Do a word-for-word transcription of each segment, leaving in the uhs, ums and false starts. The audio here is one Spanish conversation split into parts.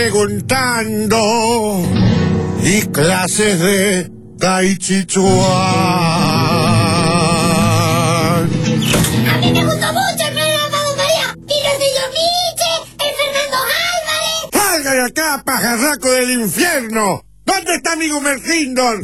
Preguntando y clases de Tai Chi Chuan. A mí me gustó mucho el programa, don María. Y los de Yomiche, el Fernando Álvarez. ¡Salga de acá, pajarraco del infierno! ¿Dónde está mi Gumercindor?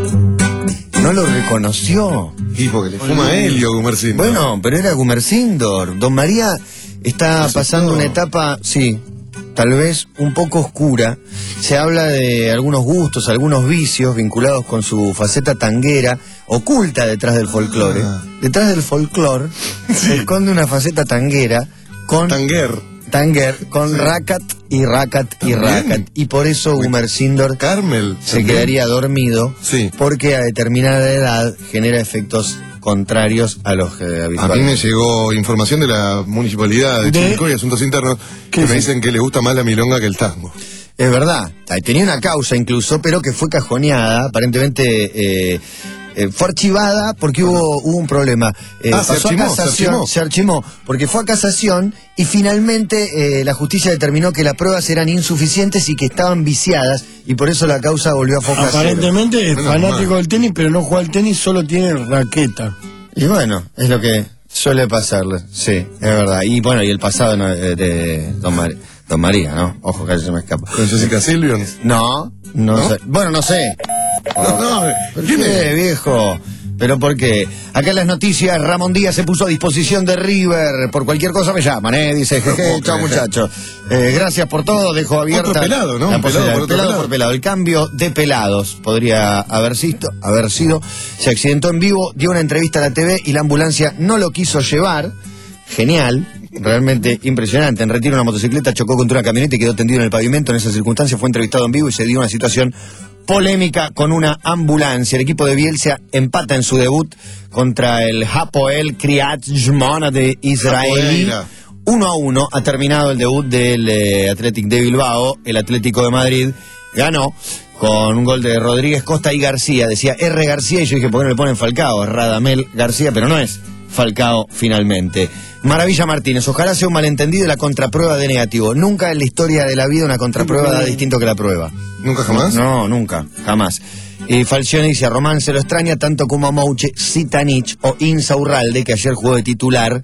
No lo reconoció. Y porque le fuma a Helio, Gumercindor. Bueno, pero era Gumercindor. Don María está pasando todo. una etapa, sí, tal vez un poco oscura. Se habla de algunos gustos, algunos vicios vinculados con su faceta tanguera, oculta detrás del folclore. Ah. Detrás del folclore se esconde una faceta tanguera con... Tanger. Tanger, con Sí. racat y racat y También. racat. Y por eso Gumercindor Carmel. se también. quedaría dormido, Sí. porque a determinada edad genera efectos contrarios a los que A mí me habitualmente. llegó información de la Municipalidad de ¿De? Chivilcoy y Asuntos Internos que me sí? dicen que le gusta más la milonga que el tango. Es verdad, tenía una causa incluso, pero que fue cajoneada, aparentemente eh, eh, fue archivada porque hubo, hubo un problema. Eh, Ah, se pasó archivó, a se casación, archivó. se archivó, porque fue a casación y finalmente eh, la justicia determinó que las pruebas eran insuficientes y que estaban viciadas y por eso la causa volvió a focar. Aparentemente es Menos fanático mal. del tenis, pero no juega al tenis, solo tiene raqueta. Y bueno, es lo que suele pasarle, sí, es verdad. Y bueno, y el pasado no, eh, de Don, Mar- Don María, ¿no? Ojo que se me escapa. ¿Con Jessica Silvion? No, no, ¿No? sé. Bueno, no sé. No, no, ¿Por ¿quién qué, es? viejo? ¿Pero por qué? Acá en las noticias, Ramón Díaz se puso a disposición de River. Por cualquier cosa me llaman, ¿eh? Dice, jeje, chao muchachos. Eh, gracias por todo, dejo abierta. Otro pelado, ¿no? la Un pelado posibilidad. por otro pelado pelado. por pelado. El cambio de pelados podría haber sido, haber sido. Se accidentó en vivo, dio una entrevista a la T V y la ambulancia no lo quiso llevar. Genial. Realmente impresionante. En retiro una motocicleta chocó contra una camioneta y quedó tendido en el pavimento. En esa circunstancia fue entrevistado en vivo y se dio una situación polémica con una ambulancia. El equipo de Bielsa empata en su debut contra el Hapoel Kriyat Shmona de Israelí. Hapoel. Uno a uno ha terminado el debut del eh, Athletic de Bilbao. El Atlético de Madrid ganó con un gol de Rodríguez Costa y García. Decía R. García y yo dije, ¿por qué no le ponen Falcao? Es Radamel García, pero no es Falcao finalmente. Maravilla Martínez, ojalá sea un malentendido y la contraprueba de negativo. Nunca en la historia de la vida una contraprueba da distinto que la prueba. ¿Nunca jamás? No, nunca, jamás. Y Falcioni dice, a Román se lo extraña tanto como a Mouche, Zitanich o Insaurralde, que ayer jugó de titular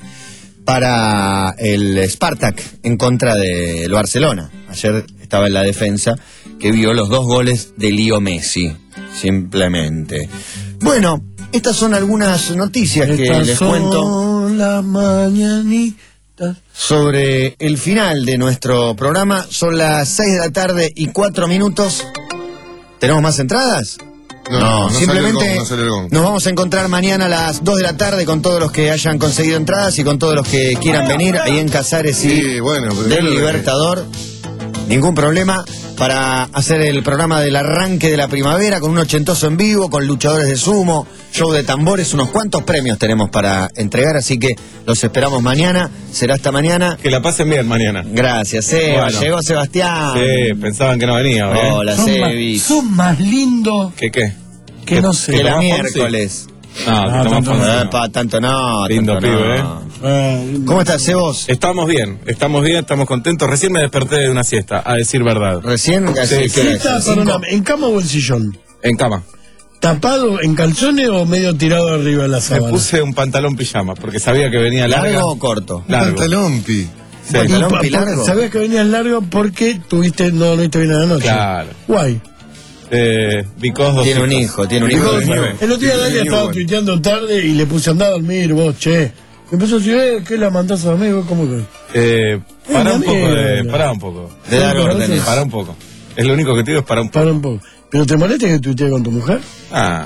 para el Spartak en contra del Barcelona. Ayer estaba en la defensa, que vio los dos goles de Leo Messi, simplemente. Bueno, estas son algunas noticias que Estas les son cuento las mañanitas. sobre el final de nuestro programa. Son las seis de la tarde y cuatro minutos. ¿Tenemos más entradas? No, no salió simplemente el gong, no salió el gong. nos vamos a encontrar mañana a las dos de la tarde con todos los que hayan conseguido entradas y con todos los que quieran venir ahí en Casares y Sí, bueno, pero del es lo que- Libertador. Ningún problema para hacer el programa del arranque de la primavera con un ochentoso en vivo, con luchadores de sumo, show de tambores, unos cuantos premios tenemos para entregar, así que los esperamos mañana. Será hasta mañana. Que la pasen bien mañana. Gracias, Seba. Bueno. Llegó Sebastián. Sí, pensaban que no venía, ¿eh? Hola, Son más, Sebi. son más lindos ¿Qué qué? que no sé. Que la tomás miércoles. No, Ah, que tomás tanto Fonsi. no. Eh, pa, tanto no, Lindo tanto pibe, no. ¿eh? Ah, ¿Cómo estás, Sebos? Estamos bien, estamos bien, estamos contentos. Recién me desperté de una siesta, a decir verdad. Recién Sí, casi sí, que- ¿Está, cinco. perdóname, en cama o en sillón? En cama. ¿Tapado en calzones o medio tirado arriba de la Me sábana? puse un pantalón pijama porque sabía que venía larga. ¿Largo o corto? Un Largo. pantalón, pi. Sí. Pantalón Y pa- pi largo. Sabías que venías largo porque tuviste, no dormiste bien a la noche. Claro. Guay. Eh, Vicos dos Tiene un hijos. hijo, tiene un Hijo hijo. de nueve. El otro día Sí, Dalia sí, estaba bueno. tuiteando tarde y le puse andá a dormir, vos, che. Me empezó a decir, eh, ¿qué la mandás a dormir? ¿Vos ¿Cómo que? Eh, para Eh, un poco de. mierda. Para un poco. De dar Sí, órdenes. Para un poco. Es lo único que te digo, es para un poco. Para un poco. ¿Pero te molesta que tuitee con tu mujer? Ah,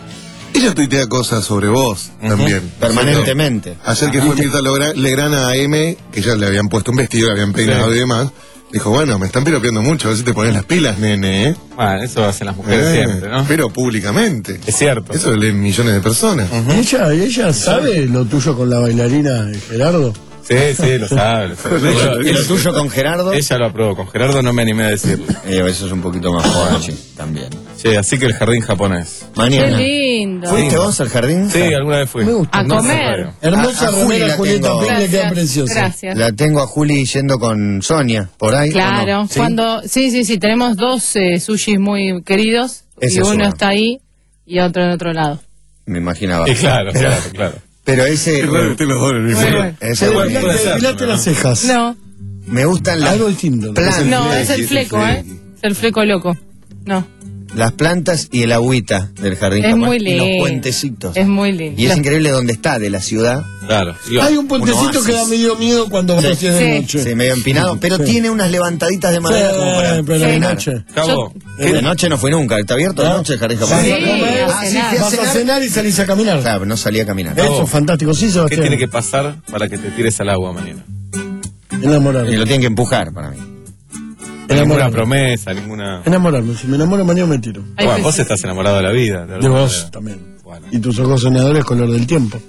Ella tuitea cosas sobre vos también. Permanentemente. Ayer que fue Mirta Logra- Legrand a M, que ya le habían puesto un vestido, le habían peinado Sí. y demás, dijo, bueno, me están piropeando mucho, a ver si te pones las pilas, nene, ¿eh? bueno, eso hacen las mujeres Eh, siempre, ¿no? Pero públicamente. Es cierto. Eso lo leen millones de personas. ¿Ella, ella sabe lo tuyo con la bailarina de Gerardo? Sí, sí, lo sabe. Lo sabe. Yo- ¿Y lo ella- tuyo con Gerardo? Ella lo aprobó, con Gerardo no me animé a decirlo. Eh, eso es un poquito más joven también. Sí, así que el jardín japonés. Qué Mañana. lindo. ¿Fuiste Sí. vos al jardín? Sí, alguna vez fui. Me gusta. A No, comer. no, Hermosa A- a Juli remera la Julieta tengo. Pink, le queda Gracias, preciosa. gracias. La tengo a Juli yendo con Sonia, por ahí. ¿o Claro, no? ¿Sí? cuando sí, sí, sí, tenemos dos eh, sushis muy queridos Ese y es uno uno. está ahí y otro en otro lado. Me imaginaba. Y claro, claro, claro. Pero ese... Usted los dos en el mismo. Muy bueno. ese Te Bueno, bueno. puede depilaste- ser, depilaste ¿no? las cejas. No, Me gustan las Algo distinto. plantas, no, flequi, es el es fleco, el ¿eh? flequi. Es el fleco loco. No, las plantas y el agüita del jardín. es japonés, muy y lindo. los puentecitos. Es muy lindo. Y es Los- increíble dónde está, de la ciudad. Claro. Yo- Hay un puentecito Un que da oasis. medio miedo cuando vas hacia de Sí. noche. Sí, medio empinado, pero Sí. tiene unas levantaditas de madera como para Sí, pero de frenar. noche. Cabo, Eh, De noche no fui nunca, está abierto de noche el jardín Vas japonés. a comer, a cenar. vas a cenar y salís a caminar. Claro, no salía a caminar. Eso es fantástico, sí, ¿qué Sebastián. tiene que pasar para que te tires al agua mañana? Enamorarme. Y lo tienen que empujar para mí. Ninguna Enamorarme. promesa, ninguna... Enamorarme. Si me enamoro, mañana me tiro. Hay Bueno, vos veces- estás enamorado de la vida. De De alguna vos manera. también. Bueno. Y tus ojos soñadores color del tiempo.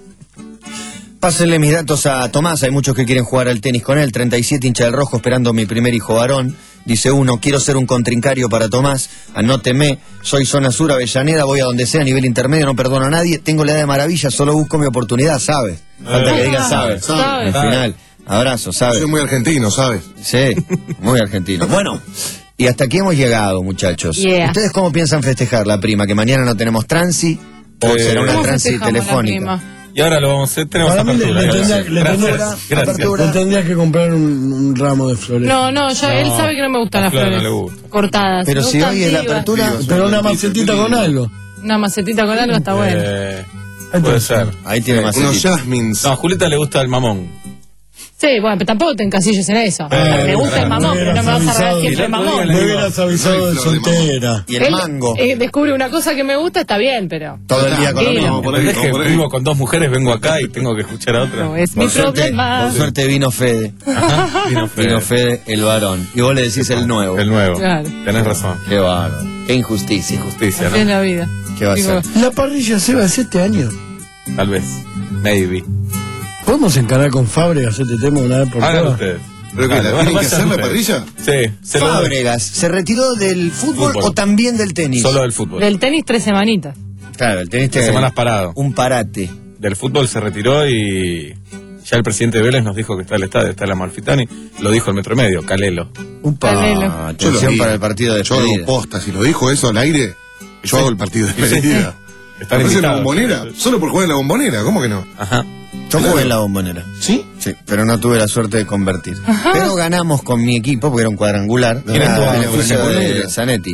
Pásenle mis datos a Tomás, hay muchos que quieren jugar al tenis con él, treinta y siete hincha del rojo esperando mi primer hijo varón. Dice uno, quiero ser un contrincario para Tomás, anóteme, soy zona sur, Avellaneda, voy a donde sea, nivel intermedio, no perdono a nadie, tengo la edad de maravilla, solo busco mi oportunidad, ¿sabe? Falta que diga sabe. Sabe. Al final, abrazo, ¿sabe? Soy muy argentino, ¿sabes? Sí, muy argentino. Bueno, y hasta aquí hemos llegado, muchachos. Yeah. ¿Ustedes cómo piensan festejar la prima? ¿Que mañana no tenemos transi? ¿O Eh, será una ¿Cómo transi festejamos la telefónica? prima? Y ahora lo vamos a hacer, tenemos Para mí le- apertura. le gracias. tendría- le Gracias, tendría- gracias. apertura. Te tendrías que comprar un, un ramo de flores. No, no, yo, él sabe que no me gustan a las Flor no flores le gusta. cortadas. Pero Me si gustan hoy es la vivas. apertura, Pero una macetita con algo. Una macetita con algo está bueno. Eh, Ahí puede está. ser. ahí tiene más Unos sentido. jasmines. No, a Julieta le gusta el mamón. Sí, bueno, pero tampoco te encasilles en eso. Eh, me gusta el mamón, pero no me vas a regalar siempre el mamón. Me hubieras avisado de Ay, flor de soltera. Y el Él, mango. eh, descubre una cosa que me gusta, está bien, pero Todo el día con lo Sí. mismo. por ahí, ¿Entendés que por ahí. vivo con dos mujeres, vengo acá y tengo que escuchar a otra? no es Por mi suerte, problema. por suerte vino Fede. Ajá, vino Fede. Vino Fede, el varón. Y vos le decís el nuevo. El nuevo. Claro. Tenés razón. Qué bárbaro. Qué injusticia. Justicia, Así es ¿no? la vida. ¿Qué va a Digo, ser? La parrilla se va a siete años. Tal vez. Maybe. ¿Podemos encarar con Fábregas este tema una vez por Háganlo todas? ustedes. ¿Pero qué, Dale, la bueno, tienen que vayan hacer la ustedes. parrilla? Sí, se lo doy. Fábregas, ¿se retiró del fútbol, Fútbol. o también del tenis? Solo del fútbol. Del tenis tres semanitas. Claro, el tenis Tres te- semanas parado. un parate. Del fútbol se retiró y ya el presidente de Vélez nos dijo que está el estadio, está el Amalfitani. Lo dijo el Metro Medio, Calelo. Upa, Canelo. Yo lo atención vi. para el partido de Yo hago despedida. posta, si lo dijo eso al aire, yo hago el partido de despedida. Están ¿Me parece la invitados. bombonera? Solo por jugar en la bombonera, ¿cómo que no? Ajá. Yo jugué en la bombonera. ¿Sí? Sí, pero no tuve la suerte de convertir. Pero ganamos con mi equipo, porque era un cuadrangular. ¿Quién Nada, jugaba? beneficio de Bombonera. Zanetti.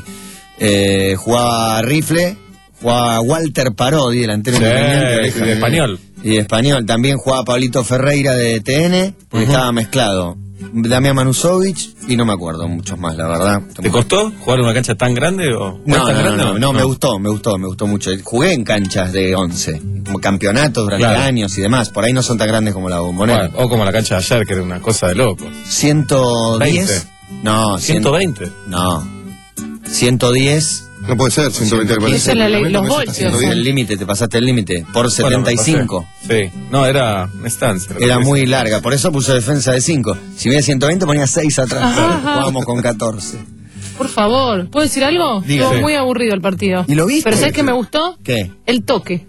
Eh, jugaba Rifle, jugaba Walter Parodi, delantero Sí, independiente, y oreja de español. Y de español. También jugaba Pablito Ferreira de T N, porque estaba mezclado. Damián Manusovich y no me acuerdo muchos más, la verdad. ¿Te costó jugar en una cancha tan grande o No, tan no, no, grande? no, no, me gustó, me gustó, me gustó mucho. Jugué en canchas de once, como campeonatos durante Claro. años y demás. Por ahí no son tan grandes como la bombonera. Bueno, o como la cancha de ayer, que era una cosa de locos. ciento diez. veinte. No, cien- ciento veinte. No. ciento diez. No puede ser, ciento veinte me Esa parece. es la ley, El los reglamento voltios, dice Es ciento el diez. límite, te pasaste el límite. Por Bueno, setenta y me cinco. pasé. Sí. No, era una estancia. Era muy larga, por eso puse defensa de cinco. Si hubiera ciento veinte ponía seis atrás. Jugábamos con catorce. Por favor, ¿puedo decir algo? Diga. Estuvo Sí. muy aburrido el partido. ¿Y lo viste? Pero ¿sabes qué me gustó? ¿Qué? El toque.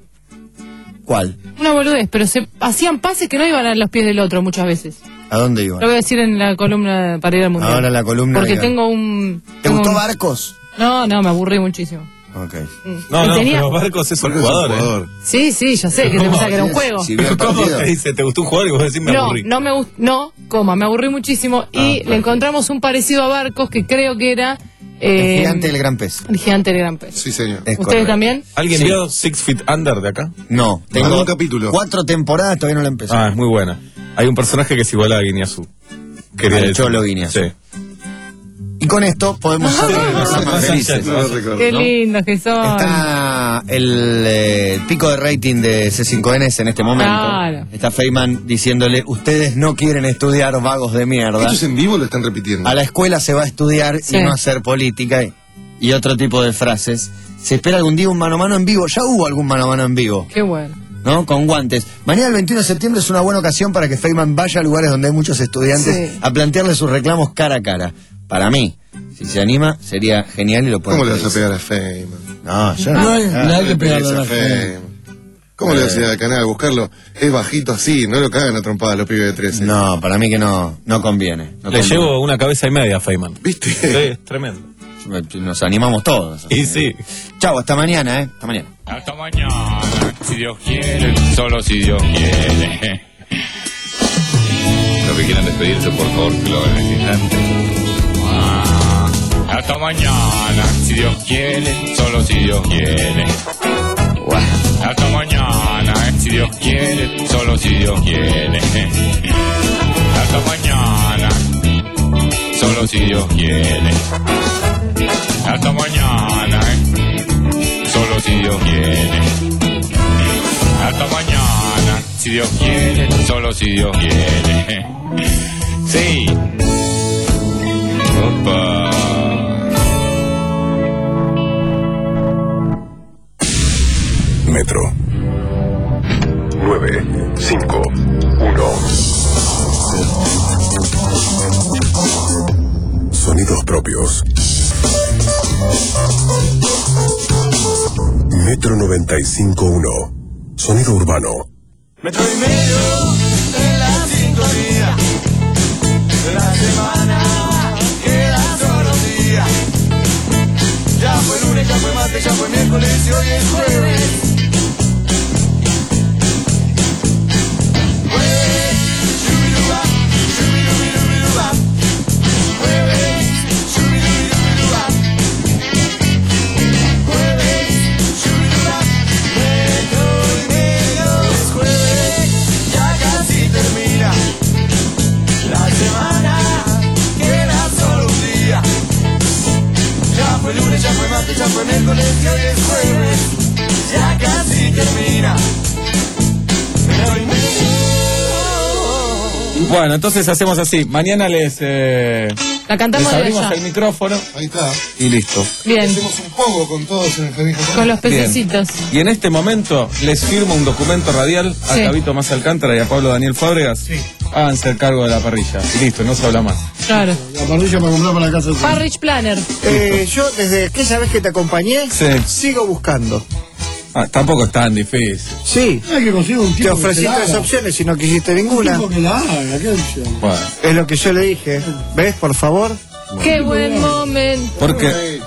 ¿Cuál? Una boludez, pero se hacían pases que no iban a los pies del otro muchas veces. ¿A dónde iba? Lo voy a decir en la columna para ir al mundial. Ahora la columna Porque diga. tengo un... ¿Te tengo gustó un- Barcos? No, no, me aburrí muchísimo. Ok. No, Y no, tenía- pero Barcos es un Porque es un jugador. ¿eh? jugador. Sí, sí, yo sé que te ¿Cómo? pensaba que era un juego. Si vio el ¿Cómo partido. te dice? ¿Te gustó un jugador? Y vos decís me No, aburrí. no me gustó, no, coma, me aburrí muchísimo y le encontramos un parecido a Barcos que creo que era El eh, gigante del gran pez. el gigante del gran pez. Sí, señor. Es ¿Ustedes correcto. también? ¿Alguien Sí. vio Six Feet Under de acá? No, tengo Algún capítulo. cuatro temporadas, todavía no la empecé. Ah, es muy buena. Hay un personaje que es igual a Guiñazú. Al Cholo Guiñazú. Sí. Y con esto podemos ser sí, más sí, felices. sí, No lo recuerdo. Qué ¿no? lindos que son. Está el eh, pico de rating de C cinco N en este momento. Claro. Está Feynman diciéndole, ustedes no quieren estudiar, vagos de mierda. ¿Esto es en vivo o lo están repitiendo? A la escuela se va a estudiar Sí. y no a hacer política y, y otro tipo de frases. Se espera algún día un mano a mano en vivo. Ya hubo algún mano a mano en vivo. Qué bueno. ¿no? Con guantes. Mañana el veintiuno de septiembre es una buena ocasión para que Feynman vaya a lugares donde hay muchos estudiantes Sí. a plantearle sus reclamos cara a cara. Para mí, si se anima, sería genial y lo pueden ¿Cómo le vas a pedir. pegar a Feynman? No, yo No no. hay, no hay que pegarle a la Esa fe. Feynman. ¿Cómo le vas a ir al canal a buscarlo? Es bajito así, no lo cagan a trompadas los pibes de trece. No, para mí que no, no conviene. No Le conviene. llevo una cabeza y media a Feynman. ¿Viste? Sí, es tremendo. Nos animamos todos. Y sí. Chau, hasta mañana, ¿eh? Hasta mañana. Hasta mañana, si Dios quiere, solo si Dios quiere. Los que quieran despedirse, por favor, que lo hagan en este instante. Ah, hasta mañana, si Dios quiere, solo si Dios quiere. Hasta mañana, si Dios quiere, solo si Dios quiere. Hasta mañana, solo si Dios quiere. Hasta mañana, solo si Dios quiere. Hasta mañana, si Dios quiere, solo si Dios quiere. Sí. Opa. Metro nueve cinco uno. Sonidos propios. Metro noventa y cinco punto uno. Sonido urbano. Metro y medio en la sintonía. La semana queda solo un día. Ya fue lunes, ya fue martes, ya fue miércoles y hoy es jueves. Jueves, shubiruba, shubirubirubiruba. Jueves, shubirubirubiruba. Jueves, shubiruba. Metro y medio es jueves, ya casi termina. La semana queda solo un día. Ya fue lunes, ya fue martes, ya fue miércoles y hoy es jueves. Ya casi termina. Metro y medio. Bueno, entonces hacemos así. Mañana les, eh, La cantamos les de abrimos allá. el micrófono Ahí está. y listo. Bien, Hacemos un poco con todos en el Feliz José. con los Bien. pececitos. Y en este momento les firmo un documento radial a Sí. Gabito Más Alcántara y a Pablo Daniel Fábregas. Sí. Háganse el cargo de la parrilla. Y listo, no se habla más. Claro. La parrilla para comprar para la casa. Parrich Planner. Eh, yo desde aquella vez que te acompañé, Sí. sigo buscando. Ah, tampoco es tan difícil. Sí, Hay que conseguir un tipo te ofrecí que la tres haga. opciones y no quisiste Un ninguna. tipo que la haga, ¿qué opción? Bueno, Es lo que yo le dije. ¿Ves, por favor? Qué buen momento. porque...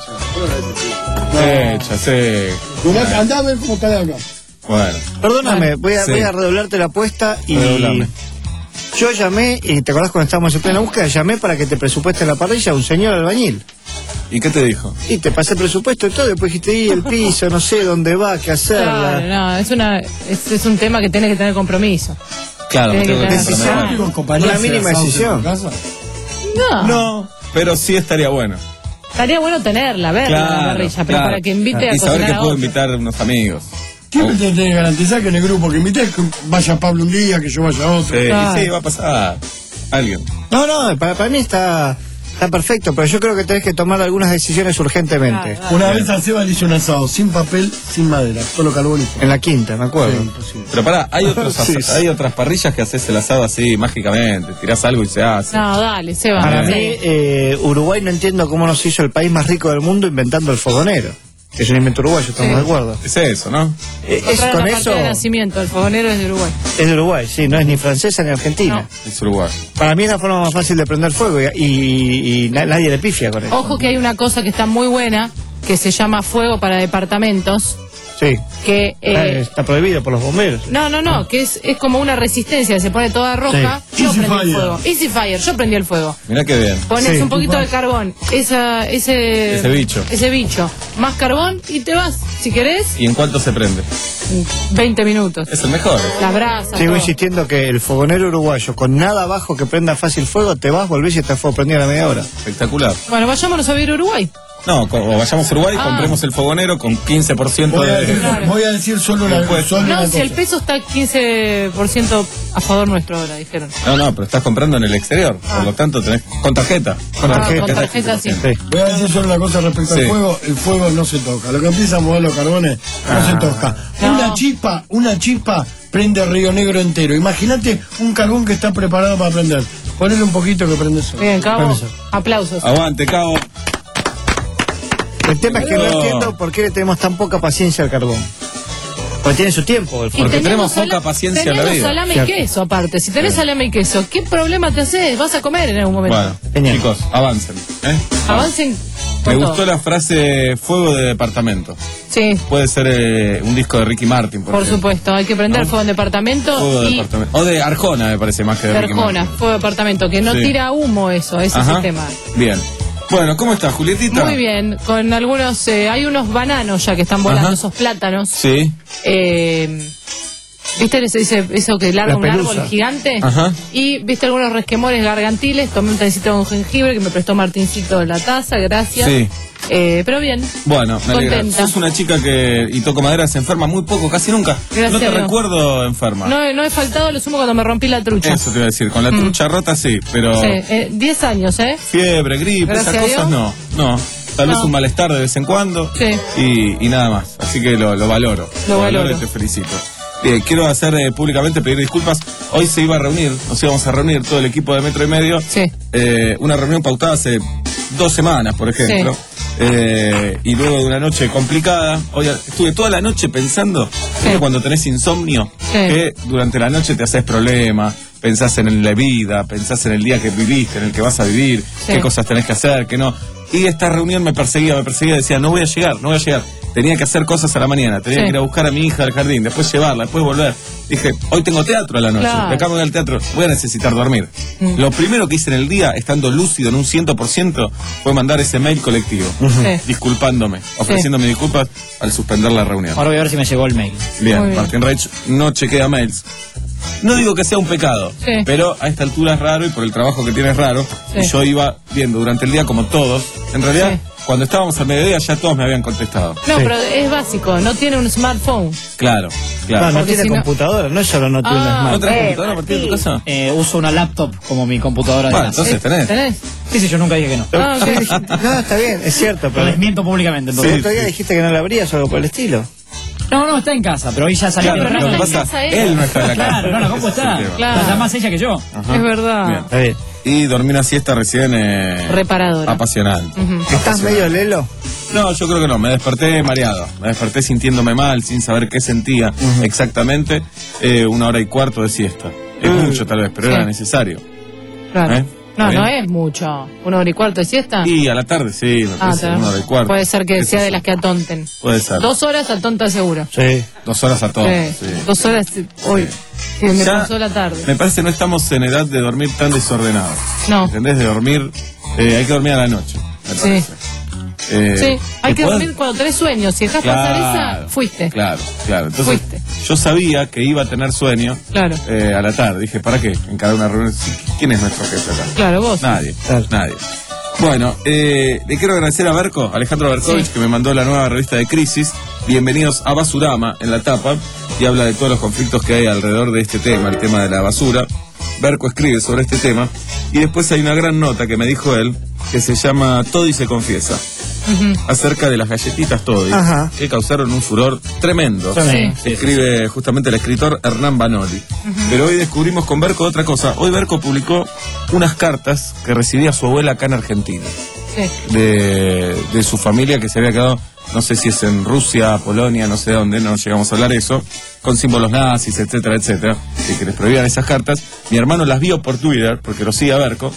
Fecha, sí. Mirá, andá a ver cómo está de acá. Bueno, Perdóname, voy a, Sí. voy a redoblarte la apuesta y... Redoblame. Yo llamé, y te acordás cuando estábamos en plena búsqueda, llamé para que te presupueste la parrilla a un señor albañil. ¿y qué te dijo? Y te pasé el presupuesto y todo, después dijiste, y el piso, no sé dónde va, qué hacerla. Claro, no, es, una, es, es un tema que tiene que tener compromiso. Claro, Tiene tengo que que tener comprometer. decisión. Digo, compañía Una hace mínima asados en decisión. tu casa. No, No, pero sí estaría bueno. estaría bueno tenerla, verla, la parrilla, pero claro. para que invite a Y saber cocinar que a puedo otro. invitar a unos amigos. Siempre Oh. te tenés que garantizar que en el grupo que invites que vaya Pablo un día, que yo vaya otro. Sí, Claro. y sí, va a pasar alguien. No, no, para, para mí está, está perfecto, pero yo creo que tenés que tomar algunas decisiones urgentemente. Claro. Una vez a Seba le hice un asado sin papel, sin madera, solo carbón y fuego. En la quinta, me acuerdo. Sí, imposible. Pero pará, hay, otros Sí, asa- sí. hay otras parrillas que haces el asado así mágicamente, tirás algo y se hace. No, dale, Seba. Para sí. mí, eh, Uruguay no entiendo cómo nos hizo el país más rico del mundo inventando el fogonero. Que es un invento uruguayo, estamos Sí. de acuerdo. Es eso, ¿no? Eh, es, Encontrar con la eso parte de nacimiento, el fogonero es de Uruguay. es de Uruguay, sí, no es ni francesa ni argentina. Es Uruguay. Para mí es la forma más fácil de prender fuego y, y- y na- nadie le pifia con eso. Ojo que hay una cosa que está muy buena, que se llama fuego para departamentos, Sí, que... eh, Ah, está prohibido por los bomberos. no, no, no, que es, es como una resistencia, se pone toda roja, Sí. yo Easy prendí el fire. fuego. Easy Fire, yo prendí el fuego. Mirá qué bien. Pones Sí. un poquito de carbón, esa, ese, Ese bicho. ese bicho, más carbón y te vas, si querés, ¿Y en cuánto se prende? veinte minutos. Es el mejor. Las brasas, Sigo todo. insistiendo que el fogonero uruguayo, con nada abajo que prenda fácil fuego, te vas, volvés y está fuego prendido a la media hora. Espectacular. Bueno, vayámonos a vivir a Uruguay. No, co- o vayamos a Uruguay, Ah. compremos el fogonero con quince por ciento Voy a, de... decir, voy a decir solo una, solo No, una si el cosa. peso está quince por ciento a favor nuestro ahora, dijeron. No, no, pero estás comprando en el exterior. Ah. Por lo tanto, tenés con tarjeta. Con Ah, tarjeta. con tarjeta sí. Voy a decir solo una cosa respecto Sí. al fuego. El fuego no se toca. Lo que empieza a mover los carbones no Ah. se toca. No. Una chispa, una chispa prende Río Negro entero. Imagínate un carbón que está preparado para prender. Ponele un poquito que prende eso. Bien, Cabo, Prende eso. aplausos. Aguante, Cabo. El tema es que no Pero- entiendo por qué le tenemos tan poca paciencia al carbón. Porque tiene su tiempo. El Y fuego. Porque tenemos sala- poca paciencia en la tenemos vida. salame Cierto. y queso, aparte. Si tenés salame y queso, ¿qué problema te haces? Vas a comer en algún momento. Bueno, Genial. chicos, avancen. ¿eh? Avancen Me con gustó todo. la frase fuego de departamento. Sí, Puede ser eh, un disco de Ricky Martin, por, por ejemplo. supuesto. Hay que prender fuego en departamento Fuego de y departamento. O de Arjona, me parece, más que de de Ricky Arjona, Martin. fuego de departamento, que no Sí. tira humo eso, ese Ajá. sistema. Bien. Bueno, ¿cómo estás, Julietita? Muy bien, con algunos, eh, hay unos bananos ya que están volando, Ajá. esos plátanos. Sí. Eh, ¿Viste ese, ese- eso que larga La un pelusa. árbol gigante? Ajá. Y viste algunos resquemores gargantiles, tomé un tecito con jengibre que me prestó Martincito en la taza, gracias. Sí. Eh, pero bien. Bueno, me alegra. Contenta. Sos una chica que, y toco madera, se enferma muy poco, casi nunca. Gracias no te a Dios. recuerdo enferma. No, he- no he faltado lo sumo cuando me rompí la trucha. Eso te iba a decir, con la Mm. trucha rota sí, pero Sí, eh, diez años, ¿eh? fiebre, gripe, Gracias esas a cosas Dios. no. No. Tal vez No. un malestar de vez en cuando. Sí. Y, y nada más. Así que lo, lo valoro. Lo valoro valoro. y te felicito. Bien, quiero hacer eh, públicamente pedir disculpas. Hoy se iba a reunir, nos íbamos a reunir todo el equipo de Metro y Medio. Sí. Eh, una reunión pautada hace dos semanas, por ejemplo. Eh, y luego de una noche complicada, hoy estuve toda la noche pensando, ¿viste cuando tenés insomnio, Sí. que durante la noche te haces problemas, pensás en la vida, pensás en el día que viviste, en el que vas a vivir, Sí. qué cosas tenés que hacer, qué no. Y esta reunión me perseguía, me perseguía, decía, no voy a llegar, no voy a llegar. Tenía que hacer cosas a la mañana, tenía Sí. que ir a buscar a mi hija al jardín, después llevarla, después volver. Dije, hoy tengo teatro a la noche, Claro. de acá me voy al teatro, voy a necesitar dormir. Mm. Lo primero que hice en el día, estando lúcido en un cien por ciento, fue mandar ese mail colectivo, Sí. disculpándome, ofreciéndome disculpas al suspender la reunión. Ahora voy a ver si me llegó el mail. Bien, Muy bien. Martín Reich no chequea mails. No digo que sea un pecado, Sí. pero a esta altura es raro y por el trabajo que tiene es raro. Sí. Y yo iba viendo durante el día como todos. En realidad, Sí. cuando estábamos al mediodía ya todos me habían contestado. No, pero es básico, no tiene un smartphone. Claro, No, claro. no Porque tiene si no- computadora, no es solo no tiene Ah. ¿No smart. tenés computadora a partir de tu casa? Eh, uso una laptop como mi computadora de Bueno, casa. entonces tenés. ¿Tenés? Sí, sí, yo nunca dije que no. Ah, ok. No, está bien, es cierto, Lo pero desmiento públicamente. el Entonces. otro día dijiste que no la abrías o algo por el estilo. No, no, está en casa, pero hoy ya salió. Claro, pero no lo que está en pasa, casa él. él no está en la casa. Claro, no, la compu Ese es está. el tema. Claro. Está más ella que yo. Ajá. Es verdad. Bien. Está bien. Y dormí una siesta recién eh, Reparadora. apasionante. Ujú. ¿Estás medio lelo? No, yo creo que no, me desperté mareado, me desperté sintiéndome mal, sin saber qué sentía exactamente, eh, una hora y cuarto de siesta. Es mucho tal vez, pero Sí. era necesario. Claro. ¿Eh? No, ¿Está no bien? es mucho. ¿Una hora y cuarto de siesta? Y a la tarde sí, me Ah, parece está. una hora y cuarto. Puede ser que Eso sea de sí. las que atonten. Puede ser. Dos horas atonta seguro. Sí. Dos horas a todos. Sí. sí. Dos horas hoy. Sí, me Ya pasó la tarde. Me parece que no estamos en edad de dormir tan desordenados. No. ¿Entendés? De dormir, eh, hay que dormir a la noche, me Sí. parece. Eh, Sí, hay ¿y que podés- dormir cuando tenés sueños. Si dejás pasar esa, fuiste. Claro, claro. Entonces, Fuiste. yo sabía que iba a tener sueño Claro. eh, a la tarde. Dije, ¿para qué? En cada una reunión. ¿Quién es nuestro jefe acá? Claro, vos. Nadie, nadie. Bueno, eh, le quiero agradecer a Berco, Alejandro Berkovich, Sí. que me mandó la nueva revista de Crisis. Bienvenidos a Basurama, en la tapa, y habla de todos los conflictos que hay alrededor de este tema, el tema de la basura. Berco escribe sobre este tema, y después hay una gran nota que me dijo él, que se llama Toddy se confiesa, Ujú. acerca de las galletitas Toddy, Ajá. que causaron un furor tremendo. Sí. Sí, Escribe justamente el escritor Hernán Banoli. Pero hoy descubrimos con Berco otra cosa. Hoy Berco publicó unas cartas que recibía su abuela acá en Argentina, Sí. de, de su familia que se había quedado, no sé si es en Rusia, Polonia, no sé dónde, no llegamos a hablar eso, con símbolos nazis, etcétera, etcétera, y que les prohibían esas cartas. Mi hermano las vio por Twitter, porque lo sigue a Berco,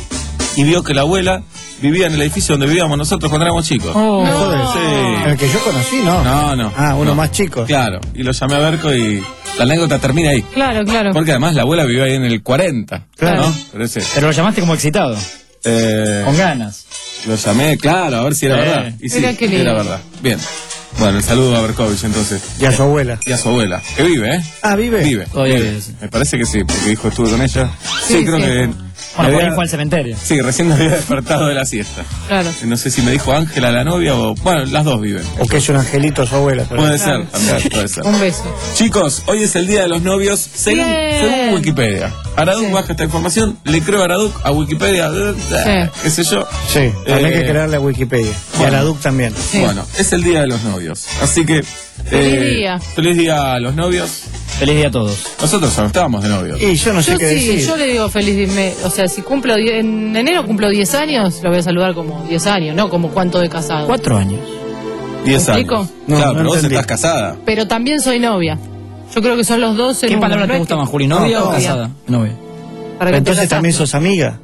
y vio que la abuela vivía en el edificio donde vivíamos nosotros cuando éramos chicos. Oh, Me no. jodés. Sí. El que yo conocí, no. No, no. Ah, uno no. más chico. Claro, y lo llamé a Berco y la anécdota termina ahí. Claro, claro. Porque además la abuela vivió ahí en el cuarenta. Claro. ¿No? Pero ese, Pero lo llamaste como excitado, eh, con ganas. lo llamé, claro, a ver si era Eh. verdad. Y sí, Mira qué lindo. era verdad. Bien. Bueno, el saludo a Berkovich entonces. Y a su abuela. Y a su abuela, que vive, ¿eh? Ah, vive. Vive. Todavía vive. vive, sí. Me parece que sí, porque dijo estuve con ella. Sí, Sí, creo sí. que Bueno, Me por ahí había- fue al cementerio. Sí, recién me había despertado de la siesta. Claro. No sé si me dijo Ángela, la novia, o... Bueno, las dos viven. O que es un angelito su abuela. por Puede ahí. ser, también, puede ser. Un beso. Chicos, hoy es el día de los novios, según, Bien. según Wikipedia. Araduc Sí. baja esta información, le creo a Araduc, a Wikipedia, eh, qué sé yo. Sí, también hay Eh, que creerle a Wikipedia. Y a bueno. la D U C también. Sí. Bueno, es el día de los novios. Así que. Feliz día. Feliz día a los novios. Feliz día a todos. Nosotros no estábamos de novios. Y yo no sé Yo qué sí, decir. yo le digo feliz di- me- o sea, si cumplo die- en enero cumplo diez años, lo voy a saludar como diez años, no como cuánto de casado. Cuatro años. Diez ¿Me años. explico? No, claro, no pero vos entendí. estás casada. Pero también soy novia. Yo creo que son los dos en ¿Qué uno, palabra ¿no te es gusta que- más, Juli? ¿Novia No, o novia. casada? Novia. Para que te Entonces casaste. también sos amiga.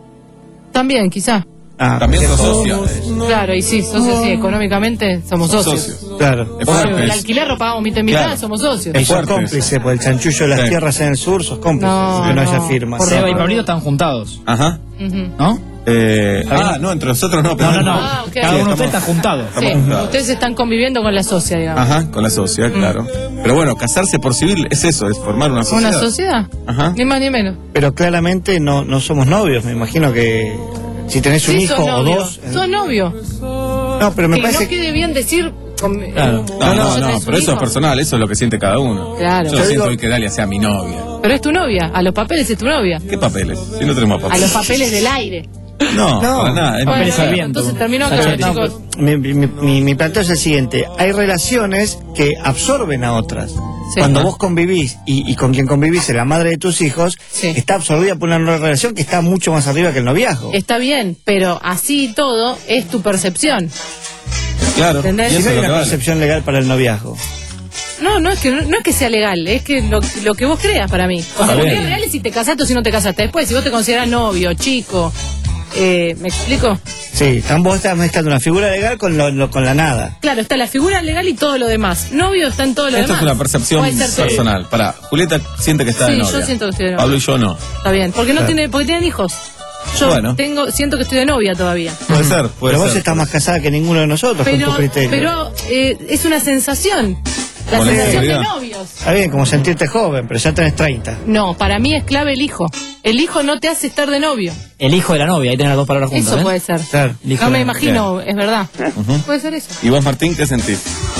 También, quizá. Ah, También sos mejor. socia. Claro, y sí, socios sí, económicamente somos Sos socios. socios. Claro. Es Obvio, fuerte. el es- alquiler lo pagamos mitad y mitad, Claro. somos socios. Y Es sos fuerte cómplice, por el chanchullo de las Sí. tierras en el sur, sos cómplice. No, que no, haya no. firmas. Por Seba y favor. Pablito están juntados, Ajá. Ujú. ¿no? Eh, ah, no, entre nosotros no. pero No, no, no. Ah, ok. Cada uno de Sí, ustedes está juntado. Sí, Estamos juntados. ustedes están conviviendo con la socia, digamos. Ajá, con la sociedad, claro. Pero bueno, casarse por civil es eso, es formar una sociedad. ¿Una sociedad? Ajá. Ni más ni menos. Pero claramente no, no somos novios. Me imagino que si tenés un Sí, hijo sos o novio. dos. eh, Sos novio. No, pero me que parece no quede bien decir. con- Claro. No, no, ¿ya no, tenés pero un eso es hijo? personal, eso es lo que siente cada uno. Claro. Yo Yo siento digo- hoy que Dalia sea mi novia. Pero es tu novia. A los papeles es tu novia. ¿Qué papeles? Si no tenemos A papeles. los papeles del aire. No, No. para nada. es- Bueno, Papeles al viento. entonces terminó acá, No, chicos. mi, mi- mi- mi planteo es el siguiente: hay relaciones que absorben a otras. Sí. Cuando Ajá. vos convivís y, y con quien convivís es la madre de tus hijos, Sí. está absorbida por una relación que está mucho más arriba que el noviazgo. Está bien, pero así y todo es tu percepción. Claro. ¿Entendés? Y Si eso no es hay lo que una vale. percepción legal para el noviazgo. No, no es que no es que sea legal, es que lo, lo que vos creas para mí. O sea, Está lo que bien. es legal es si te casaste o si no te casaste. Después, si vos te considerás novio, chico, eh, ¿me explico? Sí, están vos estás mezclando una figura legal con, lo- lo- con la nada. Claro, está la figura legal y todo lo demás. Novio está en todo lo Esto demás. es una percepción Puede ser tu- personal. Pará, Julieta siente que está Sí, de yo novia. siento que estoy de novia. Pablo y yo no. Está bien, porque no Claro. tiene, porque tienen hijos. Yo Bueno. tengo, siento que estoy de novia todavía. Puede ser, puede Pero vos ser. estás más casada que ninguno de nosotros Pero, con tu criterio. pero eh, es una sensación. La Como la sensación de inseguridad. novios. Está bien, como sentirte joven, pero ya tenés treinta. No, para mí es clave el hijo. El hijo no te hace estar de novio. El hijo de la novia, ahí tenés las dos palabras juntas. Eso ¿eh? puede ser. Claro. El hijo No de me la- imagino, es verdad. Ujú. Puede ser eso. ¿Y vos, Martín, qué sentís?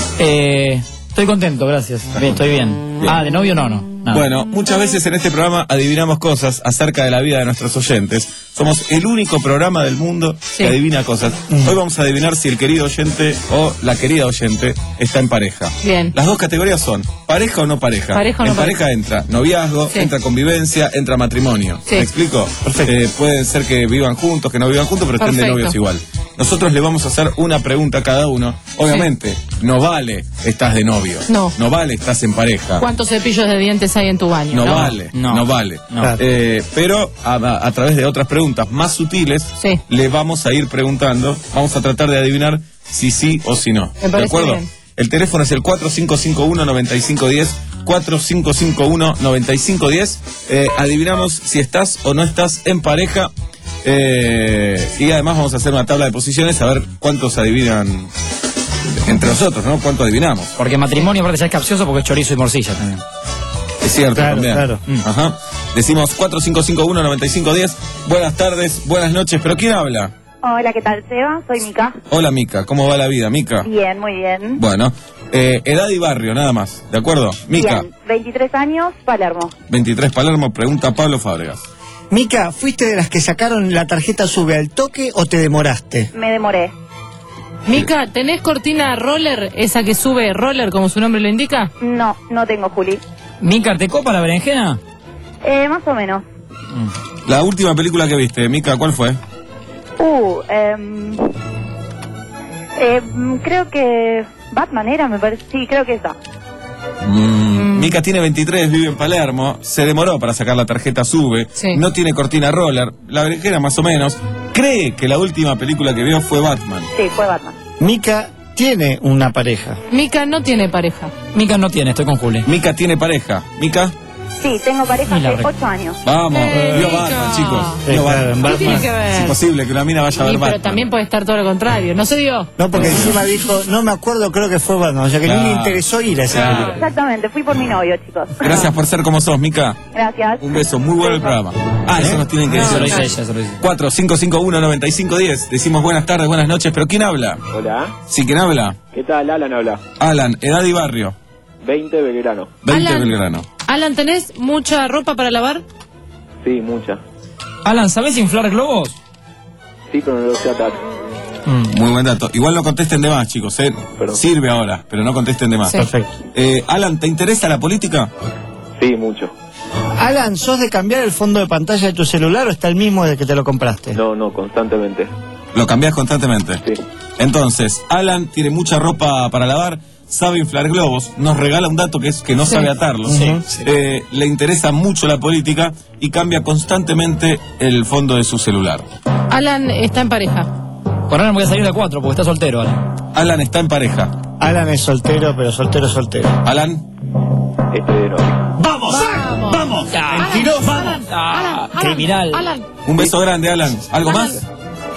Eh, estoy contento, gracias. Bien, estoy bien. Bien. Ah, de novio no, no. Nada. Bueno, muchas veces en este programa adivinamos cosas acerca de la vida de nuestros oyentes. Somos el único programa del mundo Sí. que adivina cosas. Hoy vamos a adivinar si el querido oyente o la querida oyente está en pareja. Bien. Las dos categorías son pareja o no pareja. Pareja o no en pareja, pareja. entra noviazgo, Sí. entra convivencia, entra matrimonio. Sí. ¿Me explico? Eh, puede ser que vivan juntos, que no vivan juntos, pero estén de Perfecto. novios igual. Nosotros le vamos a hacer una pregunta a cada uno. Obviamente, no vale estás de novio. No. No vale estás en pareja. ¿Cuántos cepillos de dientes hay en tu baño? No, vale, no, no, vale. no. Eh, pero a, a- a través de otras preguntas más sutiles, Sí. le vamos a ir preguntando, vamos a tratar de adivinar si sí o si no. Me ¿De parece acuerdo? bien. El teléfono es el cuatro cinco cinco uno, nueve cinco uno cero, cuatro cinco cinco uno, nueve cinco uno cero. Eh, adivinamos si estás o no estás en pareja. Eh, y además vamos a hacer una tabla de posiciones a ver cuántos adivinan entre nosotros, ¿no? ¿Cuánto adivinamos? Porque matrimonio aparte ya es capcioso porque es chorizo y morcilla también. Es cierto, Claro, también. claro. Mm. Ajá. Decimos cuatro cinco cinco uno, nueve cinco uno cero. Buenas tardes, buenas noches. ¿Pero quién habla? Hola, ¿qué tal, Seba? Soy Mica. Hola, Mica. ¿Cómo va la vida, Mica? Bien, muy bien. Bueno, eh, edad y barrio, nada más. ¿De acuerdo? Mica, Bien, veintitrés años, Palermo. veintitrés Palermo, pregunta Pablo Fábregas. Mica, ¿fuiste de las que sacaron la tarjeta sube al toque o te demoraste? Me demoré. Mica, ¿tenés cortina roller, esa que sube roller como su nombre lo indica? No, no tengo Juli. ¿Mica, te copa la berenjena? Eh, más o menos. La última película que viste, Mica, ¿cuál fue? Uh, em, eh, mm, creo que Batman era, me parece. Sí, creo que esa. Mm, Mica tiene veintitrés, vive en Palermo, se demoró para sacar la tarjeta SUBE, Sí. no tiene cortina roller, la berenjena más o menos, cree que la última película que vio fue Batman. Sí, fue Batman. Mica tiene una pareja. Mica no tiene pareja. Mica no tiene, estoy con Juli. Mica tiene pareja. Mica, Sí, tengo pareja Y la hace re- ocho años. Vamos, Eh, vio Mica. Batman, chicos. Sí, Vio claro, Batman. ¿Qué tiene que ver? Es imposible que una mina vaya a ver Sí, pero Batman. también puede estar todo lo contrario. ¿No se dio? No, porque encima dijo, no me acuerdo, creo que fue Batman, o sea que Claro. no me interesó ir a esa Claro. película. Exactamente, fui por mi novio, chicos. Gracias por ser como sos, Mica. Gracias. Un beso, muy bueno el programa. Ah, eso nos tienen que Eso decir. lo dice ella, eso lo dice. cuatro cinco cinco uno nueve cinco uno cero. Decimos buenas tardes, buenas noches, pero ¿quién habla? Hola, Sí, ¿quién habla? ¿qué tal? Alan habla. Alan, edad y barrio. veinte Belgrano. veinte Alan. Belgrano. Alan, ¿tenés mucha ropa para lavar? Sí, mucha. Alan, ¿sabés inflar globos? Sí, pero no lo sé atar. Muy buen dato. Igual no contesten de más, chicos. ¿eh? Sirve ahora, pero no contesten de más. Sí. Perfecto. Eh, Alan, ¿te interesa la política? Sí, mucho. Alan, ¿sos de cambiar el fondo de pantalla de tu celular o está el mismo desde que te lo compraste? No, no, constantemente. Lo cambiás constantemente. Sí. Entonces, Alan tiene mucha ropa para lavar, sabe inflar globos, nos regala un dato que es que no Sí. sabe atarlo. Sí. Eh, le interesa mucho la política y cambia constantemente el fondo de su celular. Alan está en pareja. Por ahora me voy a salir de cuatro porque está soltero, Alan. Alan está en pareja. Alan es soltero, pero soltero, soltero. Alan, Estoy de novio. ¡Vamos! Vamos. ¡Vamos! Ah, ¡Mentiroso! Alan, Ah, Alan, criminal. Alan. un beso grande, Alan. ¿Algo Alan. más?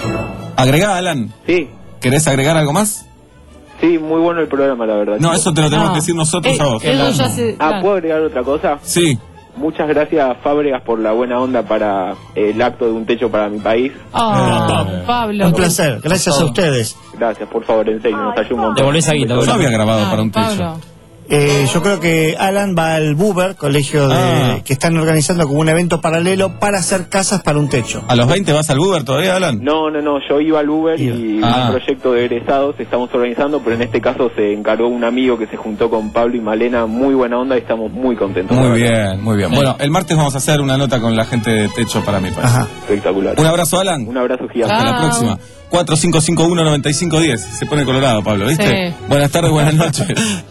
Agregá, Alan. Sí, ¿Querés agregar algo más? sí, muy bueno el programa, la verdad. No, chicos. eso te lo tenemos No. que decir nosotros Eh, a vos. Edu ya se- Ah, claro. ¿puedo agregar otra cosa? Sí. Muchas gracias, Fábregas, por la buena onda para el acto de un techo para mi país. Oh, Pablo. Un placer, gracias a ustedes. Gracias, por favor, en serio, nos ayuda un montón. Devolvés a Guita, Yo había grabado Ah, para un techo. Pablo. Eh, yo creo que Alan va al Buber, colegio de, Ah. que están organizando como un evento paralelo para hacer casas para un techo. ¿A los veinte vas al Uber todavía, Alan? No, no, no, yo iba al Uber y Ah. un proyecto de egresados estamos organizando, pero en este caso se encargó un amigo que se juntó con Pablo y Malena, muy buena onda y estamos muy contentos. la Muy verdad. bien, muy bien. Bueno, el martes vamos a hacer una nota con la gente de Techo para mi país. Ajá. Espectacular. Un abrazo, Alan. Un abrazo gigante. Hasta la Chao. próxima. cuatro cinco cinco uno nueve cinco uno cero. Se pone colorado, Pablo, ¿viste? Sí. Buenas tardes, buenas noches.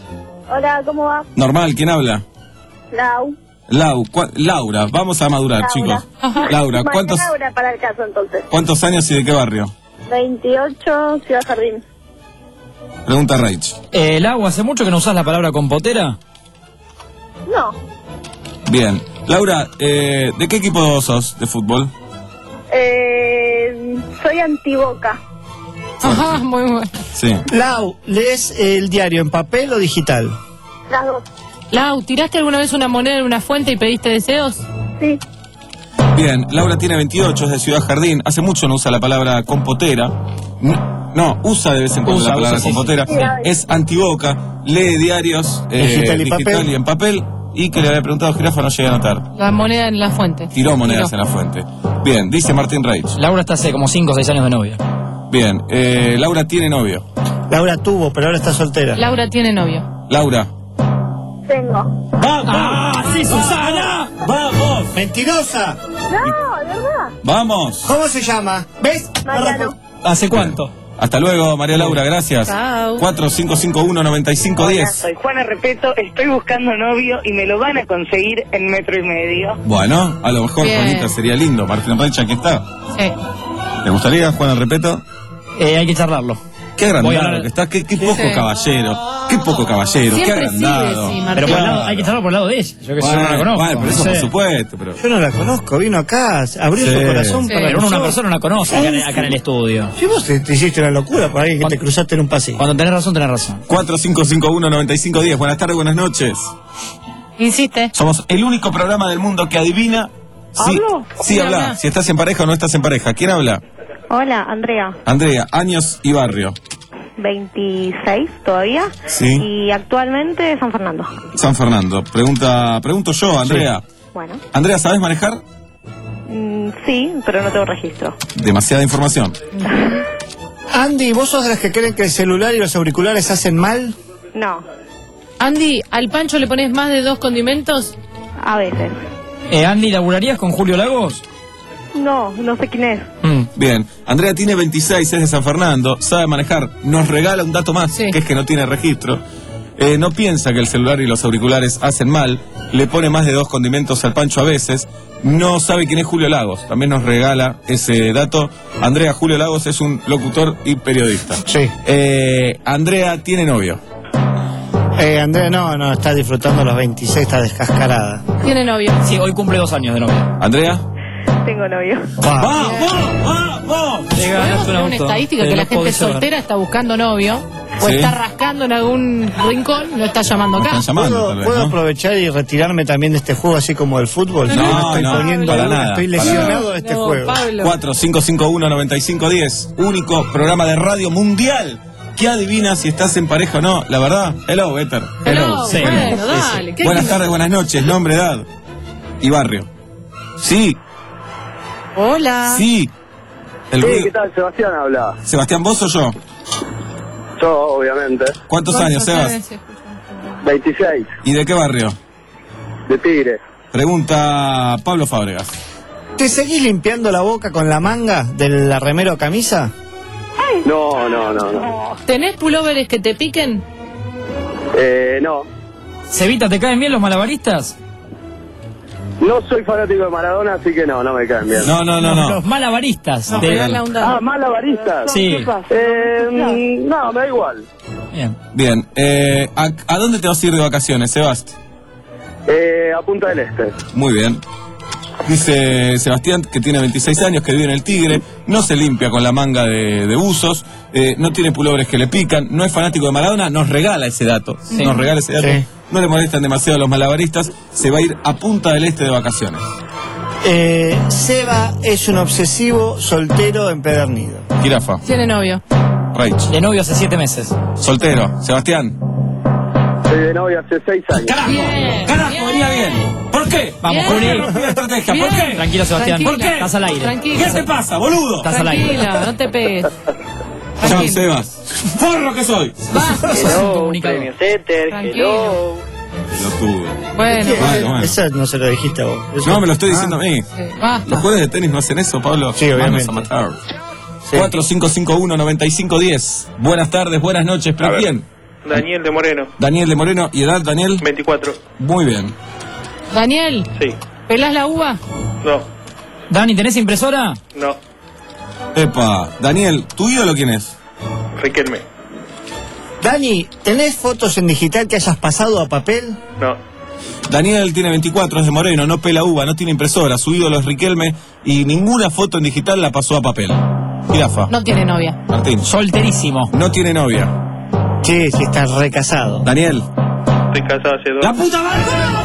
Hola, ¿cómo va? Normal, ¿quién habla? Lau. Lau, cua- Laura, vamos a madurar, Laura. chicos. Laura, ¿cuántos, Laura para el caso, entonces. ¿cuántos años y de qué barrio? veintiocho, Ciudad Jardín. Pregunta Reich. Eh, Lau, ¿hace mucho que no usás la palabra compotera? No. Bien. Laura, eh, ¿de qué equipo sos de fútbol? Eh, soy antiboca. Ajá, muy bueno. Sí. Lau, ¿lees el diario en papel o digital? Las dos. Lau, ¿tiraste alguna vez una moneda en una fuente y pediste deseos? Sí. Bien, Laura tiene veintiocho, es de Ciudad Jardín. Hace mucho no usa la palabra compotera. No, no, usa de vez en cuando Usa, la palabra usa, sí, compotera. sí. Es antiboca, lee diarios eh, Digital y papel. y en papel. Y que le había preguntado a Jirafa, no llegué a anotar. La moneda en la fuente. Tiró monedas en la fuente. Bien, dice Martín Reich. Laura está hace como cinco o seis años de novia. Bien, eh, Laura tiene novio. Laura tuvo, pero ahora está soltera. Laura tiene novio. Laura. Tengo. ¡Vamos! ¡Ah, sí, Susana! ¡Vamos! ¡Mentirosa! No, de verdad. Vamos. ¿Cómo se llama? ¿Ves? Mariano. ¿Hace cuánto? Hasta luego, María Laura, gracias. Chao. cuatro cinco cinco uno nueve cinco uno Hola, cero. soy Juana Repeto, estoy buscando novio y me lo van a conseguir en metro y medio. Bueno, a lo mejor, Bien. Juanita, sería lindo. Martín Reich, aquí está. Sí. ¿Te gustaría, Juana Repeto? Eh, hay que charlarlo. Qué Voy a agrandado hablar- que está, qué, qué poco Sí. caballero. Qué poco caballero, qué Siempre sí, agrandado. sí, Pero Martín. por el lado- hay que charlarlo por el lado de ella. Yo que sé, yo no la Bueno, conozco. bueno, pero eso no por sé. supuesto, pero... Yo no la conozco, vino acá, abrió Sí. su corazón Sí. para Pero uno una nosotros. persona no la conoce acá, en- acá en el estudio. Si vos te, te hiciste una locura por ahí que te cruzaste en un pasillo. Cuando tenés razón, tenés razón. cuatro cinco cinco uno nueve cinco uno cero. Buenas tardes, buenas noches. Insiste. Somos el único programa del mundo que adivina... Sí, ¿Hablo? sí, Sí, habla. habla. Si estás en pareja o no estás en pareja. ¿Quién habla? Hola, Andrea. Andrea, años y barrio. veintiséis todavía. Sí. Y actualmente San Fernando. San Fernando. Pregunta, pregunto yo, Andrea. Bueno. Andrea, ¿sabes manejar? Mm, sí, pero no tengo registro. Demasiada información. Andy, ¿vos sos de las que creen que el celular y los auriculares hacen mal? No, Andy, ¿al pancho le pones más de dos condimentos? a veces. Eh, Andy, ¿laburarías con Julio Lagos? No, no sé quién es. Mm. Bien, Andrea tiene veintiséis, es de San Fernando, sabe manejar, nos regala un dato más, Sí. que es que no tiene registro. Eh, no piensa que el celular y los auriculares hacen mal, le pone más de dos condimentos al pancho a veces, no sabe quién es Julio Lagos, también nos regala ese dato. Andrea, Julio Lagos es un locutor y periodista. Sí. Eh, Andrea tiene novio. Eh, Andrea, no, no, está disfrutando los veintiséis, está descascarada. ¿Tiene novio? Sí, hoy cumple dos años de novio. Andrea. Tengo novio. ¡Vamos! ¡Vamos! ¿Podemos tener una estadística que la gente soltera está buscando novio? ¿O Sí. está rascando en algún rincón y lo está llamando acá? ¿Puedo, puedo aprovechar y retirarme también de este juego, así como el fútbol? No, Yo me estoy no, poniendo para ahora, nada, estoy para lesionado nada. de este No, juego. Pablo. cuatro cinco cinco uno nueve cinco uno cero. Único programa de radio mundial que adivina si estás en pareja o no. La verdad, hello, Better. Hello, Sí. bueno, dale. ¿qué Buenas hay? tardes, buenas noches, nombre, edad y barrio. Sí, Hola. sí. El Sí, ruido- ¿qué tal? Sebastián habla. Sebastián, ¿vos o yo? Yo, obviamente. ¿Cuántos años, Sebas? veintiséis, ¿Y de qué barrio? de Tigre. Pregunta Pablo Fábregas. ¿Te seguís limpiando la boca con la manga de la remera o camisa? No, no, no, no. ¿Tenés pulóveres que te piquen? Eh, no. Cevita, ¿te caen bien los malabaristas? No soy fanático de Maradona, así que no, no me caen bien. No, no, no, no. Los malabaristas. No, de- pegar la onda. Ah, malabaristas. Sí. Eh, mm, no, me da igual. Bien. Bien, eh, ¿a, a dónde te vas a ir de vacaciones, Sebast? Eh, a Punta del Este. Muy bien. Dice Sebastián que tiene veintiséis años, que vive en el Tigre, no se limpia con la manga de, de buzos, eh, no tiene pulobres que le pican, no es fanático de Maradona, nos regala ese dato. Sí. Nos regala ese dato. Sí. No le molestan demasiado a los malabaristas, se va a ir a Punta del Este de vacaciones. Eh, Seba es un obsesivo soltero empedernido. Jirafa, Tiene novio. Rach, De novio hace siete meses. soltero, Sebastián. Soy de novia hace seis años. ¡Carajo! Bien, ¡Carajo, bien. venía bien! ¿Por qué? Vamos, Bien. Juli. ¿Por qué la estrategia? ¿Por Bien. qué? Tranquilo, Sebastián. Tranquila. ¿Por qué? Estás al aire. Tranquila. ¿Qué te pasa, boludo? Estás al aire. Tranquila, no te pegues. Chao, Tranquilo. Sebas. ¡Forro que soy! Va. Hello, comunicador. premio Setter, Tranquilo. Pelotudo. Bueno, Bueno, bueno. Eso no se lo dijiste a vos. Eso- No, me lo estoy diciendo a mí. sí, basta. ¿Los jueves de tenis no hacen eso, Pablo? Sí, obviamente. Vamos a matar. Sí. cuatro cinco cinco uno nueve cinco uno cero. Buenas tardes, buenas noches. ¿Pero quién? Daniel de Moreno, Daniel de Moreno. ¿Y edad, Daniel? veinticuatro. Muy bien. Daniel, Sí. ¿pelás la uva? No, Dani, ¿tenés impresora? no. Epa, Daniel, ¿tu ídolo quién es? Riquelme, Dani, ¿tenés fotos en digital que hayas pasado a papel? no. Daniel tiene veinticuatro, es de Moreno, no pela uva, no tiene impresora. Su ídolo es Riquelme y ninguna foto en digital la pasó a papel. Jirafa. No tiene novia. Martín. Solterísimo. No tiene novia. Sí, sí, está recasado. Daniel. Estoy casado hace dos. ¡La puta madre!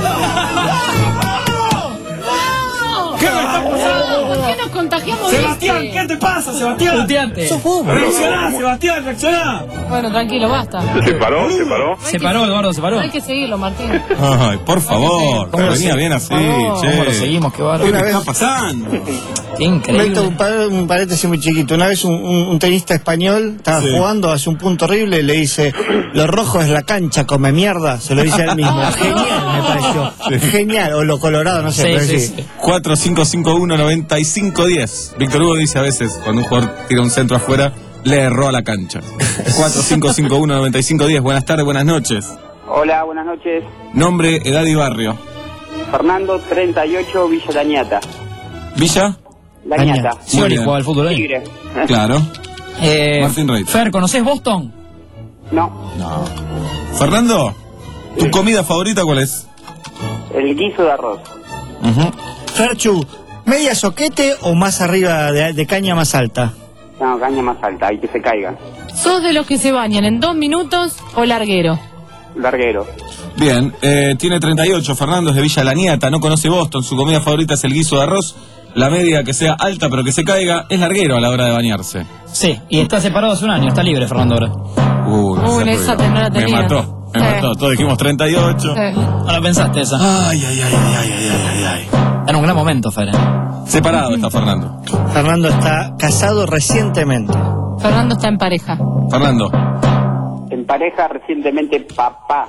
¿Qué me está pasando? ¿Por qué nos contagiamos de Sebastián, este? ¿qué te pasa, Sebastián? Puteante. ¡Reaccioná, Sebastián, reaccioná! Bueno, tranquilo, basta. ¿Se paró? ¿Se paró? Se paró, Eduardo, se paró. Hay que seguirlo, Martín. Ay, por favor, ¿Cómo venía se- bien así, ¿Cómo che. lo seguimos? Qué bárbaro. ¿Qué Una te vez- está pasando? Qué increíble. Meto un, par- un paréntesis muy chiquito. Una vez un, un- un tenista español estaba Sí. jugando hace un punto horrible y le dice, lo rojo es la cancha, come mierda. Se lo dice a él mismo. Genial, me pareció. Genial. O lo colorado, no sé. Sí, pero sí, sí. sí. cuatro cinco cinco uno nueve cinco uno cero. Víctor Hugo dice a veces, cuando un jugador tira un centro afuera, le erró a la cancha. cuatro cinco cinco uno nueve cinco uno cero. Buenas tardes, buenas noches. Hola, buenas noches. Nombre, edad y barrio. Fernando, treinta y ocho, Villa Lañata. Villa. Lañata. Sí, Muy Oli bien. jugaba al fútbol ahí. Tigre. Claro. Eh, Martín Rey. Fer, ¿conocés Boston? No, No. Fernando, ¿tu comida favorita cuál es? el guiso de arroz. Ujú. Ferchu, ¿media soquete o más arriba de, de caña más alta? No, caña más alta, hay que se caiga. ¿Sos de los que se bañan en dos minutos o larguero? Larguero. Bien, eh, tiene treinta y ocho, Fernando es de Villa Laniata, no conoce Boston, su comida favorita es el guiso de arroz, la media que sea alta pero que se caiga, es larguero a la hora de bañarse. Sí, y está separado hace un año, está libre Fernando ahora. Uy, no Uy, sé, esa pero no la me tenía. mató, me Sí. mató, todos dijimos treinta y ocho. Eh, No la pensaste esa. Ay, ay, ay, ay, ay, ay, ay, ay. Era un gran momento, Fer. ¿eh? Separado está Fernando. Fernando está casado recientemente. Fernando está en pareja. Fernando. En pareja recientemente papá.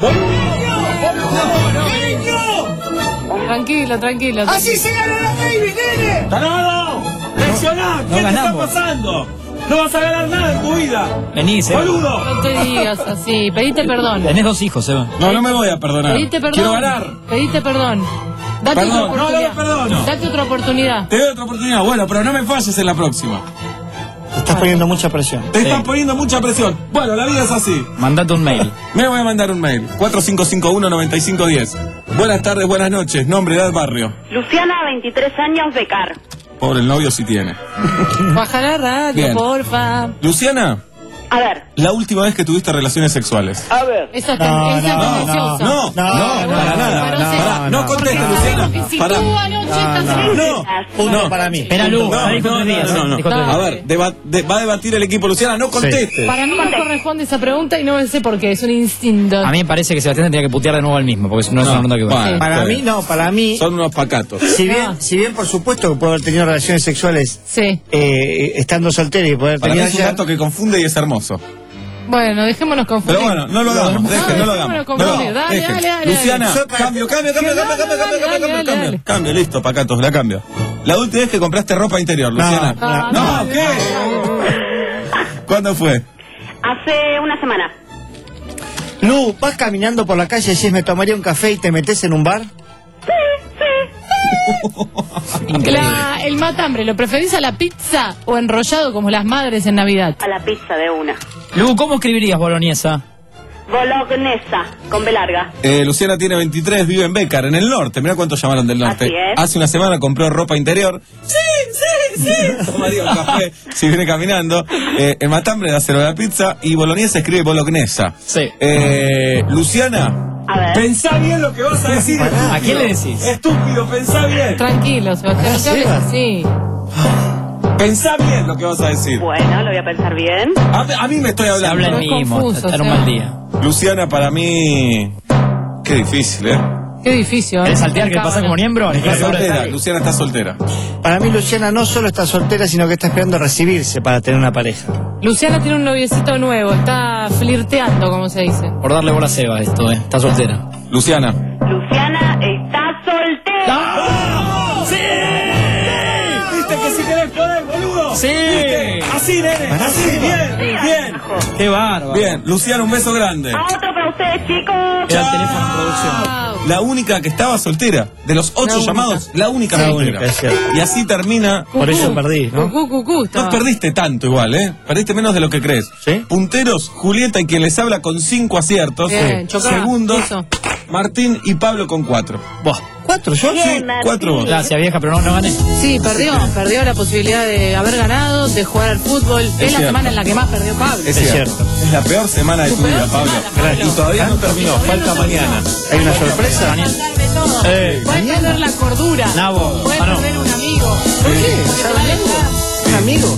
Tranquilo, tranquilo. ¡Así se gana la baby, nene! ¡Tarado! ¡Reaccioná! No ganamos. pasando? No vas a ganar nada en tu vida. Vení, Seba. No te digas así. Pedite perdón. Tenés dos hijos, Seba. No, no me voy a perdonar. Pedite perdón. Quiero ganar. Pedite perdón. Date Perdón. otra oportunidad. No, no me perdono. Date otra oportunidad. Te doy otra oportunidad. Bueno, pero no me falles en la próxima. estás poniendo mucha presión. Te Sí. estás poniendo mucha presión. Bueno, la vida es así. Mandate un mail. Me voy a mandar un mail. cuatro cinco cinco uno nueve cinco uno cero. Buenas tardes, buenas noches. Nombre, edad, barrio. Luciana, veintitrés años, becar. Pobre, el novio sí tiene. Baja la radio, Bien. porfa. Luciana, A ver. la última vez que tuviste relaciones sexuales. A ver. Esa No, esa no, preciosa. No, no, para nada. Pero se- Pará, no contestes, no, Luciana. Porque si Pará. tú anoche estás no. en- No, Punto no. para mí. Espera, Lu. No, ya dijo no, tres días, no, no, no. dijo tres A días. ver, deba- de- va a debatir el equipo, Luciana, no conteste. Para mí no corresponde esa pregunta y no sé por qué, es un instinto. A mí me parece que Sebastián tendría que putear de nuevo al mismo, porque no es No, una ronda que va. bueno. Para Está mí, bien. no, para mí, Son unos pacatos. si bien, si bien por supuesto que puedo haber tenido relaciones sexuales Sí. eh, estando soltero y poder Para mí tener es un dato que confunde y es hermoso. Bueno, dejémonos confundir. Pero bueno, no lo hagamos, No, dejen, no lo dejémonos hagamos. No confundir. lo hagamos, Dale, dejen. dale, dale, Luciana, dale. cambio, cambio, cambio, Que cambio, no, cambio, dale, cambio, dale, cambio, dale, cambio, dale. cambio, listo, pacatos, la cambio. La última vez que compraste ropa interior, Luciana. no, No, no, ¿qué? ¿Cuándo fue? Hace una semana. Lu, vas caminando por la calle y decís me tomaría un café y te metes en un bar. La- el matambre, ¿lo preferís a la pizza o enrollado como las madres en Navidad? A la pizza de una. Lu, ¿cómo escribirías boloñesa? Bolognesa, con B larga. Eh, Luciana tiene veintitrés, vive en Bécar, en el norte. Mirá cuántos llamaron del norte. Así es. Hace una semana compró ropa interior. Sí, sí, sí. Tomaría un café si viene caminando. Eh, el matambre da cero a la pizza y bolognesa escribe bolognesa. Sí. Eh, Luciana, A ver. pensá bien lo que vas a decir. ¿A quién le decís? Estúpido, pensá bien. Tranquilo, Sebastián, no te hables así. Pensá bien lo que vas a decir. Bueno, lo voy a pensar bien. A, a mí me estoy Se hablando. habla el Pero es mismo, confuso, está en un Seba. mal día. Luciana, para mí. Qué difícil, ¿eh? Qué difícil. ¿eh? ¿Querés saltear que pasa como miembro? Está soltera, Luciana está soltera. Para mí Luciana no solo está soltera, sino que está esperando recibirse para tener una pareja. Luciana tiene un noviecito nuevo, está flirteando, como se dice. Por darle bola a Seba esto, eh. Está soltera. Luciana. Luciana está soltera. ¡Sí! ¿Viste que si querés poder, boludo? ¡Sí! ¿Viste? Así, nene, así, bien, bien. ¡Qué bárbaro! Bien, Luciana, un beso grande. A otro para ustedes, chicos. Era el teléfono de producción. Wow. La única que estaba soltera. De los ocho La única. llamados, la única La soltera. única, es cierto. Y así termina. Por eso perdí, ¿no? Cucú, cucú, No estaba. perdiste tanto igual, ¿eh? Perdiste menos de lo que crees. ¿Sí? Punteros, Julieta y quien les habla con cinco aciertos. Bien, chocá, Segundos, eso. Martín y Pablo con cuatro. Buah. ¿Cuatro yo? Sí, Bien, Martín. cuatro vos. Gracias, vieja, pero no, no gané. Sí, perdió, perdió la posibilidad de haber ganado, de jugar al fútbol. Es, la cierto. semana en la que más perdió Pablo. Es, Es cierto. cierto. Es la peor semana de Tu tu vida, peor Pablo. semana, Pablo. Y todavía no terminó, falta mañana. ¿Hay una sorpresa? Puede perder todo. Eh, Puede perder la cordura. Nabo, Puede mano. perder un amigo. ¿Por qué? Porque te va a alejar. ¿Un amigo?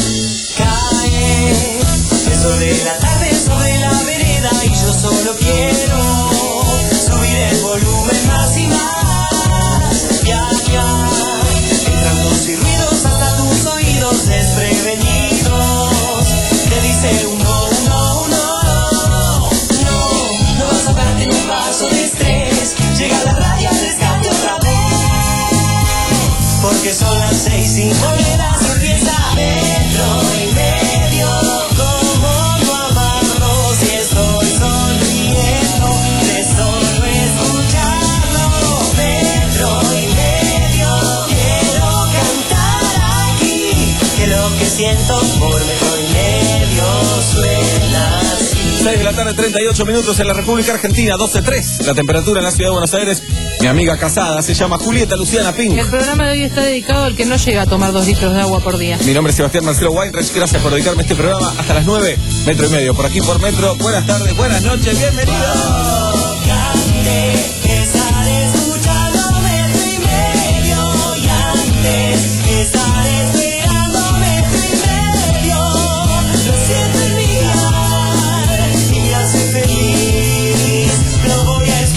Cae el sol de la tarde sobre la vereda y yo solo quiero subir el volumen más y más. Ya, ya, entrando sin ruidos hasta tus oídos desprevenidos. Te dice un no, un no, un no, no, no vas a darte en un vaso de estrés. Llega la radio al rescate otra vez. Porque son las seis sin monedas y empieza metro y medio. Como no amarlo si estoy sonriendo de solo escucharlo. Metro y medio. Quiero cantar aquí que lo que siento por metro y medio suena así. seis de la tarde, treinta y ocho minutos en la República Argentina, doce tres. La temperatura en la ciudad de Buenos Aires. Mi amiga casada se llama Julieta Luciana Pink. El programa de hoy está dedicado al que no llega a tomar dos litros de agua por día. Mi nombre es Sebastián Marcelo Weinreich. Gracias por dedicarme a este programa hasta las nueve, metro y medio. Por aquí por Metro. Buenas tardes, buenas noches, bienvenidos. Cante, estar escuchando metro y medio y antes estar esperando metro y medio. Lo siento enviar y me hace feliz. Lo voy a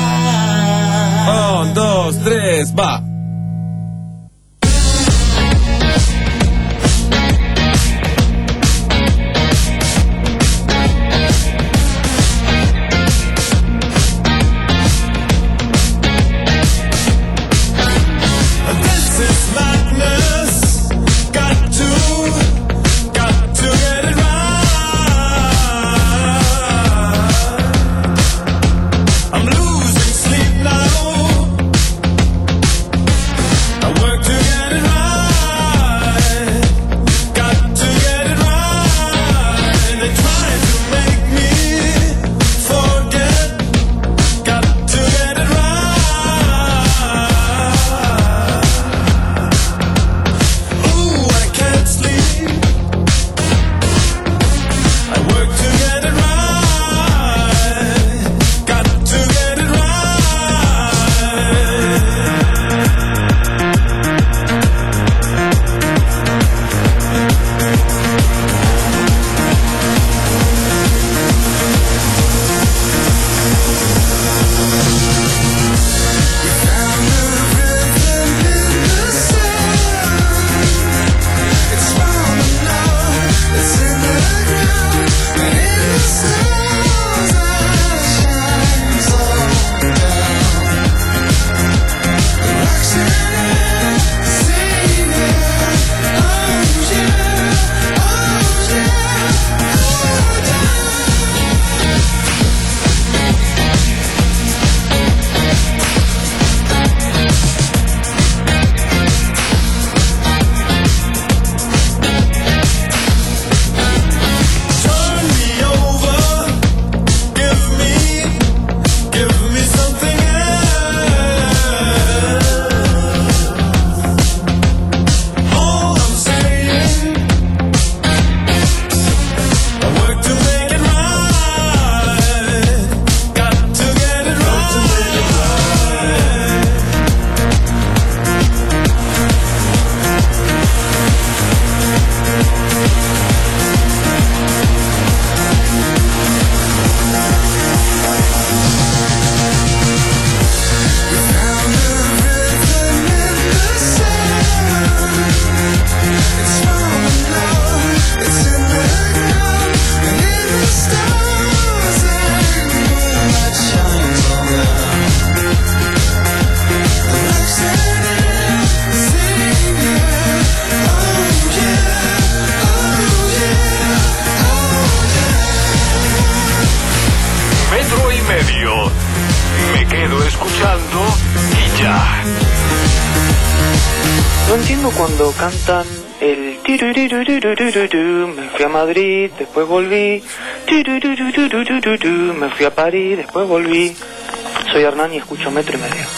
escuchar. Un, dos, tres, va. This is madness. Got to, got to get it right. I'm losing sleep now. quedo escuchando y ya. No entiendo cuando cantan el tirurirurururururu, me fui a Madrid, después volví, tirurirururururu, me fui a París, después volví. Soy Hernán y escucho Metro y Medio.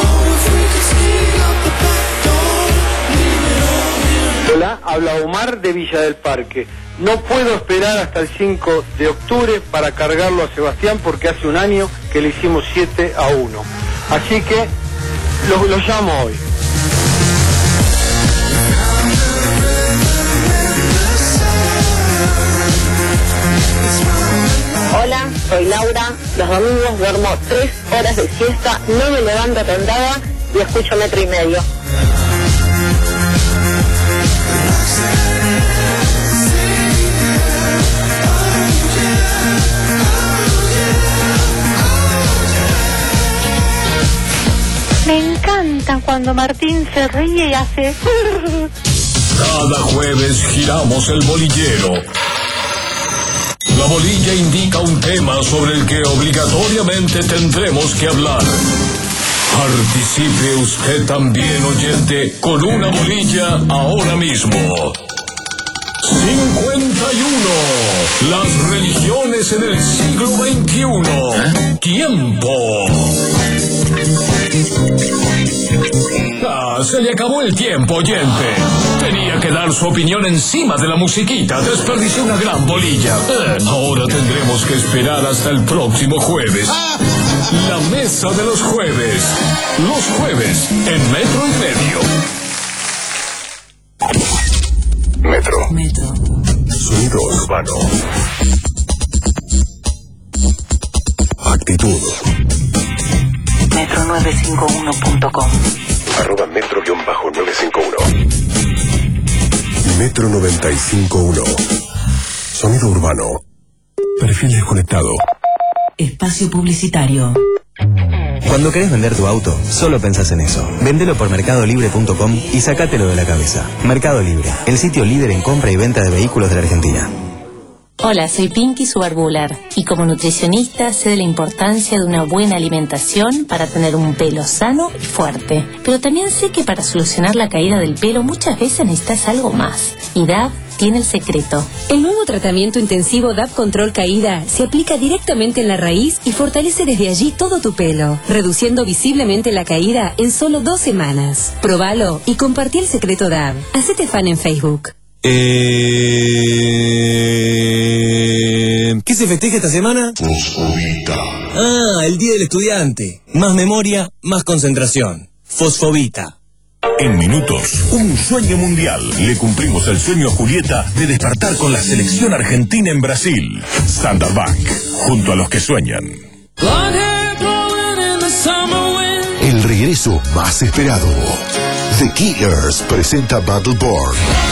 Hola, habla Omar de Villa del Parque. No puedo esperar hasta el cinco de octubre para cargarlo a Sebastián porque hace un año que le hicimos siete a uno. Así que lo, lo llamo hoy. Hola, soy Laura. Los domingos duermo tres horas de siesta, no me levanto tentada y escucho Metro y Medio. Me encanta cuando Martín se ríe y hace... Cada jueves giramos el bolillero. La bolilla indica un tema sobre el que obligatoriamente tendremos que hablar. Participe usted también, oyente, con una bolilla ahora mismo. cincuenta y uno. Las religiones en el siglo veintiuno. ¿Eh? Tiempo. Ah, se le acabó el tiempo, oyente. Tenía que dar su opinión encima de la musiquita. Desperdició una gran bolilla. Eh, ahora tendremos que esperar hasta el próximo jueves. La mesa de los jueves. Los jueves en Metro y Medio. Metro. Metro. Sonido urbano. Actitud. metro nueve cinco uno punto com. Arroba metro nueve cinco uno. Metro noventa y cinco punto uno. Sonido urbano. Perfil desconectado. Espacio publicitario. Cuando querés vender tu auto, solo pensás en eso. Vendelo por mercado libre punto com y sacátelo de la cabeza. Mercado Libre, el sitio líder en compra y venta de vehículos de la Argentina. Hola, soy Pinky Subarbular y como nutricionista sé de la importancia de una buena alimentación para tener un pelo sano y fuerte. Pero también sé que para solucionar la caída del pelo muchas veces necesitas algo más. Y D A B tiene el secreto. El nuevo tratamiento intensivo D A B Control Caída se aplica directamente en la raíz y fortalece desde allí todo tu pelo, reduciendo visiblemente la caída en solo dos semanas. Probalo y compartí el secreto D A B. Hacete fan en Facebook. Eh... ¿Qué se festeja esta semana? Fosfobita. Ah, el Día del Estudiante. Más memoria, más concentración. Fosfobita. En minutos, un sueño mundial. Le cumplimos el sueño a Julieta de despertar con la selección argentina en Brasil. Standard Bank, junto a los que sueñan. El regreso más esperado. The Killers presenta Battleborn.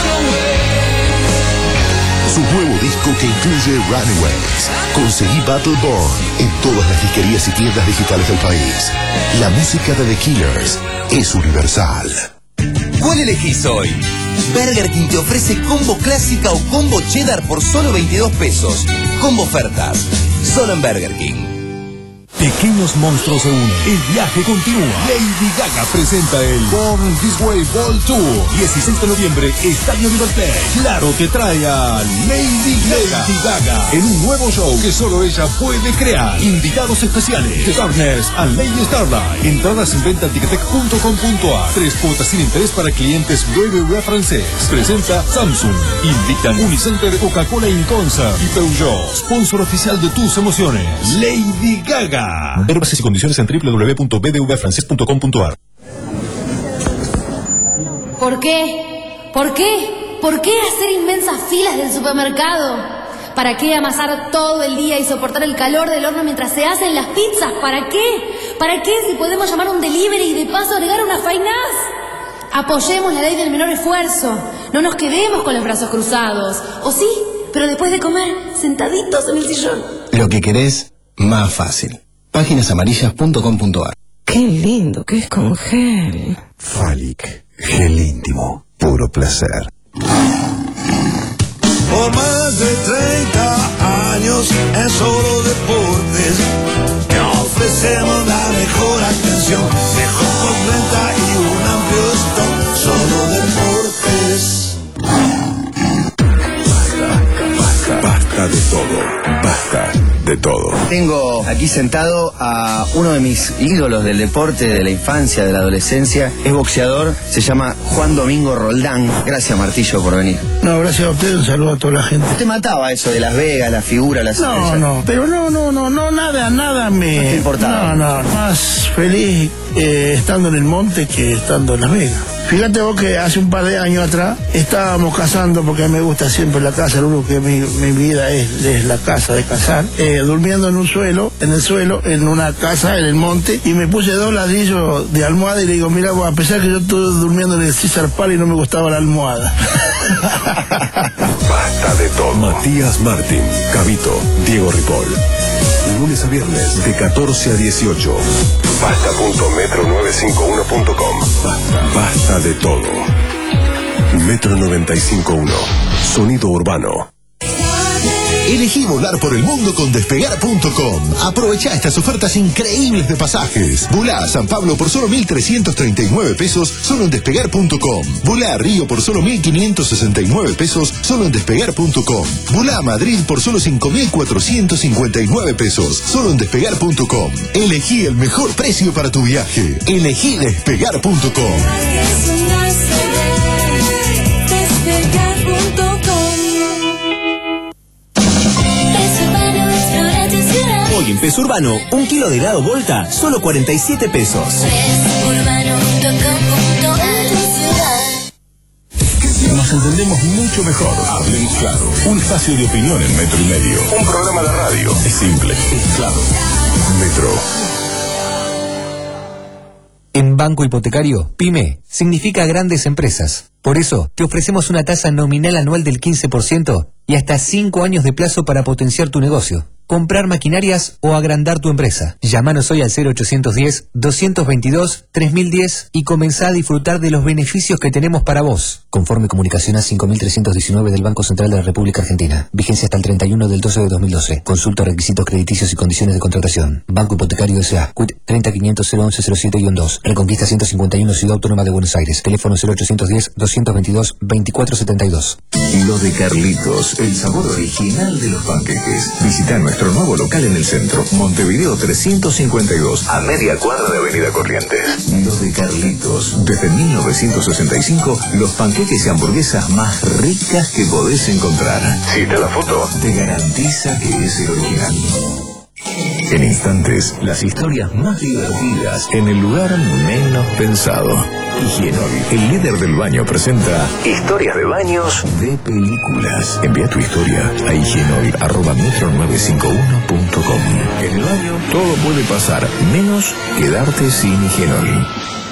Su nuevo disco que incluye Runaways. Conseguí Battleborn en todas las disquerías y tiendas digitales del país. La música de The Killers es universal. ¿Cuál elegís hoy? Burger King te ofrece combo clásica o combo cheddar por solo veintidós pesos. Combo ofertas. Solo en Burger King. Pequeños monstruos se unen. El viaje continúa. Lady Gaga presenta el Born This Way Ball Tour. dieciséis de noviembre, Estadio Liberté. Claro que trae a Lady Gaga. Lady Gaga en un nuevo show que solo ella puede crear. Invitados especiales: The Darkness a Lady Starlight. Entradas en venta en ticketek punto com punto a. Tres cuotas sin interés para clientes B B V A francés. Presenta Samsung. Invitan Unicenter, Coca-Cola in Concert y Peugeot. Sponsor oficial de tus emociones. Lady Gaga. Ver bases y condiciones en doble u doble u doble u punto b d v francés punto com punto a r. ¿Por qué? ¿Por qué? ¿Por qué hacer inmensas filas del supermercado? ¿Para qué amasar todo el día y soportar el calor del horno mientras se hacen las pizzas? ¿Para qué? ¿Para qué si podemos llamar un delivery y de paso agregar una fainaz? Apoyemos la ley del menor esfuerzo. No nos quedemos con los brazos cruzados. ¿O sí? Pero después de comer, sentaditos en el sillón. Lo que querés, más fácil. páginas amarillas punto com punto a r. Qué lindo que es con gel. Falic, gel íntimo, puro placer. Por más de treinta años en Solo Deportes te ofrecemos la mejor Basta de todo. Tengo aquí sentado a uno de mis ídolos del deporte, de la infancia, de la adolescencia. Es boxeador, se llama Juan Domingo Roldán. Gracias, Martillo, por venir. No, gracias a usted, un saludo a toda la gente. ¿Te mataba eso de Las Vegas, la figura, la No, estrella? no, pero no, no, no, no, nada, nada me... ¿No te importaba? No, no, más feliz eh, estando en el monte que estando en Las Vegas. Fíjate vos que hace un par de años atrás estábamos cazando, porque a mí me gusta siempre la casa, lo único que mi, mi vida es, es la casa de cazar, eh, durmiendo en un suelo, en el suelo, en una casa, en el monte, y me puse dos ladrillos de almohada y le digo, mira vos, a pesar que yo estuve durmiendo en el César Pal y no me gustaba la almohada. Basta de todo. Matías Martín, Cabito, Diego Ripoll. Lunes a viernes de catorce a dieciocho. Basta punto metro novecientos cincuenta y uno punto com. Basta, basta de todo. Metro noventa y cinco punto uno. Sonido urbano. Elegí volar por el mundo con despegar punto com. Aprovecha estas ofertas increíbles de pasajes. Volá a San Pablo por solo mil trescientos treinta y nueve pesos solo en despegar punto com. Volá a Río por solo mil quinientos sesenta y nueve pesos solo en despegar punto com. Volá a Madrid por solo cinco mil cuatrocientos cincuenta y nueve pesos solo en despegar punto com. Elegí el mejor precio para tu viaje. Elegí despegar punto com. Hoy en Peso Urbano, un kilo de helado Volta, solo cuarenta y siete pesos. Nos entendemos mucho mejor. Hablemos claro. Un espacio de opinión en metro y medio. Un programa de radio. Es simple, es claro. Metro. En Banco Hipotecario, PYME significa grandes empresas. Por eso, te ofrecemos una tasa nominal anual del quince por ciento y hasta cinco años de plazo para potenciar tu negocio, comprar maquinarias o agrandar tu empresa. Llámanos hoy al cero ochocientos diez, doscientos veintidós, tres mil diez y comenzá a disfrutar de los beneficios que tenemos para vos. Conforme Comunicación A cinco mil trescientos diecinueve del Banco Central de la República Argentina. Vigencia hasta el treinta y uno del doce de dos mil doce. Consulta requisitos crediticios y condiciones de contratación. Banco Hipotecario S A. Quit treinta quinientos cero once cero siete dos. Reconquista ciento cincuenta y uno, Ciudad Autónoma de Buenos Aires. Teléfono cero ochocientos diez, doscientos veintidós, veinticuatro setenta y dos. Lo de Carlitos, el sabor original de los panqueques. Visita nuestro nuevo local en el centro, Montevideo trescientos cincuenta y dos, a media cuadra de Avenida Corrientes. Lo de Carlitos, desde mil novecientos sesenta y cinco, los panqueques y hamburguesas más ricas que podés encontrar. Si está la foto, te garantiza que es el original. En instantes, las historias más divertidas en el lugar menos pensado. Higienol, el líder del baño, presenta historias de baños de películas. Envía tu historia a higienol arroba metro novecientos cincuenta y uno punto com. En el baño todo puede pasar, menos quedarte sin Higienol.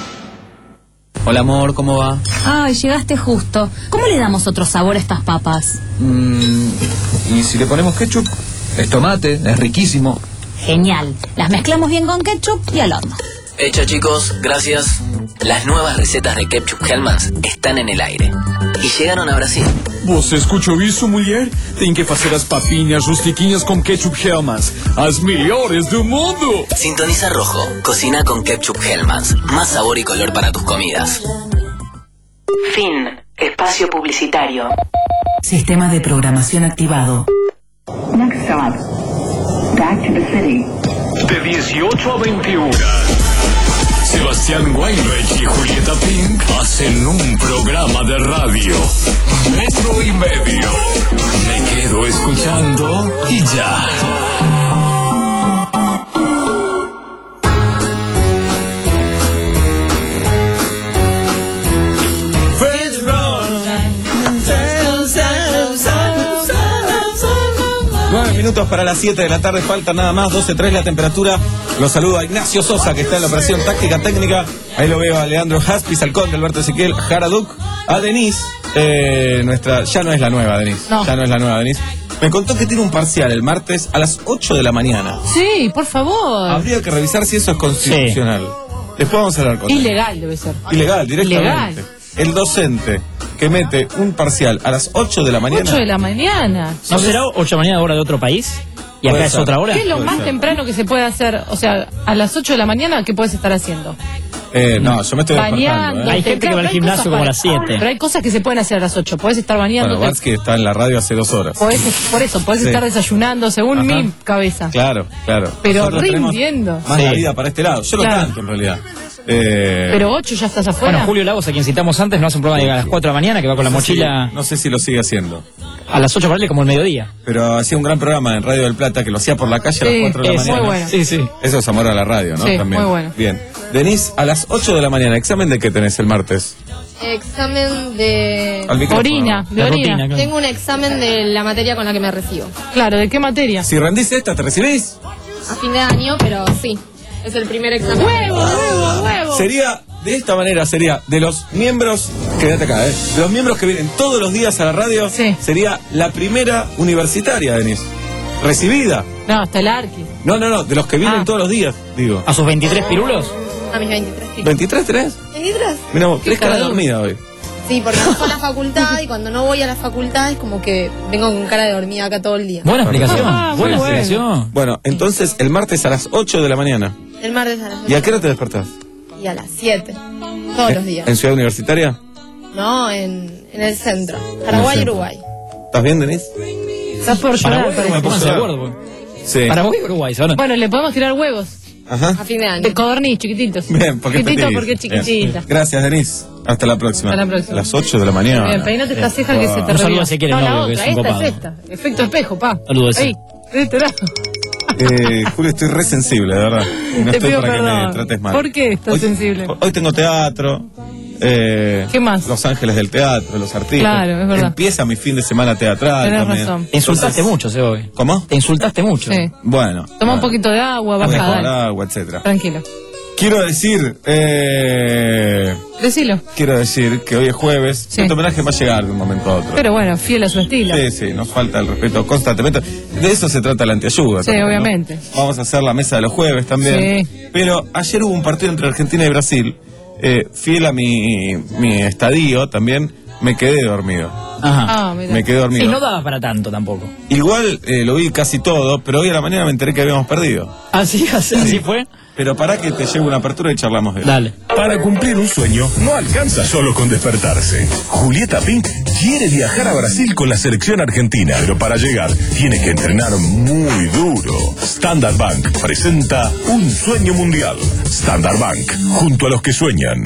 Hola amor, ¿cómo va? Ay, llegaste justo. ¿Cómo le damos otro sabor a estas papas? Mm, ¿y si le ponemos ketchup? Es tomate, es riquísimo. Genial. Las mezclamos bien con ketchup y al horno. Hecho chicos, gracias. Las nuevas recetas de ketchup Hellmann's están en el aire. E chegaram a Brasil. Você escuchou isso, mulher? Tem que fazer as papinhas rustiquinhas com ketchup Hellmann's. As melhores do mundo. Sintoniza rojo. Cocina con ketchup Hellmann's. Más sabor y color para tus comidas. Fin. Espacio publicitario. Sistema de programación activado. Next stop. Back to the city. De dieciocho a veintiuno. Sebastián Weinreich y Julieta Pink hacen un programa de radio. Metro y medio. Me quedo escuchando y ya. Nueve minutos para las siete de la tarde, falta nada más, doce tres la temperatura. Los saludo a Ignacio Sosa, que está en la operación táctica técnica. Ahí lo veo a Leandro Jaspis, al Conde, Alberto Ezequiel, Jaraduc, a Denise, eh, nuestra, ya no es la nueva Denise, No. ya no es la nueva Denise. Me contó que tiene un parcial el martes a las ocho de la mañana. Sí, por favor. Habría que revisar si eso es constitucional. Después vamos a hablar con él. Ilegal debe ser. Ilegal, directamente. Ilegal. El docente que mete un parcial a las ocho de la mañana. ocho de la mañana. ¿No será ocho de la mañana hora de otro país? ¿Y acá Puede es ser. otra hora? ¿Qué es lo Puede más ser. temprano que se puede hacer? O sea, a las ocho de la mañana, ¿qué puedes estar haciendo? Eh, no, yo me estoy despertando. Bañando. ¿eh? Hay gente que va al gimnasio como a las siete. Pero hay cosas que se pueden hacer a las ocho. Podés estar bañando. Bueno, Barsky está en la radio hace dos horas. Podés, por eso, podés Sí. estar desayunando según Ajá. mi cabeza. Claro, claro. Pero Nosotros tenemos rindiendo. Más Sí. la vida para este lado. Yo Claro. lo canto en realidad. Eh, Pero ocho ya estás afuera. Bueno, Julio Lagos, a quien citamos antes, no hace un programa de a las cuatro de la mañana que va con la no sé si- mochila no sé si lo sigue haciendo. a las ocho para él como el mediodía. Pero hacía un gran programa en Radio del Plata que lo hacía por la calle a las Sí, cuatro de la es mañana. muy bueno. Sí, sí. Eso es amor a la radio, ¿no? Sí, También. muy bueno. Bien. Denise, a las ocho de la mañana, ¿examen de qué tenés el martes? Examen de... Al micrófono. Orina, de La orina. rutina, claro. Tengo un examen de la materia con la que me recibo. Claro, ¿de qué materia? Si rendís esta, ¿te recibís? A fin de año, pero sí. Es el primer examen. ¡Huevo, huevo, huevo! Sería, de esta manera, sería de los miembros, quédate acá, ¿eh? De los miembros que vienen todos los días a la radio, Sí. sería la primera universitaria, Denise. Recibida. No, hasta el arqui. No, no, no, de los que vienen Ah. todos los días, digo. ¿A sus veintitrés pirulos? A mis veintitrés. sí. ¿veintitrés tenés? ¿veintitrés? Mira vos, tres caras caradura. dormidas hoy. Sí, porque no fue a la facultad y cuando no voy a la facultad es como que vengo con cara de dormida acá todo el día. Buena explicación. Ah, buena muy bueno. explicación. Bueno, entonces el martes a las ocho de la mañana. El martes a las ¿Y a ocho qué hora te despertás? y a las siete. Todos los días. ¿En Ciudad Universitaria? No, en, en el centro. Paraguay, centro. Uruguay. ¿Estás bien, Denise? Estás por llorar, Paraguay, parece. pónganse de acuerdo. porque- Sí. Paraguay y Uruguay, ¿saben? Bueno, le podemos tirar huevos. Ajá. A fin de año. De codorniz, chiquititos. Bien, porque es Chiquitito petit. porque es chiquitita. Bien. Gracias, Denise. Hasta la próxima. Hasta la próxima. A las ocho de la mañana. Bien, peinate esta ceja que se te Un saludo revió. a Ezequiel, el No, la novio, que otra, es un esta copado. es esta. Efecto espejo, pa. Saludo a ese. Ahí, de este lado. Eh, Julio, estoy re sensible, de verdad. Y no Te estoy pido para que me perdón. trates mal. ¿Por qué estás Hoy- sensible? Hoy tengo teatro. Eh, ¿Qué más? Los Ángeles del Teatro, los artistas. Claro, es verdad. Empieza mi fin de semana teatral Tenés también. razón. Te insultaste Entonces- mucho, se hoy. ¿Cómo? Te insultaste mucho. Sí. Bueno. Toma un poquito de agua, baja, Baja dale. agua, etcétera. Tranquilo. Quiero decir, eh, Decilo. quiero decir que hoy es jueves. Sí. Este homenaje va a llegar de un momento a otro. Pero bueno, fiel a su estilo. Sí, sí, nos falta el respeto constantemente. De eso se trata la antiayuda. Sí, también, ¿no? obviamente. Vamos a hacer la mesa de los jueves también. Sí. Pero ayer hubo un partido entre Argentina y Brasil. Eh, fiel a mi, mi estadio también, me quedé dormido. Ajá. Ah, mira. Me quedé dormido. Y no daba para tanto tampoco. Igual eh, lo vi casi todo, pero hoy a la mañana me enteré que habíamos perdido. Así, así, así fue. Pero para que te lleve una apertura y charlamos de eso. Dale. Para cumplir un sueño, no alcanza solo con despertarse. Julieta Pink quiere viajar a Brasil con la selección argentina, pero para llegar tiene que entrenar muy duro. Standard Bank presenta Un Sueño Mundial. Standard Bank, junto a los que sueñan.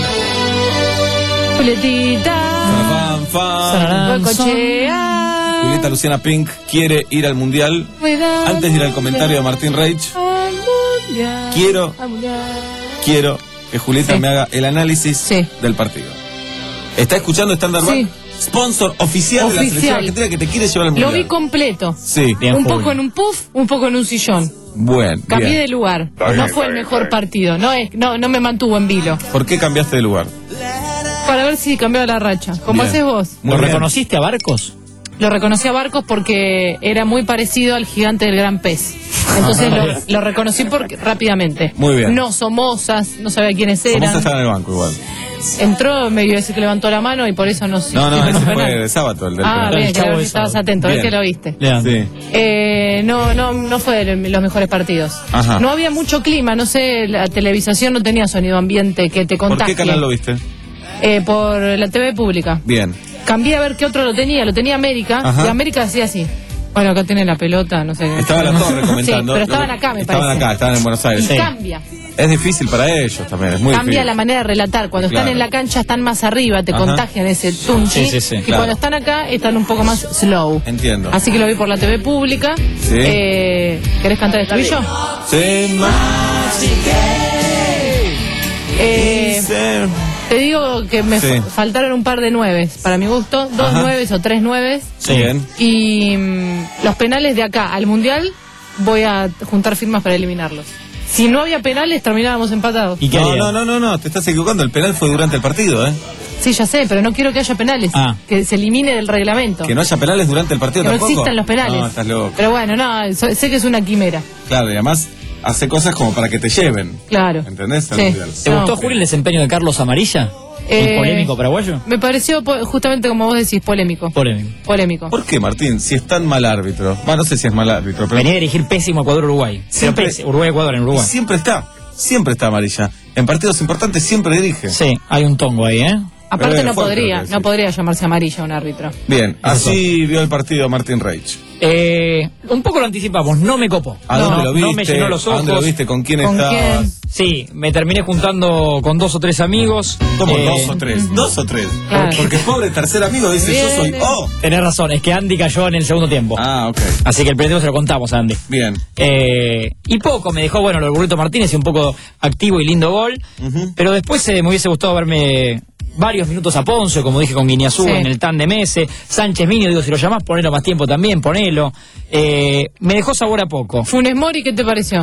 Julietita. Fan, fan. Sararán, Cochea. Julieta Luciana Pink quiere ir al mundial. Antes de ir al comentario de Martín Reich, Al mundial, quiero, al mundial. quiero que Julieta Sí. me haga el análisis Sí. del partido. ¿Está escuchando Standard Sí. Bank? Sponsor oficial, de la selección Oficial. argentina que te quiere llevar al Lo mundial. vi completo. Sí. Bien, un Julio. poco en un puff, un poco en un sillón. Bueno, Cambié bien. de lugar. Está bien, No está fue el bien, mejor está bien. partido. No, es, no, no me mantuvo en vilo. ¿Por qué cambiaste de lugar? Para ver si cambiaba la racha. Como Bien. haces vos. Muy ¿Lo bien. reconociste a Barcos? Lo reconocí a Barcos porque era muy parecido al gigante del gran pez. Entonces lo, lo reconocí porque, rápidamente. Muy bien. No, Somozas, no sabía quiénes Somoza eran. estaba en el banco igual. Entró, medio ese que levantó la mano y por eso no sé. No, no, no ese supe fue nada. de sábado, el del Ah, penal. bien, El que chavo ver si de estabas sábado. atento, es Bien. que lo viste. Lean. Sí. Eh, no, no, no fue de los mejores partidos. Ajá. No había mucho clima, no sé, la televisación no tenía sonido ambiente que te ¿Por contagie. qué canal lo viste? Eh, por la T V pública. Bien. Cambié a ver qué otro lo tenía, lo tenía América, Ajá. y América hacía así. Bueno, acá tiene la pelota, no sé. Estaba la torre comentando. Sí, pero estaban acá, me Estaban parece. acá, estaban en Buenos Y Aires. cambia, Es difícil para ellos también, es muy cambia difícil. la manera de relatar. Cuando están Claro. en la cancha están más arriba, te Ajá. contagian ese tunchi. Sí, sí, sí, y claro. cuando están acá, están un poco más slow. Entiendo. Así que lo vi por la T V pública. Sí. Eh, ¿Querés cantar el estribillo? Sí, más. Eh, te digo que me Sí. fa- faltaron un par de nueves, para mi gusto, dos Ajá. nueves o tres nueves. Sí. Bien. Y mm, los penales de acá al Mundial voy a juntar firmas para eliminarlos. Si no había penales, terminábamos empatados. ¿Y qué No, haría? no, no, no, no, te estás equivocando. El penal fue durante el partido, ¿eh? Sí, ya sé, pero no quiero que haya penales. Ah. Que se elimine del reglamento. Que no haya penales durante el partido Que no tampoco. existan los penales. No, estás loco. Pero bueno, no, so- sé que es una quimera. Claro, y además hace cosas como para que te lleven. Claro. ¿Entendés? Al Sí. mundial. ¿Te No. gustó, Julio, el desempeño de Carlos Amarilla? Eh, ¿El polémico paraguayo? Me pareció po- justamente como vos decís, polémico. Polémico. Polémico. ¿Por qué, Martín? Si es tan mal árbitro. Bueno, no sé si es mal árbitro, pero Venía a dirigir pésimo Ecuador-Uruguay. Siempre- Uruguay-Ecuador en y Uruguay. siempre está. Siempre está amarilla. en partidos importantes siempre dirige. Sí, hay un tongo ahí, ¿eh? Aparte Pero no fuerte, podría, sí. no podría llamarse amarilla un árbitro. Bien, así vio el partido Martín Reich. Eh, un poco lo anticipamos, no me copó. ¿A no, dónde lo viste? No me llenó los ¿A ojos. dónde lo viste? ¿Con quién ¿Con estabas? quién? Sí, me terminé juntando con dos o tres amigos. ¿Cómo Eh, dos o tres? ¿Dos o tres? Claro. Porque pobre tercer amigo dice, yo soy O. Tenés razón, es que Andy cayó en el segundo tiempo. Ah, ok. Así que el primero se lo contamos a Andy. Bien. Eh, y poco, me dejó, bueno, el Burrito Martínez y un poco activo y lindo gol. Uh-huh. Pero después eh, me hubiese gustado verme varios minutos a Ponce, como dije con Guiñazú, Sí. en el tan de Mese. Sánchez Miño, digo, si lo llamás, ponelo más tiempo también, ponelo. Eh, me dejó sabor a poco. Funes Mori, ¿qué te pareció?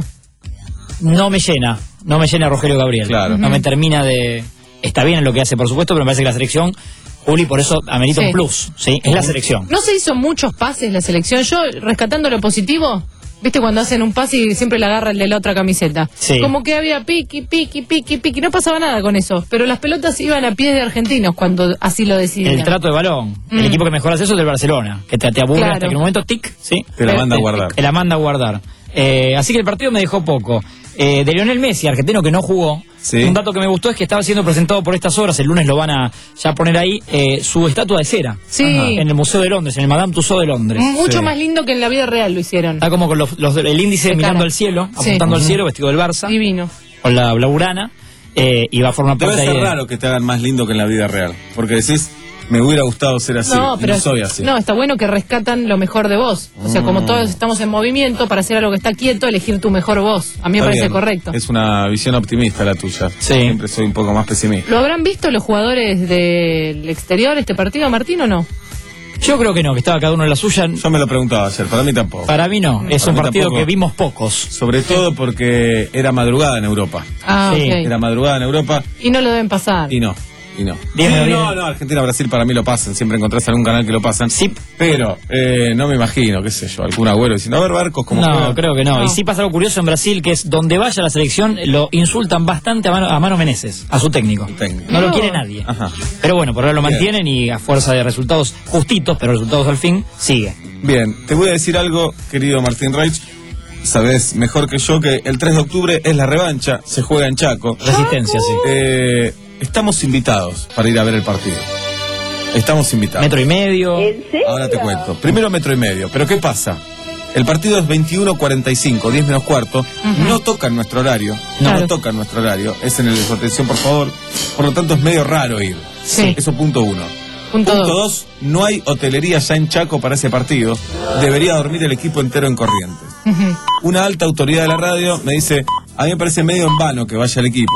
No me llena, no me llena Rogelio Gabriel. Claro. No me termina de... Está bien en lo que hace, por supuesto, pero me parece que la selección, Juli, por eso amerita Sí. un plus, ¿sí? Es la selección. ¿No se hizo muchos pases la selección? Yo, rescatando lo positivo, ¿viste cuando hacen un pase y siempre le agarra el de la otra camiseta? Sí. Como que había piqui, piqui, piqui, piqui, no pasaba nada con eso, pero las pelotas iban a pies de argentinos cuando así lo decidían. El trato de balón. Mm. El equipo que mejor hace eso es el Barcelona, que te, te aburre Claro. hasta que en un momento, tic, ¿sí? Te la manda a guardar. Te la manda a guardar. Eh, así que el partido me dejó poco. Eh, de Lionel Messi, argentino que no jugó, Sí. un dato que me gustó es que estaba siendo presentado por estas horas, el lunes lo van a ya poner ahí, eh, su estatua de cera. Sí. Ajá. En el Museo de Londres, en el Madame Tussauds de Londres. Mucho Sí. más lindo que en la vida real lo hicieron. Está como con los, los- el índice De mirando cara. al cielo, Sí. apuntando al Ujú. cielo, vestido del Barça, Divino. con la blaugrana, eh, y va a formar Debe parte ser ahí de- raro que te hagan más lindo que en la vida real. Porque decís, me hubiera gustado ser así. No, y pero no soy así. no, está bueno que rescatan lo mejor de vos. O sea, como Mm. todos estamos en movimiento para hacer algo que está quieto, elegir tu mejor voz. A mí me Está parece bien. correcto. Es una visión optimista la tuya. Sí. Siempre soy un poco más pesimista. ¿Lo habrán visto los jugadores del exterior este partido, Martín, o no? Yo creo que no, que estaba cada uno en la suya. Yo me lo preguntaba ayer, para mí tampoco. Para mí no, es Para un mí partido tampoco. que vimos pocos. Sobre todo porque era madrugada en Europa. Ah, Sí. ok. Era madrugada en Europa Y no lo deben pasar. y no. Y no. Bien, Sí, bien. no, no, Argentina-Brasil para mí lo pasan. Siempre encontrás algún canal que lo pasan. Sí. Pero eh, no me imagino, qué sé yo, algún agüero diciendo, a ver, Barcos, como No, creo que no. Y sí pasa algo curioso en Brasil, que es donde vaya la selección, lo insultan bastante a Mano, a Mano Menezes, a su técnico. técnico. No lo No. quiere nadie. Ajá. Pero bueno, por ahora lo Bien. mantienen y a fuerza de resultados justitos, pero resultados al fin, sigue. Bien, te voy a decir algo, querido Martín Reich. Sabes mejor que yo que el tres de octubre es la revancha, se juega en Chaco. Resistencia, sí. Eh, estamos invitados para ir a ver el partido. Estamos invitados. Metro y medio. Ahora te cuento. Primero metro y medio. Pero ¿qué pasa? El partido es veintiuno cuarenta y cinco, diez menos cuarto. No toca en nuestro horario. No, Claro. no toca en nuestro horario. Es en el de atención, por favor. Por lo tanto, es medio raro ir. Sí. Eso punto uno. Punto Punto dos. dos, no hay hotelería ya en Chaco para ese partido. Debería dormir el equipo entero en Corrientes. Ujú. Una alta autoridad de la radio me dice, a mí me parece medio en vano que vaya el equipo.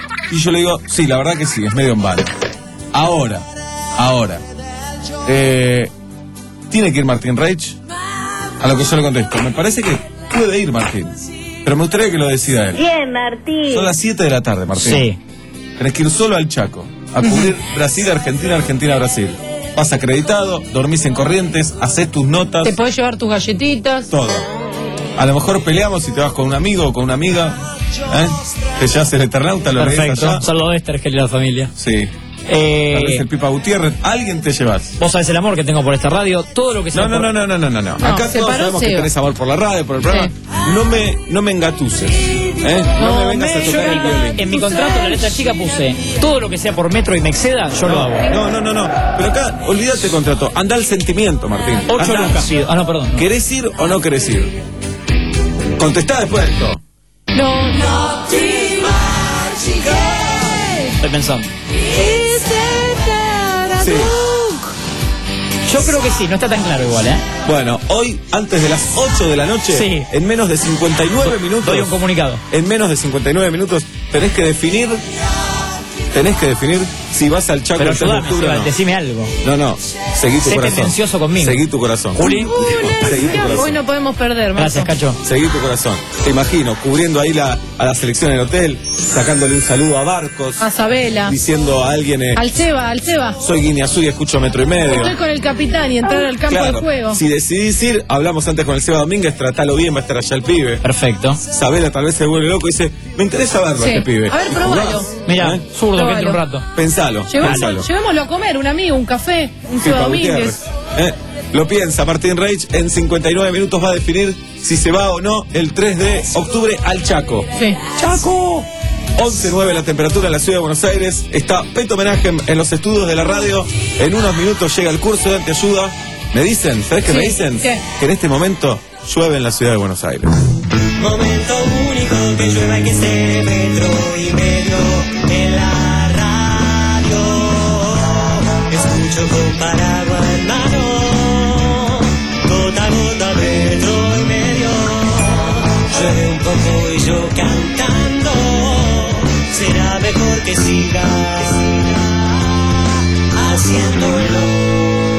Y yo le digo, sí, la verdad que sí, es medio en vano. Ahora, ahora, eh, ¿tiene que ir Martín Reich? A lo que yo le contesto, me parece que puede ir Martín, pero me gustaría que lo decida él. Bien, Martín. Son las siete de la tarde, Martín. Sí. Tenés que ir solo al Chaco, a cubrir Brasil, Argentina, Argentina, Brasil. Vas acreditado, dormís en Corrientes, haces tus notas, Te podés llevar tus galletitas. todo. A lo mejor peleamos si te vas con un amigo o con una amiga, ¿eh? Te llevas el Eternauta, lo lees Perfecto. allá. Solo Esther, que la familia. Sí. Eh, Tal vez el Pipa Gutiérrez, alguien te llevas. Vos sabés el amor que tengo por esta radio, todo lo que sea No, no, por- no, no, no, no, no, no. No, Acá se todos paró sabemos que Seba. tenés amor por la radio, por el programa. Sí. No me, no me engatuses. ¿eh? No, No me vengas a me tocar el Yo en mi- violín. en mi contrato, en la letra chica puse todo lo que sea por metro y me exceda, yo lo hago. No, no, no, no. Pero acá, olvídate contrato. Anda al sentimiento, Martín. Ocho Andá. lucas pido. Ah, no, perdón. no. ¿Querés ir o no querés ir? Contestá después de esto. No, no. Estoy pensando. Sí. Yo creo que sí, no está tan claro igual, ¿eh? Bueno, hoy, antes de las ocho de la noche, Sí. en menos de cincuenta y nueve minutos. Doy un comunicado. En menos de cincuenta y nueve minutos tenés que definir. Tenés que definir si vas al Chaco Pero el tres de ayúdame, octubre o Seba, no. decime algo. No, no. Seguí tu Sé corazón. tendencioso conmigo. Seguí tu corazón. Juli. Seguí tu corazón. Hoy no podemos perder, Marco. Gracias, Cacho. Seguí tu corazón. Te imagino cubriendo ahí la, a la selección en el hotel, sacándole un saludo a Barcos, A Sabela. diciendo a alguien, eh, Al Seba, al Seba. soy Guiñazú y escucho metro y medio. Estoy con el capitán y entrar al campo Claro, del juego. si decidís ir, hablamos antes con el Seba Domínguez, tratalo bien, va a estar allá el pibe. Perfecto. Sabela tal vez se vuelve loco y dice, me interesa verlo Sí. a este pibe. A ver, ¿Y probalo. jugás? Mira, ¿Eh? zurdo que entre un Probalo. rato. Pensalo, Llevamos- pensalo. Llevémoslo a comer, un amigo, un café, un Pipa Seba Gutiérrez. Domínguez. ¿Eh? Lo piensa Martín Reich, en cincuenta y nueve minutos va a definir si se va o no el tres de octubre al Chaco. Sí. ¡Chaco! once nueve la temperatura en la ciudad de Buenos Aires. Está Peto Homenaje en los estudios de la radio. En unos minutos llega el curso de Anteayuda. Me dicen, ¿sabes qué Sí, me dicen? ¿qué? Que en este momento llueve en la ciudad de Buenos Aires. Momento único que llueva y que esté metro y medio en la radio. Escucho con paraguas en mano, gota a gota, metro y medio. Llueve un poco y yo cantando, será mejor que siga haciéndolo.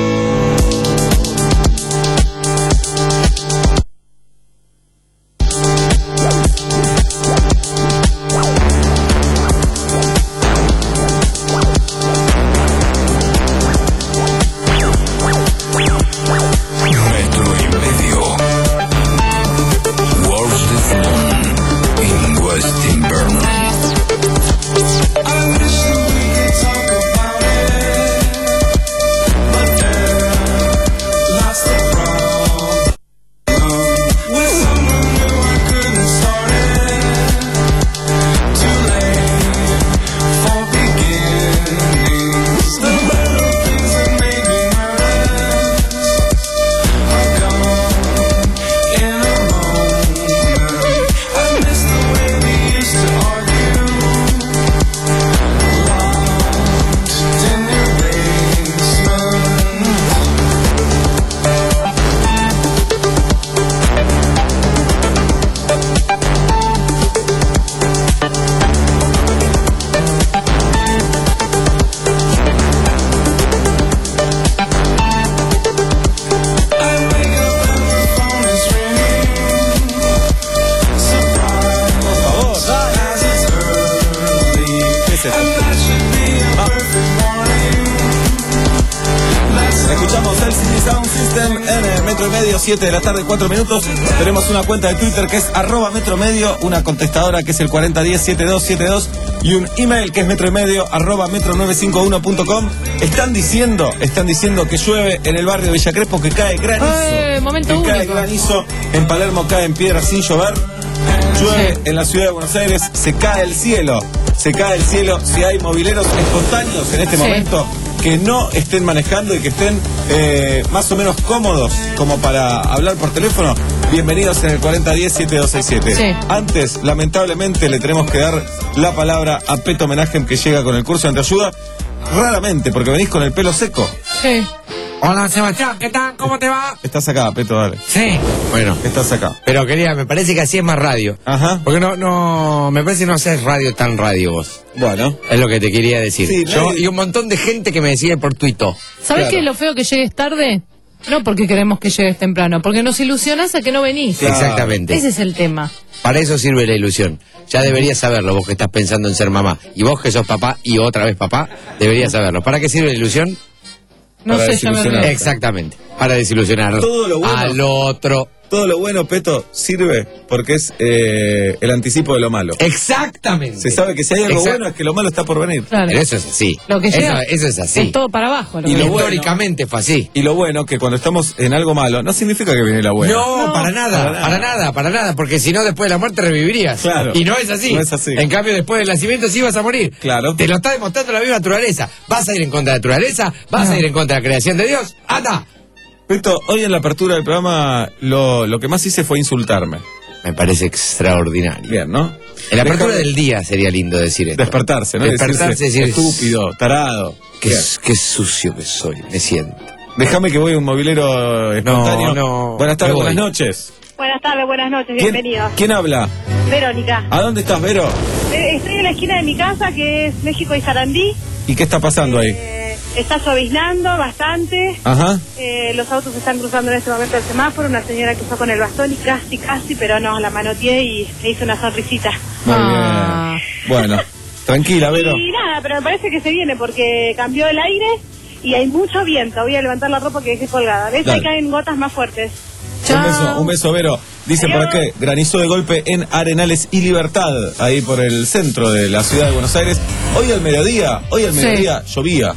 siete de la tarde, cuatro minutos. Tenemos una cuenta de Twitter que es arroba metromedio, una contestadora que es el cuarenta diez setenta y dos setenta y dos y un email que es metroymedio arroba metro novecientos cincuenta y uno punto com. Están diciendo, están diciendo que llueve en el barrio Villa Crespo, que cae granizo. Eh, momento que cae único. granizo. En Palermo caen piedras sin llover. Llueve Sí. en la ciudad de Buenos Aires, se cae el cielo. Se cae el cielo. Si hay mobileros espontáneos en este Sí. momento, que no estén manejando y que estén eh, más o menos cómodos como para hablar por teléfono, bienvenidos en el cuarenta diez setenta y dos sesenta y siete. Sí. Antes, lamentablemente, le tenemos que dar la palabra a Peto Homenaje, que llega con el curso de Anteayuda. Raramente, porque venís con el pelo seco. Sí. Hola Sebastián, ¿qué tal? ¿Cómo te va? Estás acá, Peto, dale. Sí. Bueno. Estás acá. Pero quería, me parece que así es más radio. Ajá. Porque no, no, me parece que no haces radio tan radio vos. Bueno. Es lo que te quería decir. Sí, Yo nadie- y un montón de gente que me decía por Twitter. ¿Sabes Claro. qué es lo feo que llegues tarde? No porque queremos que llegues temprano, porque nos ilusionas a que no venís. Claro. Exactamente. Ese es el tema. Para eso sirve la ilusión. Ya deberías saberlo, vos que estás pensando en ser mamá. Y vos que sos papá y otra vez papá, deberías saberlo. ¿Para qué sirve la ilusión? No Para sé, ya me desilusionar. olvidé. Exactamente. Para desilusionar Todo lo bueno. al otro. Todo lo bueno, Peto, sirve porque es eh, el anticipo de lo malo. Exactamente. Se sabe que si hay algo Exact- bueno es que lo malo está por venir. Claro. Pero eso es así. Lo que eso, llega eso es así. es todo para abajo. Lo Y que lo llega. históricamente fue así. Y lo bueno que cuando estamos en algo malo no significa que viene la buena. No, No, para nada, para para nada. nada, para nada, porque si no después de la muerte revivirías. Claro. Y no es así. No es así. En cambio, después del nacimiento sí vas a morir. Claro. Te lo está demostrando la misma naturaleza. ¿Vas a ir en contra de la naturaleza? ¿Vas No. a ir en contra de la creación de Dios? ¡Anda! Peto, hoy en la apertura del programa lo, lo que más hice fue insultarme. Me parece extraordinario. Bien, ¿no? En la apertura Déjame del día sería lindo decir esto. Despertarse, ¿no? Despertarse y Decirse, decir, estúpido, tarado. Qué, Bien. qué sucio que soy, me siento. Déjame que voy a un movilero espontáneo. no. Buenas tardes, Me voy. buenas noches. Buenas tardes, buenas noches, ¿Quién, bienvenidos. ¿Quién habla? Verónica. ¿A dónde estás, Vero? Eh, Estoy en la esquina de mi casa, que es México y Sarandí. ¿Y qué está pasando ahí? Eh, está suaviznando bastante. Ajá. Eh, los autos están cruzando en este momento el semáforo. Una señora cruzó con el bastón y casi, casi, pero no, la manoteé y le hizo una sonrisita. Muy Ah. bien. Bueno, tranquila, Vero. Y nada, pero me parece que se viene porque cambió el aire y hay mucho viento. Voy a levantar la ropa que dejé colgada. ¿Ves? Ahí Dale. caen gotas más fuertes. Un beso, un beso, Vero. Dice por acá, granizó de golpe en Arenales y Libertad, ahí por el centro de la ciudad de Buenos Aires. Hoy al mediodía, hoy al Sí. mediodía llovía.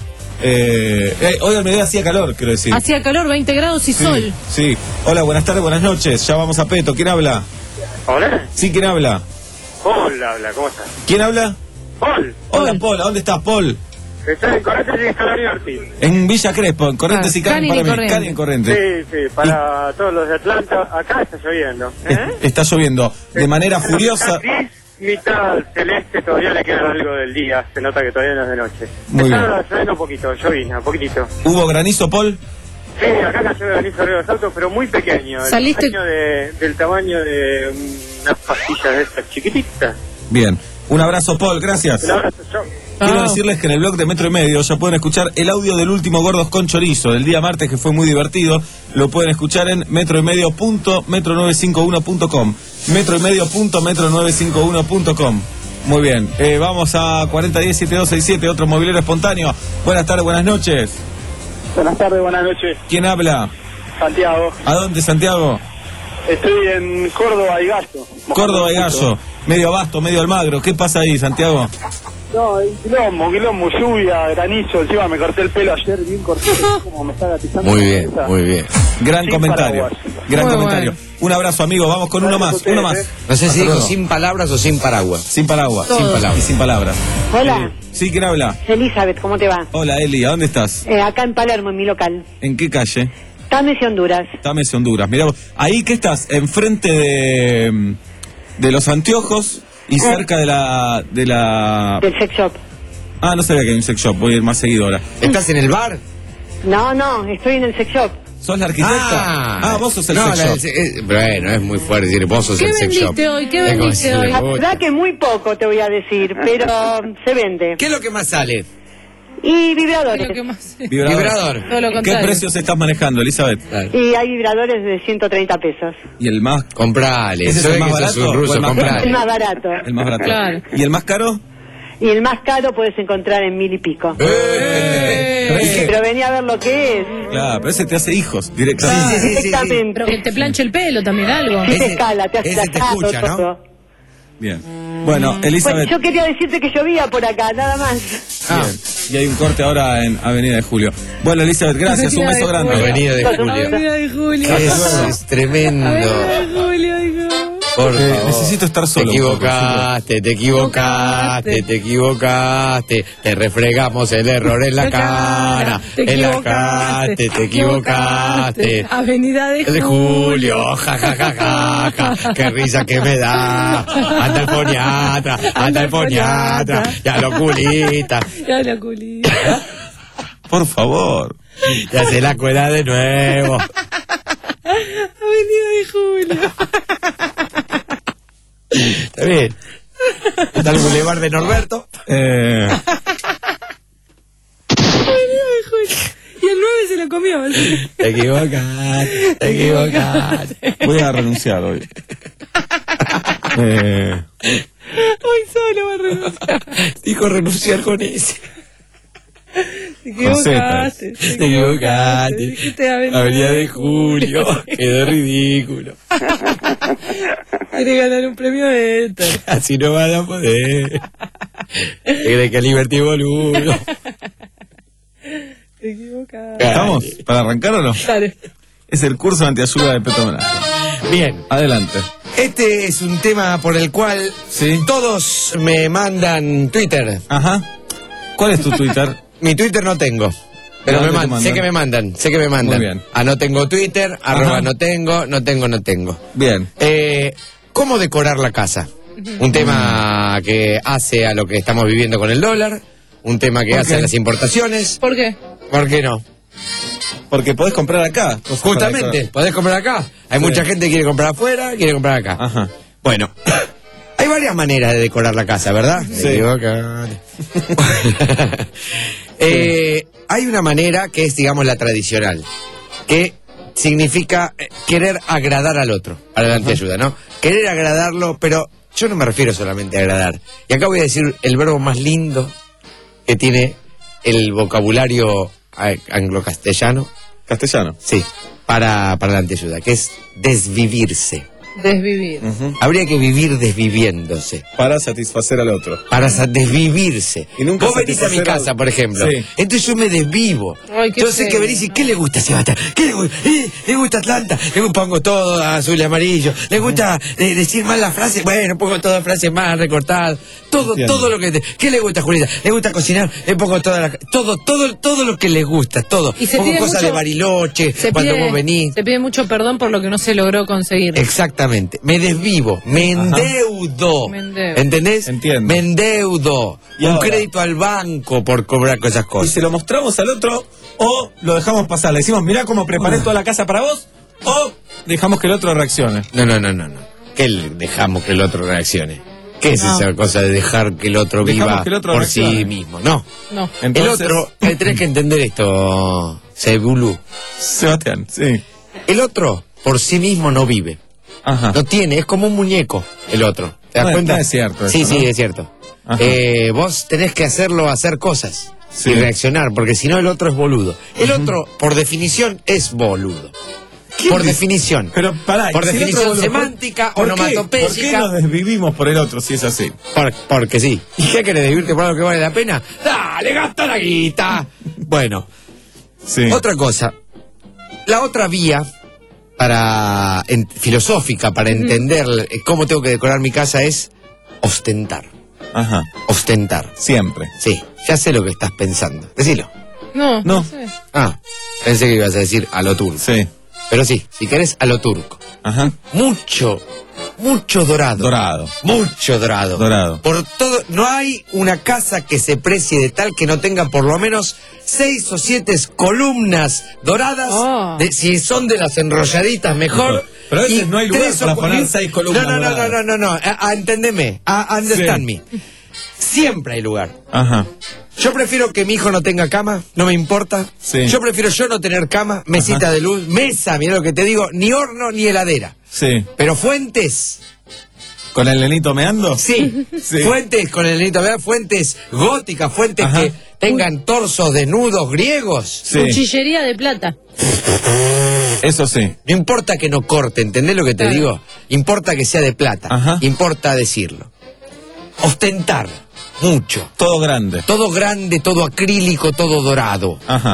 Eh, eh, hoy al mediodía hacía calor, quiero decir. Hacía calor, veinte grados y Sí, sol. sí. Hola, buenas tardes, buenas noches. Ya vamos a Peto. ¿Quién habla? Hola, Sí, ¿quién habla? Paul habla, ¿cómo estás? ¿Quién habla? Paul. Hola, Paul. ¿A dónde estás, Paul? Estoy en Corrientes y Escalón Ortiz. En Villa Crespo, en Corrientes Ah, y Cani, Cani y para mí. Corrientes. Cani y Corrientes. Sí, sí, para todos los de Atlanta. Acá está lloviendo. ¿Eh? Está lloviendo de manera furiosa. Gris, mitad celeste, todavía le queda algo del día. Se nota que todavía no es de noche. Muy bien. Está lloviendo un poquito, llovina, un poquitito. ¿Hubo granizo, Paul? Sí, acá cayó granizo arriba de los autos, pero muy pequeño. Saliste- El tamaño de, del tamaño de unas pastillas de estas chiquititas. Bien. Un abrazo, Paul. Gracias. Un abrazo, chao. Quiero decirles que en el blog de Metro y Medio ya pueden escuchar el audio del último Gordos con Chorizo del día martes, que fue muy divertido. Lo pueden escuchar en metro y medio punto metro novecientos cincuenta y uno punto com. metro y medio punto metro novecientos cincuenta y uno punto com. Muy bien. Eh, vamos a cuarenta diez setenta y dos sesenta y siete, otro movilero espontáneo. Buenas tardes, buenas noches. Buenas tardes, buenas noches. ¿Quién habla? Santiago. ¿A dónde, Santiago? Estoy en Córdoba y Gallo. Córdoba y Gallo. Medio Abasto, medio Almagro. ¿Qué pasa ahí, Santiago? No, hay quilombo, quilombo, lluvia, granizo. Encima me corté el pelo ayer bien cortito, como me está gatizando. Muy la bien, cabeza. muy bien. Gran Sin comentario. paraguas. Gran Muy comentario. bueno. Un abrazo, amigo. Vamos con uno más, uno más. No sé si Hasta dijo luego. sin palabras o sin paraguas. Sin paraguas. Sin Sin palabras. Y sin palabras. Hola, Sí, ¿quién habla? Elizabeth, ¿cómo te va? Hola, Eli. ¿A dónde estás? Eh, acá en Palermo, en mi local. ¿En qué calle? Tames y Honduras. Tames, Honduras. Mirá vos. Ahí que estás, enfrente de, de los anteojos y cerca de la, de la... Del sex shop. Ah, no sabía que hay un sex shop. Voy a ir más seguido ahora. ¿Estás en el bar? No, no, estoy en el sex shop. ¿Sos la arquitecta? Ah, vos sos el no, sex la- shop. es- es- bueno, es muy fuerte decir vos sos ¿Qué el sex shop. vendiste hoy? ¿Qué Es como vendiste decirle, hoy? La "Puta". verdad que muy poco te voy a decir, pero se vende. ¿Qué es lo que más sale? Y vibradores. Vibrador. Vibrador. Todo lo ¿Qué contrario. precios estás manejando, Elizabeth? Y hay vibradores de ciento treinta pesos. ¿Y el más? Comprale. ¿Ese es Soy el más que sos barato un o ruso, el más comprale. El más barato. El más barato. Claro. ¿Y el más caro? Y el más caro puedes encontrar en mil y pico. Pero ese- Pero venía a ver lo que es. Claro, pero ese te hace hijos directamente. Exactamente. Pero que te planche el pelo también, algo. Sí, te escala, te hace ese te sacado, escucha, ¿no? todo. Bien. Bueno, Elizabeth. Pues yo quería decirte que llovía por acá, nada más. Bien. Y hay un corte ahora en Avenida de Julio. Bueno, Elizabeth, gracias. Un beso grande. Avenida de Julio. Avenida de Julio. Eso es tremendo. Avenida de Julio, digo. Por Eh, favor. necesito estar solo Te un poco, equivocaste, te equivocaste, te equivocaste. Te refregamos el error en la cara. Te En la equivocaste, cara, te equivocaste. Avenida de De Julio. Julio, ja, ja, ja, ja, ja, qué risa que me da. Anda el foniatra, anda el foniatra, ya lo culita. Ya la culita. Por favor. Ya se la cuela de nuevo. Avenida de Julio. Está bien. Está el bulevar de Norberto. Eh, Avenida de Julio. Y el nueve se lo comió. ¿sí? Te equivocaste, te equivocaste. voy a renunciar hoy. Eh, Hoy solo va a renunciar. Dijo renunciar con ese. Te equivocaste. Te equivocaste. Dijiste Avenida Avenida de Julio. Quedó ridículo. Quiere ganar un premio de esto. Así no van a poder. ¿Te crees que es libertad, boludo? Te equivocaste. ¿Estamos? ¿Para arrancar o no? Dale. Es el curso de antiayuda de Peto Homenaje. Bien. Adelante. Este es un tema por el cual todos me mandan Twitter. Ajá. ¿Cuál es tu Twitter? Mi Twitter no tengo. Pero ¿De me dónde te mandan, mandan? sé que me mandan, sé que me mandan. Muy bien. Ah, no tengo Twitter, arroba no tengo, no tengo, no tengo. Bien. Eh, ¿Cómo decorar la casa? Un tema que hace a lo que estamos viviendo con el dólar, un tema que ¿Por hace qué? a las importaciones. ¿Por qué? ¿Por qué no? Porque podés comprar acá. cosas para Justamente, decorar. podés comprar acá. Hay Sí. mucha gente que quiere comprar afuera, quiere comprar acá. Ajá. Bueno, hay varias maneras de decorar la casa, ¿verdad? Sí. Me equivocaste. Eh, hay una manera que es, digamos, la tradicional, que significa eh, querer agradar al otro, para la antiayuda, ¿no? Querer agradarlo, pero yo no me refiero solamente a agradar. Y acá voy a decir el verbo más lindo que tiene el vocabulario eh, anglo-castellano. Castellano. Sí, para, para la antiayuda, que es desvivirse. Desvivir. Ujú. Habría que vivir desviviéndose. Para satisfacer al otro. Para sa- desvivirse. Y nunca Vos venís a mi satisfacer al- casa, por ejemplo. Sí. Entonces yo me desvivo. Ay, qué Yo sé feo. que venís y ¿qué le gusta a Sebastián? ¿Qué le gusta? Eh, ¿Le gusta Atlanta? Le gu- pongo todo azul y amarillo. ¿Le gusta eh, decir mal las frases? Bueno, pongo todas frases mal recortadas. Todo, Entiendo. todo lo que te... ¿Qué le gusta a Julieta? ¿Le gusta cocinar? Le pongo toda la... Todo, todo, todo lo que le gusta, todo. Y se pongo pide cosas mucho- de Bariloche Se cuando pide, vos venís. se pide mucho perdón por lo que no se logró conseguir. Exactamente, me desvivo, me endeudo, Me endeudo. ¿entendés? Entiendo. Me endeudo, Y un ahora- crédito al banco por cobrar con esas Y cosas. se lo mostramos al otro o lo dejamos pasar. Le decimos, mirá cómo preparé toda la casa para vos, o dejamos que el otro reaccione. No, no, no, no, no. ¿Qué le dejamos que el otro reaccione? ¿Qué es No. esa cosa de dejar que el otro Dejamos viva que el otro por reaccione. sí mismo? No. No. Entonces, El otro, eh, tenés que entender esto, Sebulú. Sebastián, sí. El otro por sí mismo no vive. Ajá. No tiene, es como un muñeco el otro. ¿Te das No, cuenta? no es cierto Sí, eso, sí, ¿no? es cierto. Ajá. Eh, vos tenés que hacerlo hacer cosas Sí. y reaccionar, porque si no el otro es boludo. El otro, por definición, es boludo. Por dice? definición. Pero pará, Por ¿y si el definición otro boludo? semántica, ¿Por qué? onomatopéyica. ¿Por qué nos desvivimos por el otro si es así? Por- porque sí. ¿Y qué querés desvivirte por algo que vale la pena? ¡Dale, gasta la guita! Bueno, Sí. otra cosa. La otra vía para en- filosófica para entender eh, cómo tengo que decorar mi casa es ostentar. Ajá. Ostentar. Siempre. Sí, ya sé lo que estás pensando. Decilo. No, No. sé. Ah, pensé que ibas a decir a lo turco. Sí. Pero sí, si querés, a lo turco. Ajá. Mucho, mucho dorado. Dorado. Mucho dorado. Dorado. Por todo, no hay una casa que se precie de tal que no tenga por lo menos seis o siete columnas doradas. Oh. De- si son de las enrolladitas, mejor. Pero a veces Y no hay lugar tres o para cu- poner seis columnas No, no, no, no, doradas. no, no, no. A- a- entendeme. A- understand Sí. me. Siempre hay lugar. Ajá. Yo prefiero que mi hijo no tenga cama, no me importa. Sí. Yo prefiero yo no tener cama, mesita Ajá. de luz, mesa, mira lo que te digo, ni horno ni heladera. Sí. Pero fuentes, ¿Con el nenito meando? sí, Sí. fuentes con el nenito, ¿verdad? Fuentes góticas, fuentes Ajá. que tengan torsos desnudos griegos. Sí. Cuchillería de plata. Eso sí. No importa que no corte, ¿entendés lo que te Claro. digo? Importa que sea de plata, Ajá. importa decirlo. Ostentar, mucho. Todo grande. Todo grande, todo acrílico, todo dorado. Ajá.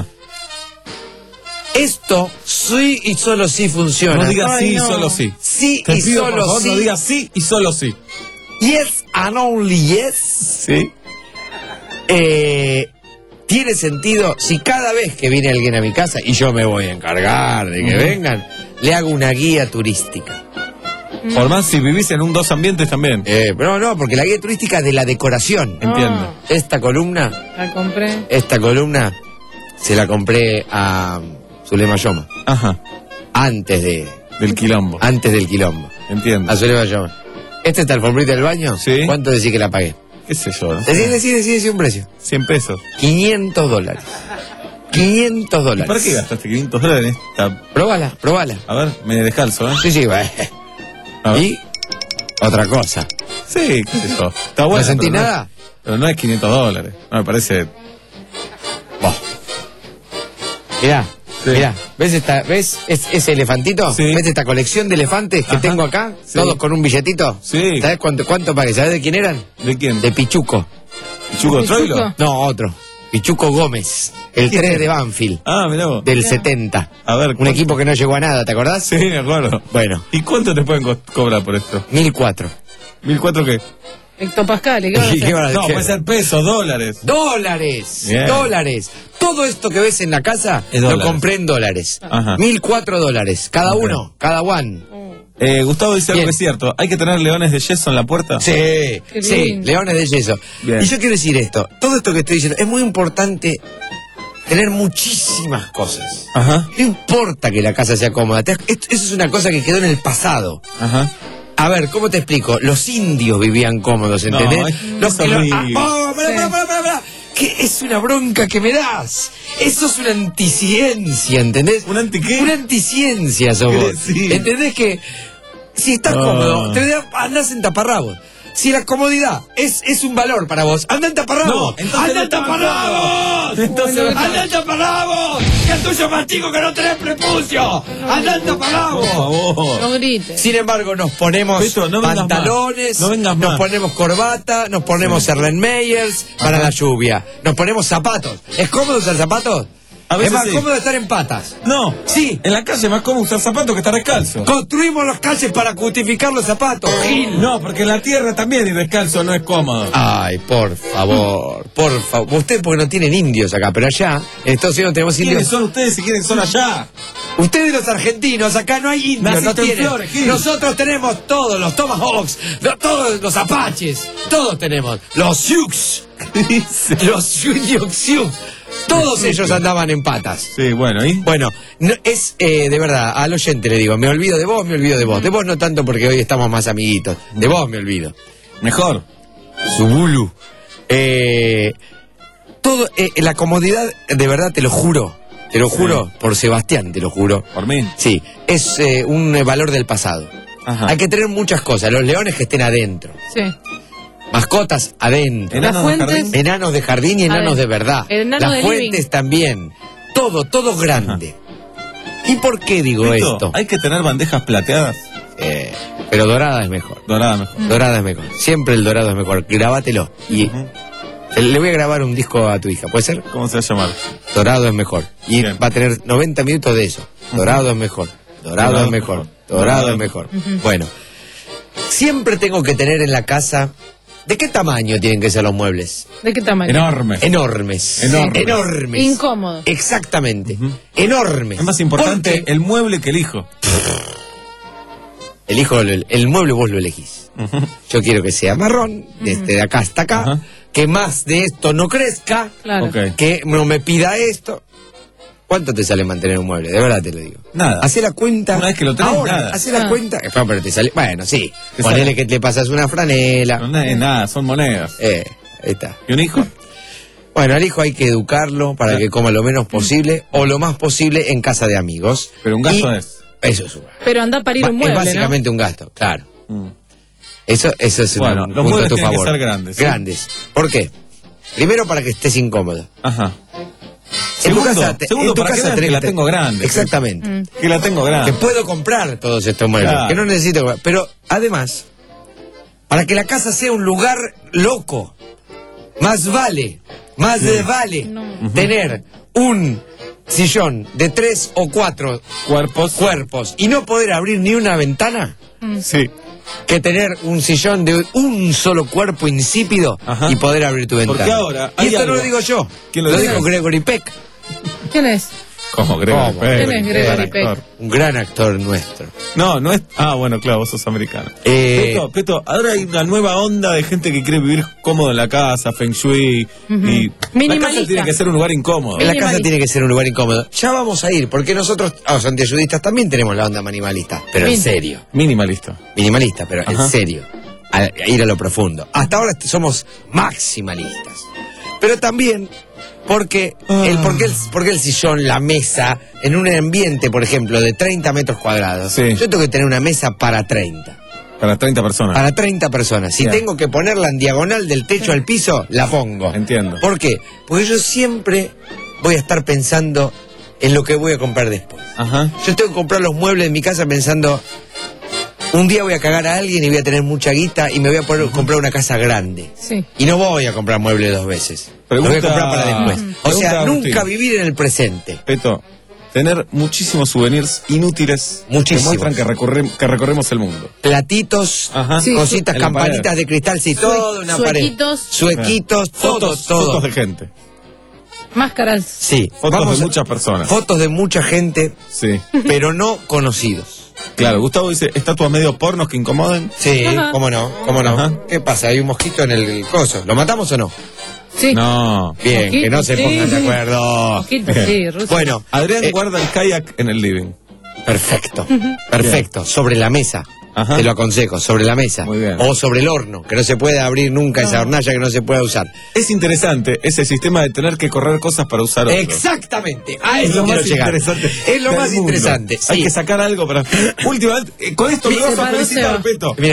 Esto sí y solo sí funciona. No digas Ay, sí y no. solo sí. Sí Te y pido, por solo favor, sí. no digas sí y solo sí. Yes and only yes. Sí. Eh, tiene sentido si cada vez que viene alguien a mi casa, y yo me voy a encargar de que Ujú. vengan, le hago una guía turística. Por más si vivís en un dos ambientes también. Eh, pero no, porque la guía turística es de la decoración. Entiendo. Esta columna, La compré. esta columna, se la compré a Zulema Yoma. Ajá. Antes de, Del quilombo. antes del quilombo. Entiendo. A Zulema Yoma. ¿Esta es la alfombrita del baño? Sí. ¿Cuánto decís que la pagué? ¿Qué sé yo? no sé. Decí, decí, decí, decí un precio. cien pesos. quinientos dólares. quinientos ¿Y dólares. para qué gastaste quinientos dólares en esta? Probala, probala. A ver, me descalzo, ¿eh? Sí, sí, va. A ver. Y otra cosa. Sí, qué sé yo. Está bueno. ¿No sentí pero nada? Pero no es quinientos dólares. No, me parece. Mirá, Sí. mirá. ¿Ves esta, ves es- ese elefantito? Sí. ¿Ves esta colección de elefantes que Ajá. tengo acá? Sí. Todos con un billetito. Sí. ¿Sabes cuánto, cuánto pagué? ¿Sabes de quién eran? ¿De quién? De Pichuco. ¿Pichuco ¿Pichuco? Troilo? No, otro. Pichuco Gómez. El ¿Quién tres es? de Banfield. Ah, mirá vos. Del setenta. A ver. Un ¿cuánto? equipo que no llegó a nada, ¿te acordás? Sí, me acuerdo. Bueno, ¿Y cuánto te pueden co- cobrar por esto? mil cuatro. ¿Mil cuatro qué? Hectopascales, ¿qué van a ¿Y qué hacer? van a No, decir? puede ser pesos, dólares. ¡Dólares! Bien. ¡Dólares! Todo esto que ves en la casa Es lo dólares. compré en dólares. Ajá. Mil cuatro dólares. Cada Ok. uno, cada one. Eh, Gustavo dice algo Bien. que es cierto. ¿Hay que tener leones de yeso en la puerta? Sí, Qué sí, lindo. leones de yeso. Bien. Y yo quiero decir esto, todo esto que estoy diciendo, es muy importante tener muchísimas cosas. Ajá. No importa que la casa sea cómoda, te- esto- eso es una cosa que quedó en el pasado. Ajá. A ver, ¿cómo te explico? Los indios vivían cómodos, ¿entendés? No, es- Los es que lo- horrible. ah, oh, pará, pará, pará, pará, pará. ¿Qué es una bronca que me das? Eso es una anticiencia, ¿entendés? ¿Un anti qué? Una anticiencia sos ¿Qué vos. decís? ¿Entendés que si estás Ah. cómodo, te da- andás en taparrabos? si la comodidad es, es un valor para vos, anda en taparrabos. No, entonces ¡Anda en taparrabos! Entonces- ¡Anda en taparrabos! ¡Que el tuyo es más chico que no tenés prepucio! ¡Anda en taparrabos! Por favor. No grites. Sin embargo, nos ponemos Beto, no vengas pantalones, más. No vengas nos más. ponemos corbata, nos ponemos Sí. Erlenmeyers para Ajá. la lluvia, nos ponemos zapatos. ¿Es cómodo usar zapatos? A veces es más sí. cómodo estar en patas. No, Sí. en la calle es más cómodo usar zapatos que estar descalzo. Construimos las calles para justificar los zapatos, Gil. No, porque en la tierra también ir descalzo no es cómodo. Ay, por favor, por favor. Ustedes porque no tienen indios acá, pero allá, en Estados Unidos tenemos ¿Quiénes indios. son ustedes si quieren son allá? Ustedes los argentinos, acá no hay indios, Naciste no en tienen. Flores, Gil. Nosotros tenemos todos, los Tomahawks, lo- todos los apaches, todos tenemos. Los Sioux, los Sioux, Sioux. Todos ellos andaban en patas. Sí, bueno, ¿y? Bueno, no, es eh, de verdad, al oyente le digo, me olvido de vos, me olvido de vos. De vos no tanto porque hoy estamos más amiguitos. De vos me olvido. Mejor. Subulu. Eh, todo, eh, la comodidad, de verdad, te lo juro. Te lo juro, por Sebastián, te lo juro. Por mí. Sí, es eh, un eh, valor del pasado. Ajá. Hay que tener muchas cosas. Los leones que estén adentro. Sí. Mascotas adentro. Enanos Las de fuentes. jardín. Enanos de jardín y enanos Adentro. de verdad. Enano Las de fuentes living. también. Todo, todo grande. ¿Y por qué digo Beto, esto? hay que tener bandejas plateadas. Eh, pero dorada es mejor. Dorada mejor. Dorada es mejor. Siempre el dorado es mejor. Grabátelo. Y le voy a grabar un disco a tu hija. ¿Puede ser? ¿Cómo se va a llamar? Dorado es mejor. Y Bien. va a tener noventa minutos de eso. Dorado es mejor. Dorado, Dorado es mejor. mejor. Dorado Dorado es mejor. Bueno. Siempre tengo que tener en la casa. ¿De qué tamaño tienen que ser los muebles? ¿De qué tamaño? Enorme. Enormes. Enormes. Enormes. Incómodo. Exactamente. Enormes. Es más importante Porque el mueble que el hijo. el hijo, el, el mueble vos lo elegís. Yo quiero que sea marrón, desde acá hasta acá, Ajá. que más de esto no crezca, Claro. Ok. que no me pida esto. ¿Cuánto te sale mantener un mueble? De verdad te lo digo. Nada. Hacé la cuenta. Una vez que lo tenés, ahora, nada. hacé la Ah. cuenta. Eh, pero te sale. Bueno, sí. Te Ponele sale. que te pasas una franela. No es nada, son monedas. Eh, ahí está. ¿Y un hijo? Bueno, al hijo hay que educarlo para Claro. que coma lo menos posible o lo más posible en casa de amigos. Pero un gasto Y es. Eso es un Pero anda a parir ba- un es mueble, básicamente un gasto, claro. Mm. Eso, eso es Bueno, un los punto a muebles tu tienen que favor. ser grandes, ¿sí? Grandes. ¿Por qué? Primero para que estés incómodo. Ajá. En tu Segundo, casa, te- segundo en tu para que casa vean tenés que la te- tengo grande. Exactamente. Mm. Que la tengo Que grande. puedo comprar todos estos muebles. Claro. Que no necesito comprar. Pero además, para que la casa sea un lugar loco, más vale, más de vale No. tener un sillón de tres o cuatro Cuerpos. cuerpos y no poder abrir ni una ventana, Sí. que tener un sillón de un solo cuerpo insípido Ajá. y poder abrir tu ventana. Porque ahora y hay esto no algo. lo digo yo, ¿Quién lo, lo dijo dice? Gregory Peck, ¿Quién es? Como Gregory ¿Cómo? Peck. ¿Quién es Gregory Gran actor. un gran actor nuestro. No, no es. Ah, bueno, claro, vos sos americano. Eh, Peto, Peto, ahora hay una nueva onda de gente que quiere vivir cómodo en la casa, Feng Shui. Y la Minimalista. casa tiene que ser un lugar incómodo. En la casa Minimalista. tiene que ser un lugar incómodo. Ya vamos a ir, porque nosotros, los antiayudistas, también tenemos la onda minimalista, pero en Min- serio. Minimalista. Minimalista, pero Ajá. en serio. A, a ir a lo profundo. Hasta ahora somos maximalistas. Pero también porque el, porque el, porque el sillón, la mesa, en un ambiente, por ejemplo, de treinta metros cuadrados, Sí. yo tengo que tener una mesa para treinta. Para treinta personas. Para treinta personas. Si Bien. tengo que ponerla en diagonal del techo al piso, la pongo. Entiendo. ¿Por qué? Porque yo siempre voy a estar pensando en lo que voy a comprar después. Ajá. Yo tengo que comprar los muebles en mi casa pensando, un día voy a cagar a alguien y voy a tener mucha guita y me voy a poder comprar una casa grande. Sí. Y no voy a comprar muebles dos veces. Pregunta- Lo voy a comprar para después. O sea, Pregunta, nunca Agustín. vivir en el presente. Peto, tener muchísimos souvenirs inútiles Muchísimos. que muestran que, recorre- que recorremos el mundo. Platitos, Ajá. Sí, cositas, en la campanitas pared. de cristal, sí, Sue- todo en una pared. suequitos. Suequitos, todo, Fotos, todo. fotos de gente. Máscaras. Sí, Fotos vamos de a- muchas personas. Fotos de mucha gente, Sí. pero no conocidos. Claro, Gustavo dice, estatuas medio pornos que incomoden. Sí, Ajá. cómo no, cómo no. Ajá. ¿Qué pasa? ¿Hay un mosquito en el coso? ¿Lo matamos o no? Sí. No. Bien, Mosquito, que no se sí. pongan de acuerdo. Mosquito, sí, ruso. Bueno, Adrián eh, guarda el kayak en el living. perfecto, perfecto. Sobre la mesa. Ajá. Te lo aconsejo, sobre la mesa. Muy bien. O sobre el horno, que no se puede abrir nunca esa hornalla que no se pueda usar. Es interesante ese sistema de tener que correr cosas para usar otro. Exactamente, a Es eso lo quiero más llegar. interesante. Es lo del más mundo. interesante. Hay sí. que sacar algo para. Últimamente, eh, con esto me Sí, vas se a paró, felicitar, Seba. Peto. Mira,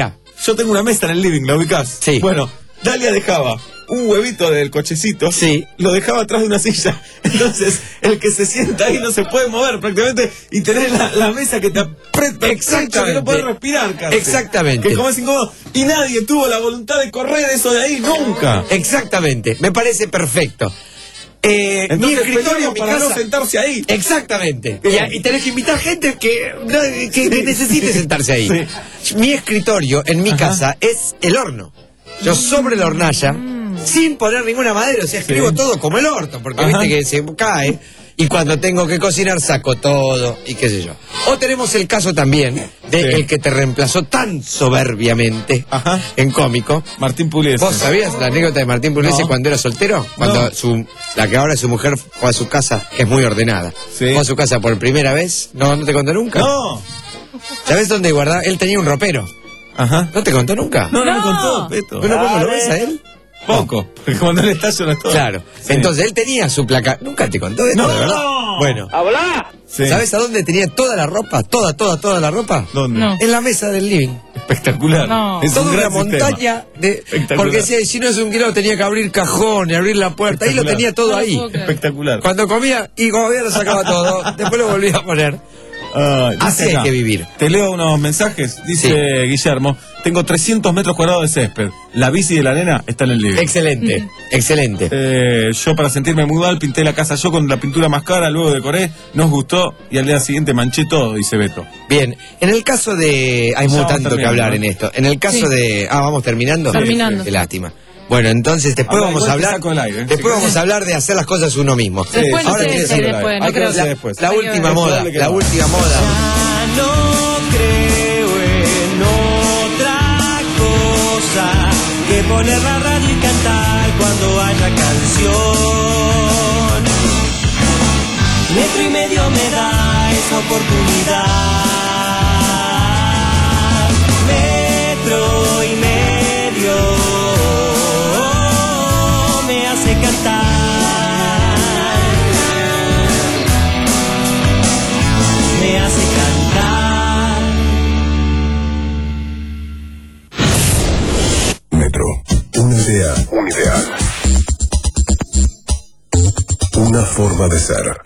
yo tengo una mesa en el living, ¿la ubicás? Sí. Bueno, Dalia dejaba un huevito del cochecito, sí, lo dejaba atrás de una silla. Entonces, el que se sienta ahí no se puede mover prácticamente y tenés la, la mesa que te aprieta, exacto, que no puedes respirar casi. Exactamente. Que como es incómodo. Y nadie tuvo la voluntad de correr eso de ahí, nunca. Exactamente, me parece perfecto. Eh, Entonces, mi escritorio, mi para casa, no sentarse ahí. Exactamente. Y, y tenés que invitar gente que, que, que necesite sentarse ahí. Sí. Mi escritorio en mi Ajá. casa es el horno. Yo sobre la hornalla, mm. sin poner ninguna madera, o sea, escribo sí. todo como el orto, porque Ajá. viste que se cae. Y cuando tengo que cocinar saco todo y qué sé yo. O tenemos el caso también de sí. el que te reemplazó tan soberbiamente Ajá. en cómico. Martín Pugliese. ¿Vos sabías la anécdota de Martín Pugliese no. cuando era soltero? Cuando no. su, la que ahora es su mujer fue a su casa, que es muy ordenada. Sí. Fue a su casa por primera vez. No, no te contó nunca. No. ¿Sabés dónde guardaba? Él tenía un ropero. Ajá. ¿No te contó nunca? No, no, no me contó, Peto. ¿Pero cómo lo ves a él? Poco, porque cuando él está yo no estoy. Claro, sí. Entonces él tenía su placa. Nunca te contó esto, no, de verdad. Bueno, ¡habla! Sí. ¿Sabes a dónde tenía toda la ropa? Toda, toda, toda la ropa. ¿Dónde? No. En la mesa del living. Espectacular. No. Es toda un una montaña de. Porque si, si no es un kilo tenía que abrir cajón y abrir la puerta. Ahí lo tenía todo ahí. Espectacular. Cuando comía y comía lo sacaba todo. Después lo volvía a poner. Uh, Así hay que vivir. Te leo unos mensajes. Dice sí. Guillermo: tengo trescientos metros cuadrados de césped. La bici de la nena está en el living. Excelente, mm. excelente. Eh, yo, para sentirme muy mal, pinté la casa yo con la pintura más cara. Luego decoré, nos gustó y al día siguiente manché todo, dice Beto. Bien, en el caso de. Hay muy tanto que hablar ¿no? en esto. En el caso sí. de. Ah, vamos terminando. Terminando. Qué lástima. Bueno, entonces después Habla, vamos a hablar. Aire, después vamos a hablar de hacer las cosas uno mismo. Sí, después Ahora sí, sí, después, no creo la, después. la última moda, la última moda. Ya no creo en otra cosa que poner la radio y cantar cuando haya canción. Metro y medio me da esa oportunidad. Metro y medio me hace cantar. Me hace cantar. Metro. Una idea. Un ideal. Una forma de ser.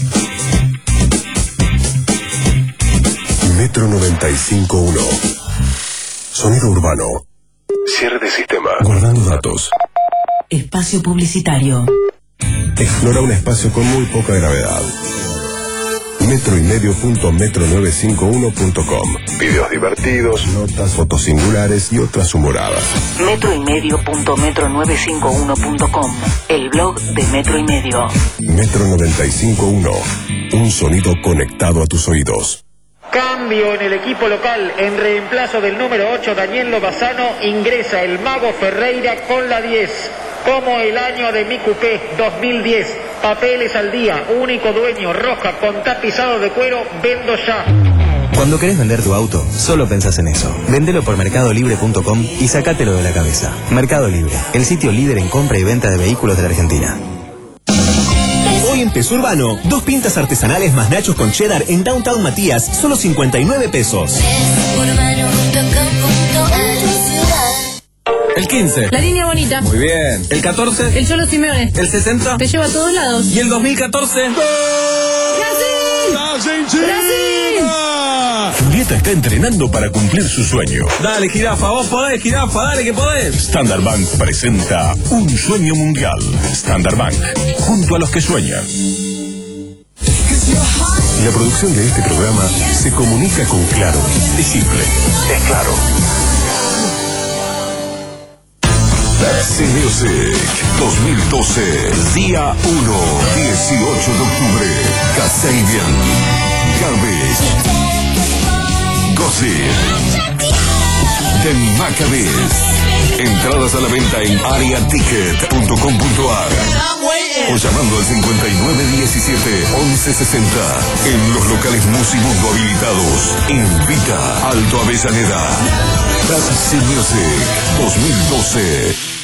Metro noventa y cinco punto uno. Sonido urbano. Cierre de sistema. Guardando datos. Espacio publicitario. Explora un espacio con muy poca gravedad. metro y medio punto metro novecientos cincuenta y uno punto com. Videos divertidos, notas, fotos singulares y otras humoradas. metro y medio punto metro novecientos cincuenta y uno punto com. El blog de Metro y Medio. Metro noventa y cinco punto uno. Un sonido conectado a tus oídos. Cambio en el equipo local. En reemplazo del número ocho, Daniel Lobazano, ingresa el Mago Ferreira con la diez. Como el año de mi cupé dos mil diez. Papeles al día, único dueño, roja, con tapizado de cuero, vendo ya. Cuando querés vender tu auto, solo pensás en eso. Vendelo por mercado libre punto com y sacátelo de la cabeza. Mercado Libre, el sitio líder en compra y venta de vehículos de la Argentina. Hoy en Peso Urbano, dos pintas artesanales más nachos con cheddar en Downtown Matías, solo cincuenta y nueve pesos. El quince. La línea bonita. Muy bien. El catorce. El Cholo Simeone. El sesenta. Te lleva a todos lados. Y el dos mil catorce. ¡Brasil! ¡Brasil! Julieta está entrenando para cumplir su sueño. Dale, jirafa, vos podés, jirafa, dale que podés. Standard Bank presenta Un Sueño Mundial. Standard Bank, junto a los que sueñan. La producción de este programa se comunica con Claro. Es simple, es claro. Pepsi Music dos mil doce, día uno, dieciocho de octubre. Kasabian, Garbage, Gossip, The Maccabees. Entradas a la venta en area ticket punto com punto a r o llamando al cincuenta y nueve diecisiete once sesenta. En los locales Musimundo habilitados. Invita Alto Avellaneda. Pepsi Music dos mil doce.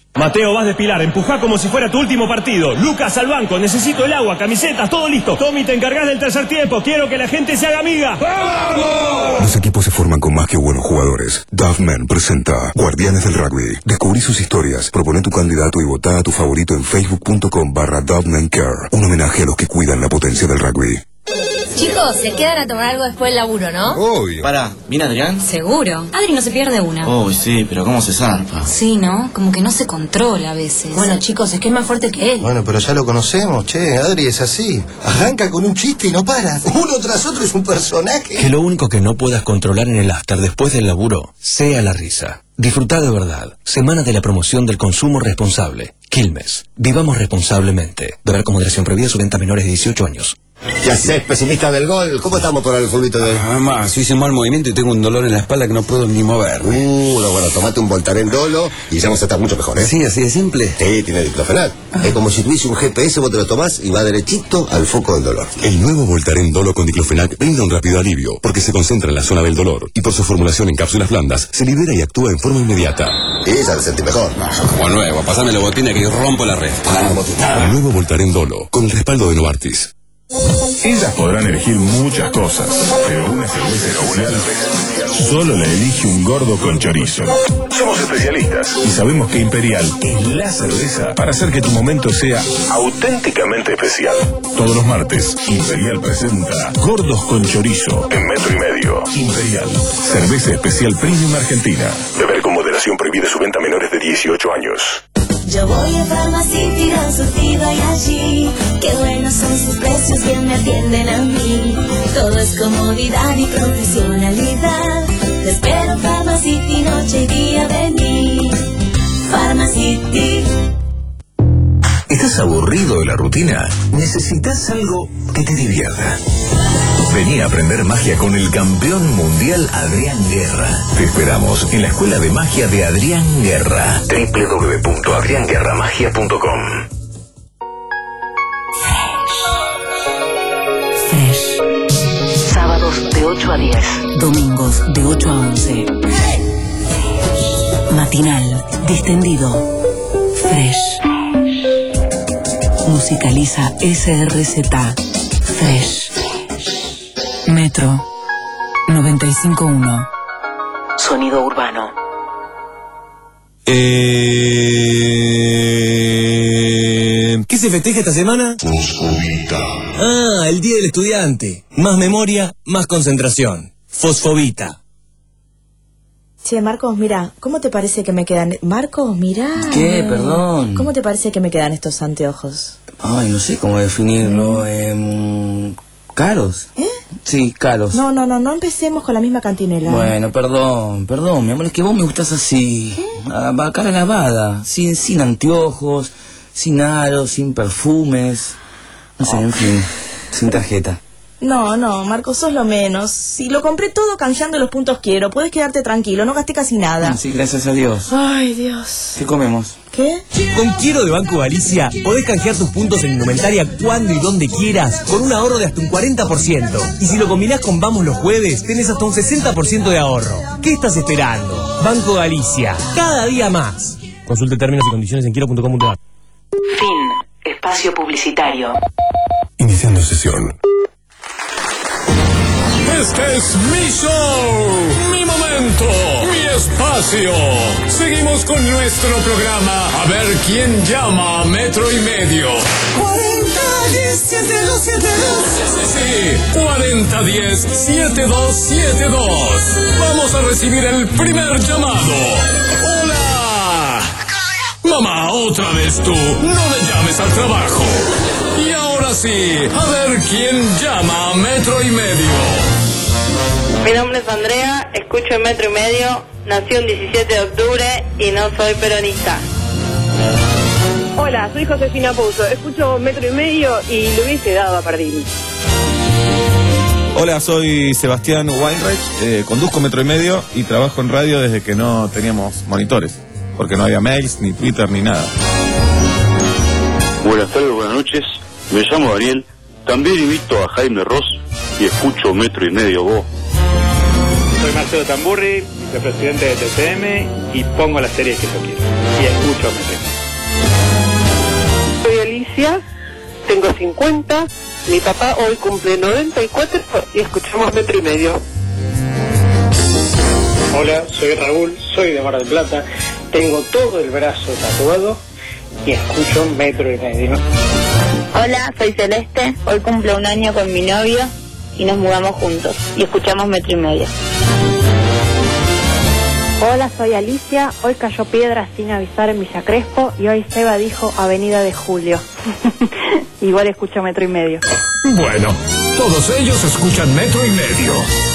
Mateo, vas de pilar, empujá como si fuera tu último partido. Lucas, al banco, necesito el agua, camisetas, todo listo. Tommy, te encargás del tercer tiempo, quiero que la gente se haga amiga. ¡Vamos! Los equipos se forman con más que buenos jugadores. Duffman presenta Guardianes del Rugby. Descubrí sus historias, propone tu candidato y votá a tu favorito en facebook.com barra Duffman Care. Un homenaje a los que cuidan la potencia del rugby. Chicos, se quedan a tomar algo después del laburo, ¿no? Obvio. Pará, ¿viene Adrián? Seguro. Adri no se pierde una. Uy, sí, pero ¿cómo se zarpa? Sí, ¿no? Como que no se controla a veces. Bueno, chicos, es que es más fuerte que él. Bueno, pero ya lo conocemos, che, Adri es así. Arranca con un chiste y no para. Uno tras otro es un personaje. Que lo único que no puedas controlar en el after después del laburo sea la risa. Disfrutá de verdad. Semana de la promoción del consumo responsable. Quilmes. Vivamos responsablemente. Beber con moderación prohibida su venta a menores de dieciocho años. Ya sé, pesimista del gol. ¿Cómo estamos por el fulbito de hoy? Mamá, hice un mal movimiento y tengo un dolor en la espalda que no puedo ni mover. Uh, no, bueno, tomate un Voltaren Dolo y ya vamos a estar mucho mejor, ¿eh? Sí, así de simple. Sí, tiene diclofenac. Es como si tuviese un G P S, vos te lo tomás y va derechito al foco del dolor. El nuevo Voltaren Dolo con diclofenac brinda un rápido alivio porque se concentra en la zona del dolor y por su formulación en cápsulas blandas se libera y actúa en forma inmediata. Sí, ya te sentí mejor. No, como nuevo, pasame la botina que rompo la red. El nuevo Voltaren Dolo con el respaldo de Novartis. Ellas podrán elegir muchas cosas, pero una cerveza especial solo la elige un gordo con chorizo. Somos especialistas y sabemos que Imperial es la cerveza para hacer que tu momento sea auténticamente especial. Todos los martes, Imperial presenta Gordos con Chorizo en Metro y Medio. Imperial, cerveza especial premium argentina. Beber con moderación, prohibida su venta a menores de dieciocho años. Yo voy a Farmacity, han surtido y allí. Qué buenos son sus precios, bien me atienden a mí. Todo es comodidad y profesionalidad. Te espero Farmacity, noche y día, vení. Farmacity. ¿Estás aburrido de la rutina? ¿Necesitas algo que te divierta? Vení a aprender magia con el campeón mundial Adrián Guerra. Te esperamos en la Escuela de Magia de Adrián Guerra. doble u doble u doble u punto adrián guerra magia punto com. Fresh. Sábados de ocho a diez. Domingos de ocho a once. Matinal distendido. Fresh. Musicaliza S R Z. Fresh. Metro noventa y cinco punto uno. Sonido urbano. Eh... ¿Qué se festeja esta semana? Fosfobita. Ah, el Día del Estudiante. Más memoria, más concentración. Fosfobita. Che, Marcos, mira, ¿cómo te parece que me quedan... Marcos, mira. ¿Qué? Perdón. ¿Cómo te parece que me quedan estos anteojos? Ay, no sé cómo definirlo. Eh, ¿Caros? ¿Eh? Sí, caros. No, no, no, no empecemos con la misma cantinela. Bueno, perdón, perdón, mi amor, es que vos me gustás así. A, a cara lavada, sin, sin anteojos, sin aros, sin perfumes. No sé, oh. En fin, sin tarjeta. No, no, Marcos, sos lo menos. Si lo compré todo canjeando los puntos quiero, puedes quedarte tranquilo, no gasté casi nada. Sí, gracias a Dios. Ay, Dios. ¿Qué comemos? ¿Qué? Con Quiero de Banco Galicia podés canjear tus puntos en indumentaria cuando y donde quieras con un ahorro de hasta un cuarenta por ciento. Y si lo combinás con Vamos los Jueves, tenés hasta un sesenta por ciento de ahorro. ¿Qué estás esperando? Banco Galicia, cada día más. Consulte términos y condiciones en quiero punto com punto a r. Fin. Espacio publicitario. Iniciando sesión. Este es mi show, mi momento, mi espacio. Seguimos con nuestro programa. A ver quién llama a Metro y Medio. cuarenta diez setenta y dos setenta y dos. Sí, cuarenta diez setenta y dos setenta y dos. Vamos a recibir el primer llamado. ¡Hola! Mamá, otra vez tú. No me llames al trabajo. Y ahora sí, a ver quién llama a Metro y Medio. Mi nombre es Andrea, escucho en Metro y Medio, nací un diecisiete de octubre y no soy peronista. Hola, soy Josefina Pouso, escucho Metro y Medio y le hubiese dado a Pardini. Hola, soy Sebastián Weinreich, eh, conduzco Metro y Medio y trabajo en radio desde que no teníamos monitores, porque no había mails, ni Twitter, ni nada. Buenas tardes, buenas noches, me llamo Daniel, también invito a Jaime Ross y escucho Metro y Medio vos. Soy Marcelo Tamburri, de presidente de T C M y pongo las series que yo quiero. Y escucho Metro y Medio. Soy Alicia, tengo cincuenta, mi papá hoy cumple noventa y cuatro y escuchamos Metro y Medio. Hola, soy Raúl, soy de Mar del Plata, tengo todo el brazo tatuado y escucho Metro y Medio. Hola, soy Celeste, hoy cumplo un año con mi novio y nos mudamos juntos y escuchamos Metro y Medio. Hola, soy Alicia, hoy cayó piedra sin avisar en Villa Crespo y hoy Seba dijo Avenida de Julio. Igual escucho Metro y Medio. Bueno, todos ellos escuchan Metro y Medio.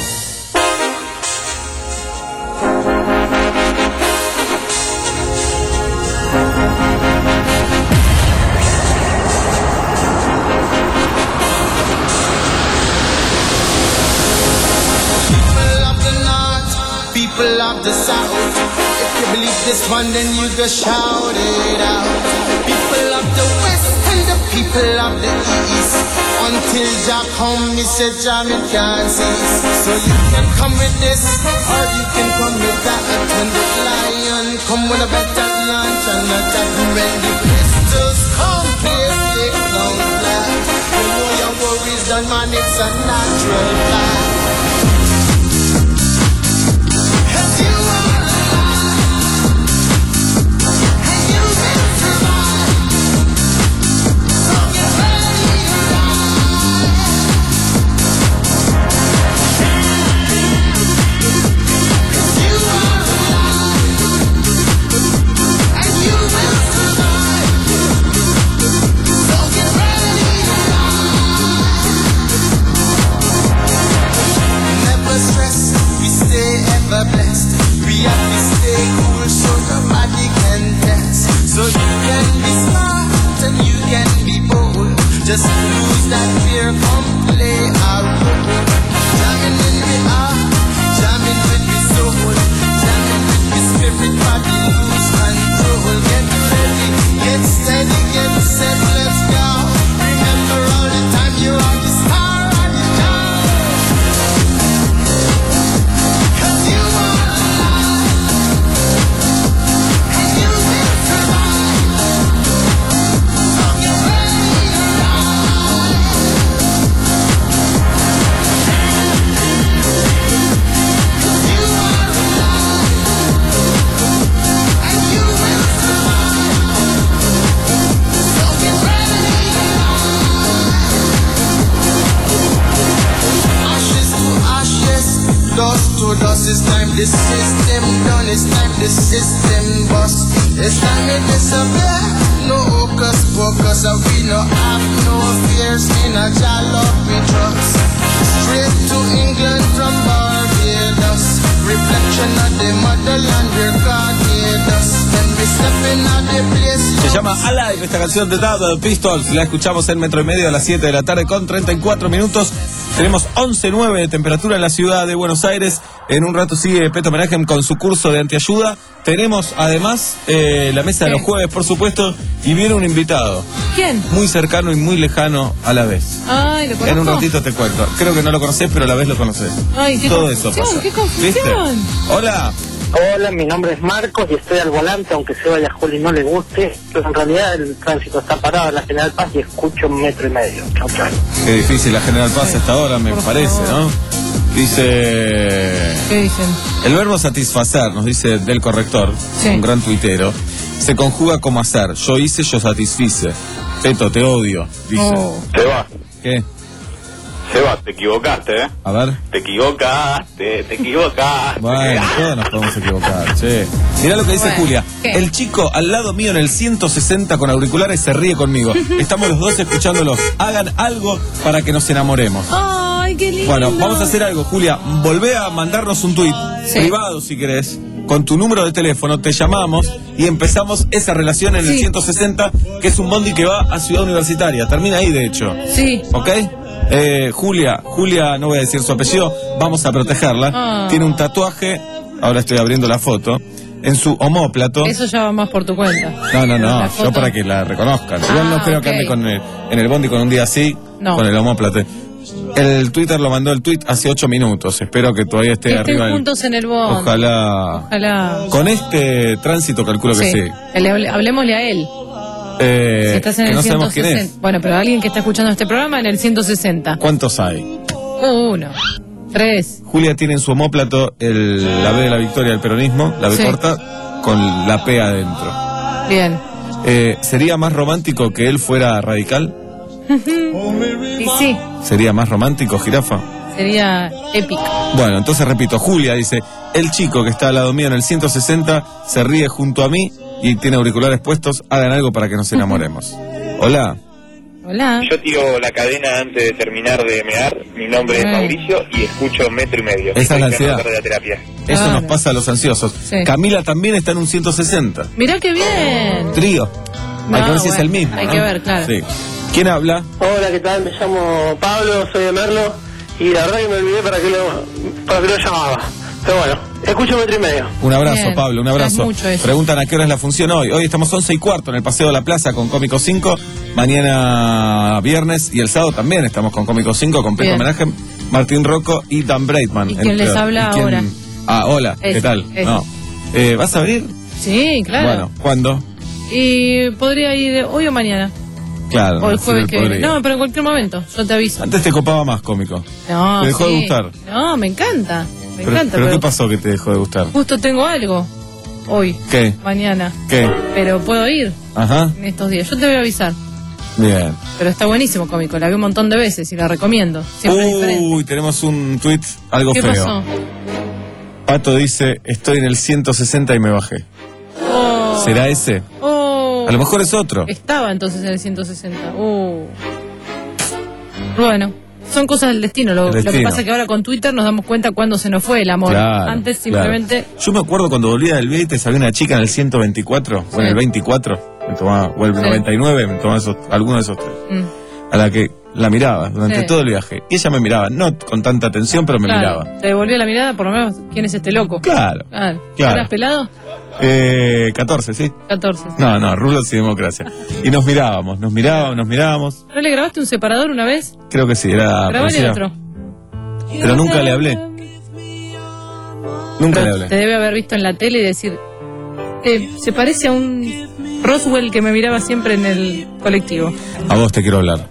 People of the South, if you believe this one, then you just shout it out. People of the West and the people of the East, until Jah come, me say Jah me can't cease. So you can come with this, or you can come with that. When the lion come with a better lunch and attack, when the pistols come, clear the clown black. You know your worries done, man, it's a natural fact. Just lose that fear, come play a role. Jamming in the heart, jamming with the soul, jamming with the spirit, body lose control. Get ready, get steady, get set, let's go. Remember all the time you are the star of the show. 'Cause you are alive, and you will survive. So get ready. Dust to dust, it's time the system done, it's time the system bust. It's time to disappear, no hocus pocus, and we no have no fears in a jalop we trust. Straight to England from Barbados, reflection of the motherland where God made us. Then we stepping out the place. Se llama Alive esta canción de Double Pistols, la escuchamos en Metro y Medio a las siete de la tarde con treinta y cuatro minutos. Tenemos once nueve de temperatura en la ciudad de Buenos Aires. En un rato sigue Peto Menajem con su curso de antiayuda. Tenemos además eh, la mesa de los jueves, por supuesto, y viene un invitado. ¿Quién? Muy cercano y muy lejano a la vez. Ay, ¿lo conozco? En un ratito te cuento. Creo que no lo conocés, pero a la vez lo conocés. Ay, qué Todo eso confusión, pasa. qué confusión. ¿Viste? Hola. Hola, mi nombre es Marcos y estoy al volante, aunque se vaya Juli no le guste. Pero en realidad el tránsito está parado en la General Paz y escucho Metro y Medio. Chau, chau. Qué difícil la General Paz hasta ahora, me parece, ¿no? Dice... ¿Qué dicen? El verbo satisfacer, nos dice Del Corrector, Sí. un gran tuitero, se conjuga como hacer. Yo hice, yo satisfice. Peto, te odio, dice. Oh. Se va. ¿Qué? Seba, te equivocaste, ¿eh? A ver. Te equivocaste, te equivocaste. Bueno, todos nos podemos equivocar, che. Mirá lo que dice Bueno, Julia. ¿qué? El chico al lado mío en el ciento sesenta con auriculares se ríe conmigo. Estamos los dos escuchándolo. Hagan algo para que nos enamoremos. Ay, qué lindo. Bueno, vamos a hacer algo, Julia. Volvé a mandarnos un tuit Sí. privado, si querés, con tu número de teléfono. Te llamamos y empezamos esa relación en el Sí. ciento sesenta, que es un bondi que va a Ciudad Universitaria. Termina ahí, de hecho. Sí. ¿Ok? Eh, Julia, Julia, no voy a decir su apellido, vamos a protegerla. Ah. Tiene un tatuaje, ahora estoy abriendo la foto, en su omóplato. Eso ya va más por tu cuenta. No, no, no, La yo foto. para que la reconozcan. Igual no Ah, creo ok. que ande con el- en el bondi con un día así, No. con el omóplato. El Twitter lo mandó el tweet hace ocho minutos. Espero que todavía esté Que estén arriba. el- juntos en el bond. Ojalá. Ojalá. Con este tránsito calculo que sí. Le hable- hablemosle a él. Eh, Si estás en que el no sabemos ciento sesenta. quién es. Bueno, pero alguien que está escuchando este programa en el ciento sesenta. ¿Cuántos hay? Uno. Tres. Julia tiene en su omóplato el, la B de la victoria del peronismo, la B Sí. corta, con la P adentro. Bien. Eh, ¿Sería más romántico que él fuera radical? Y sí, ¿Sería más romántico, jirafa? sería épico. Bueno, entonces repito, Julia dice, el chico que está al lado mío en el ciento sesenta se ríe junto a mí y tiene auriculares puestos, hagan algo para que nos enamoremos. Hola. Hola. Yo tiro la cadena antes de terminar de mear. Mi nombre es Mm. Mauricio y escucho Metro y Medio. Esa es la Soy ansiedad. de la terapia. Eso Claro. nos pasa a los ansiosos. Sí. Camila también está en un ciento sesenta. Mirá qué bien. Trío. No, hay que ver si es bueno, el mismo. hay ¿no? que ver, claro. Sí. ¿Quién habla? Hola, ¿qué tal? Me llamo Pablo, soy de Merlo y la verdad que me olvidé para qué lo, para qué lo llamaba. Pero bueno, escucho Metro y Medio. Un abrazo, Bien, Pablo, un ya abrazo. es mucho eso. Preguntan a qué hora es la función hoy. Hoy estamos once y cuarto en el Paseo de la Plaza con Cómico cinco. Mañana viernes y el sábado también estamos con Cómico cinco, con Pepe Bien. Homenaje, Martín Rocco y Dan Breitman. ¿Y quién entre- les habla ¿y quién- ahora? Ah, hola, ¿qué Ese, tal? ese. No. Eh, ¿Vas a venir? Sí, claro. Bueno, ¿cuándo? Y podría ir hoy o mañana. Claro. O el sí, jueves que viene. podría. No, pero en cualquier momento. Yo te aviso. Antes te copaba más Cómico. No, Te dejó de sí. gustar. No, me encanta. Me Pero, encanta. pero Pero, ¿qué pasó que te dejó de gustar? justo tengo algo. Hoy. ¿Qué? Mañana. ¿Qué? Pero puedo ir Ajá. en estos días. Yo te voy a avisar. Bien. Pero está buenísimo Cómico. La vi un montón de veces y la recomiendo. Siempre es diferente. Uy, tenemos un tweet algo ¿Qué feo. pasó? Pato dice, estoy en el ciento sesenta y me bajé. Oh. ¿Será ese? Oh. A lo mejor es otro. Estaba entonces en el ciento sesenta. Uh. Bueno, son cosas del destino. Lo, El lo que destino. pasa es que ahora con Twitter nos damos cuenta cuándo se nos fue el amor. Claro, Antes claro. simplemente... Yo me acuerdo cuando volvía del Vieites había una chica en el ciento veinticuatro o en Sí. el veinticuatro, me tomaba, o el Sí. noventa y nueve, me tomaba esos, alguno de esos tres, Mm. a la que la miraba durante Sí. todo el viaje. Y ella me miraba, no con tanta atención, pero me Claro, miraba. te devolvió la mirada, por lo menos, ¿quién es este loco? Claro, Claro. claro. ¿Eras pelado? Eh, catorce, ¿sí? catorce. No, no, rulos y democracia. Y nos mirábamos, nos mirábamos, nos mirábamos. ¿No le grabaste un separador una vez? Creo que sí, era Grabale poesía. otro. Pero nunca le hablé. Nunca le Te hablé. debe haber visto en la tele y decir, eh, se parece a un Roswell que me miraba siempre en el colectivo. A vos te quiero hablar.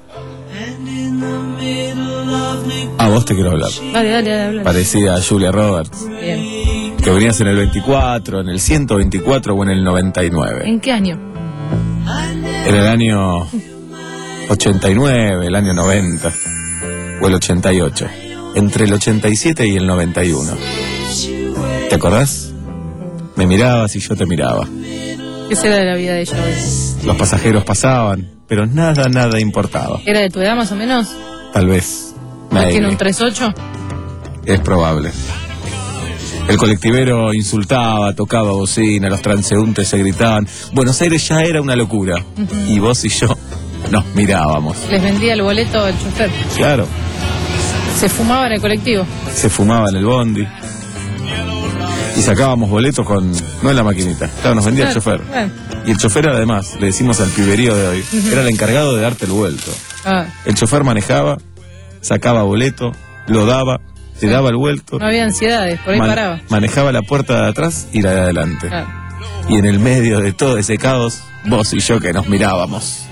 A vos te quiero hablar. Dale, dale, dale. habla. Parecida a Julia Roberts. Bien. Que venías en el veinticuatro, en el ciento veinticuatro o en el noventa y nueve. ¿En qué año? En el año ochenta y nueve, el año noventa o el ochenta y ocho. Entre el ochenta y siete y el noventa y uno. ¿Te acordás? Me mirabas y yo te miraba. ¿Qué será de la vida de ella hoy? Los pasajeros pasaban, pero nada, nada importaba. ¿Era de tu edad más o menos? Tal vez. ¿No Maybe. tiene un tres ocho? Es probable. El colectivero insultaba, tocaba bocina, los transeúntes se gritaban. Buenos Aires ya era una locura. Ujú. Y vos y yo nos mirábamos. Les vendía el boleto al chofer. Claro, Se fumaba en el colectivo. se fumaba en el bondi. Y sacábamos boletos con... No en la maquinita. Claro, nos vendía el Claro, chofer. bueno. Y el chofer además, le decimos al piberío de hoy, Ujú. era el encargado de darte el vuelto. Ah, El chofer manejaba, sacaba boleto, lo daba, te daba el vuelto. no había ansiedades, por ahí Man- paraba. manejaba la puerta de atrás y la de adelante. Claro. Y en el medio de todo ese caos, vos y yo que nos mirábamos.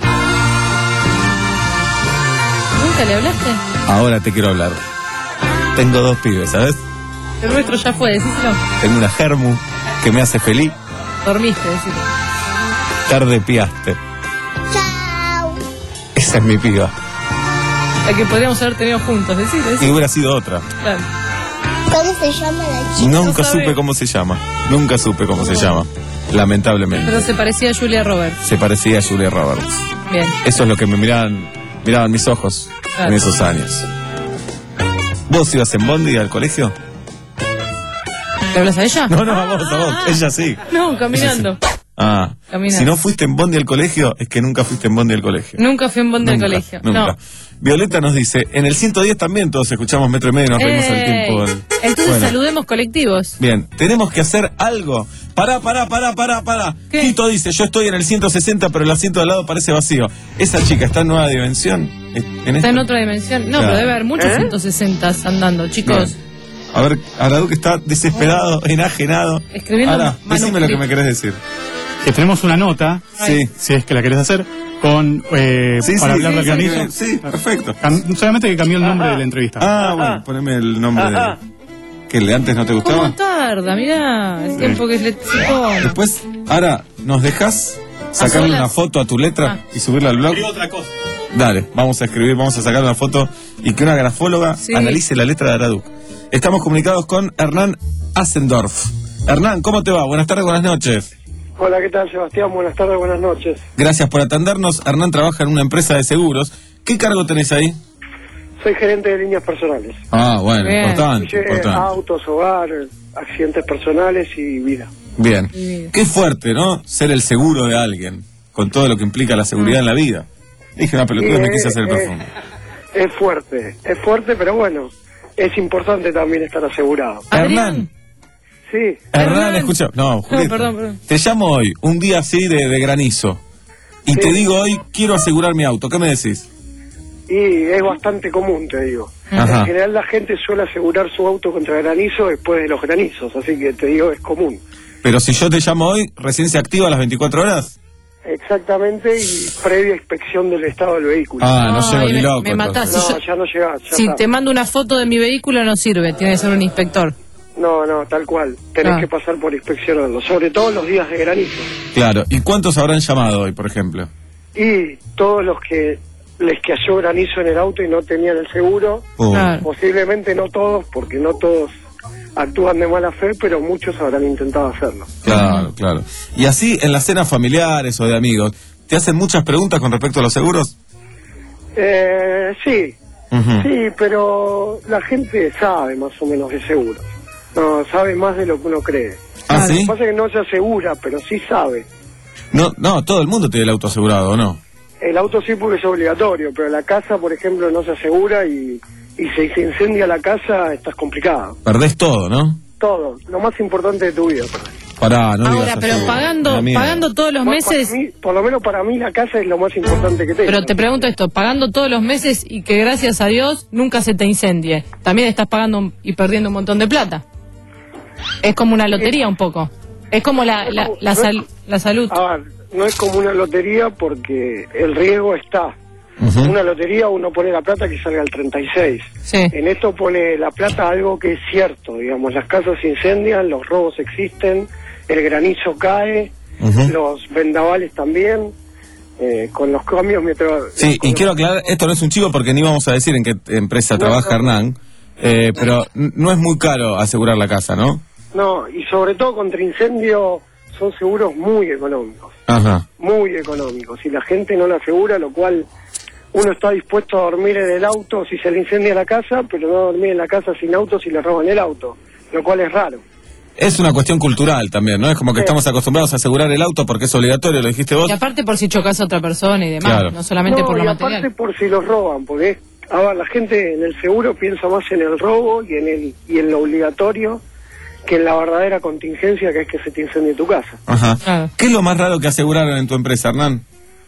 ¿Nunca le hablaste? Ahora te quiero hablar. Tengo dos pibes, ¿sabes? El nuestro ya fue, decíselo. Tengo una germu que me hace feliz. Dormiste, decílo. Tarde piaste. Esa es mi piba. La que podríamos haber tenido juntos, decir, Y decir. hubiera sido otra. Claro. ¿Cómo se llama la Y chica? nunca No sabe. supe cómo se llama. Nunca supe cómo se llama. Lamentablemente. Pero se parecía a Julia Roberts. Se parecía a Julia Roberts. Bien. Eso es lo que me miraban, miraban mis ojos Claro. en esos años. ¿Vos ibas en bondi al colegio? ¿Le hablas a ella? No, no, a vos, a vos. Ella sí. No, caminando. Ah, Caminando. si no fuiste en bondi al colegio, es que nunca fuiste en bondi al colegio. Nunca fui en bondi del Nunca, colegio. Nunca. No. Violeta nos dice, en el ciento diez también todos escuchamos Metro y Medio y nos reímos al Ey. tiempo. del- Entonces Bueno, saludemos colectivos. bien, tenemos que hacer algo. Pará, pará, pará, pará, pará. Tito dice, yo estoy en el ciento sesenta, pero el asiento de al lado parece vacío. ¿Esa chica está en Nueva Dimensión? En Está esta- en otra dimensión. No, Claro. pero debe haber muchos ¿Eh? ciento sesenta andando, chicos. Bien. A ver, Araduc está desesperado, enajenado. Escribiendo Ahora, decime lo que manuscrito. me querés decir. Que tenemos una nota, Sí. si es que la querés hacer, con eh, Sí, para sí, hablar sí, del sí, granizo. sí, perfecto. Cam- solamente que cambió el nombre de la entrevista. Ah, bueno, poneme el nombre de... ¿Que el de antes no te gustaba? ¿Cómo tarda? Mirá, el tiempo que le pone. Después, ahora, ¿nos dejas sacarle solas? una foto a tu letra Ah. y subirla al blog? otra cosa. Dale, vamos a escribir, vamos a sacar una foto y que una grafóloga Sí. analice la letra de Araduc. Estamos comunicados con Hernán Asendorf. Hernán, ¿cómo te va? Buenas tardes, buenas noches. Hola, ¿qué tal, Sebastián? Buenas tardes, buenas noches. Gracias por atendernos. Hernán trabaja en una empresa de seguros. ¿Qué cargo tenés ahí? Soy gerente de líneas personales. Ah, bueno, Bien. importante, Eh, importante. autos, hogar, accidentes personales y vida. Bien. Qué fuerte, ¿no? Ser el seguro de alguien, con todo lo que implica la seguridad en la vida. Dije una pelotuda y me Eh, quise hacer el eh, perfume. Es fuerte, es fuerte, pero bueno, es importante también estar asegurado. Hernán, Sí, Hernán, escucha. No, Julieta. perdón, perdón. Te llamo hoy, un día así de, de granizo. Y te digo hoy, quiero asegurar mi auto. ¿Qué me decís? y es bastante común, te digo. Ajá. En general la gente suele asegurar su auto contra granizo después de los granizos, así que te digo, es común. Pero si yo te llamo hoy, ¿recién se activa a las veinticuatro horas? Exactamente, y previa inspección del estado del vehículo. Ah, no Ay, llego ni me- loco. me matás. entonces. No, si ya no llegás, ya Si está. te mando una foto de mi vehículo no sirve, tiene que ser un inspector. No, no, tal cual. Tenés Ah. que pasar por inspeccionarlo, sobre todo los días de granizo. Claro. ¿Y cuántos habrán llamado hoy, por ejemplo? Y todos los que les cayó granizo en el auto y no tenían el seguro, Oh. Claro. posiblemente no todos, porque no todos actúan de mala fe, pero muchos habrán intentado hacerlo. Claro, claro. Y así, en las cenas familiares o de amigos, ¿te hacen muchas preguntas con respecto a los seguros? Eh, sí, Ujú. sí, pero la gente sabe más o menos de seguro. No, sabe más de lo que uno cree. ¿Ah, Lo sí? que pasa es que no se asegura, pero sí sabe. No, no, todo el mundo tiene el auto asegurado, ¿o no? El auto sí porque es obligatorio, pero la casa, por ejemplo, no se asegura y, y si se incendia la casa, estás complicado. Perdés todo, ¿no? Todo, lo más importante de tu vida. Pará, no Ahora, digas pero así. pagando, Da miedo. pagando todos los Por- meses, para mí- por lo menos para mí la casa es lo más importante que tengo. pero te pregunto esto, pagando todos los meses y que gracias a Dios nunca se te incendie, también estás pagando y perdiendo un montón de plata. Es como una lotería un poco. Es como la, la, la, sal- la salud. A ver, no es como una lotería porque el riesgo está. Ujú. En una lotería uno pone la plata que salga al treinta y seis. Sí. En esto pone la plata algo que es cierto, digamos, las casas se incendian, los robos existen, el granizo cae, Ujú. los vendavales también, eh, con los cambios metro... Sí, con y los- quiero aclarar, esto no es un chivo porque ni vamos a decir en qué empresa No, trabaja no. Hernán, eh, pero n- no es muy caro asegurar la casa, ¿no? No, y sobre todo contra incendio son seguros muy económicos, Ajá. muy económicos, y la gente no lo asegura, lo cual uno está dispuesto a dormir en el auto si se le incendia la casa, pero no dormir en la casa sin auto si le roban el auto, lo cual es raro. Es una cuestión cultural también, ¿no? Es como que Sí. estamos acostumbrados a asegurar el auto porque es obligatorio, lo dijiste vos. Y aparte por si chocas a otra persona y demás, Claro. no solamente no, por lo y material. aparte por si los roban, porque es- a ver, la gente en el seguro piensa más en el robo y en el y en lo obligatorio que en la verdadera contingencia que es que se te incendie tu casa. Ajá. Claro. ¿Qué es lo más raro que aseguraron en tu empresa, Hernán?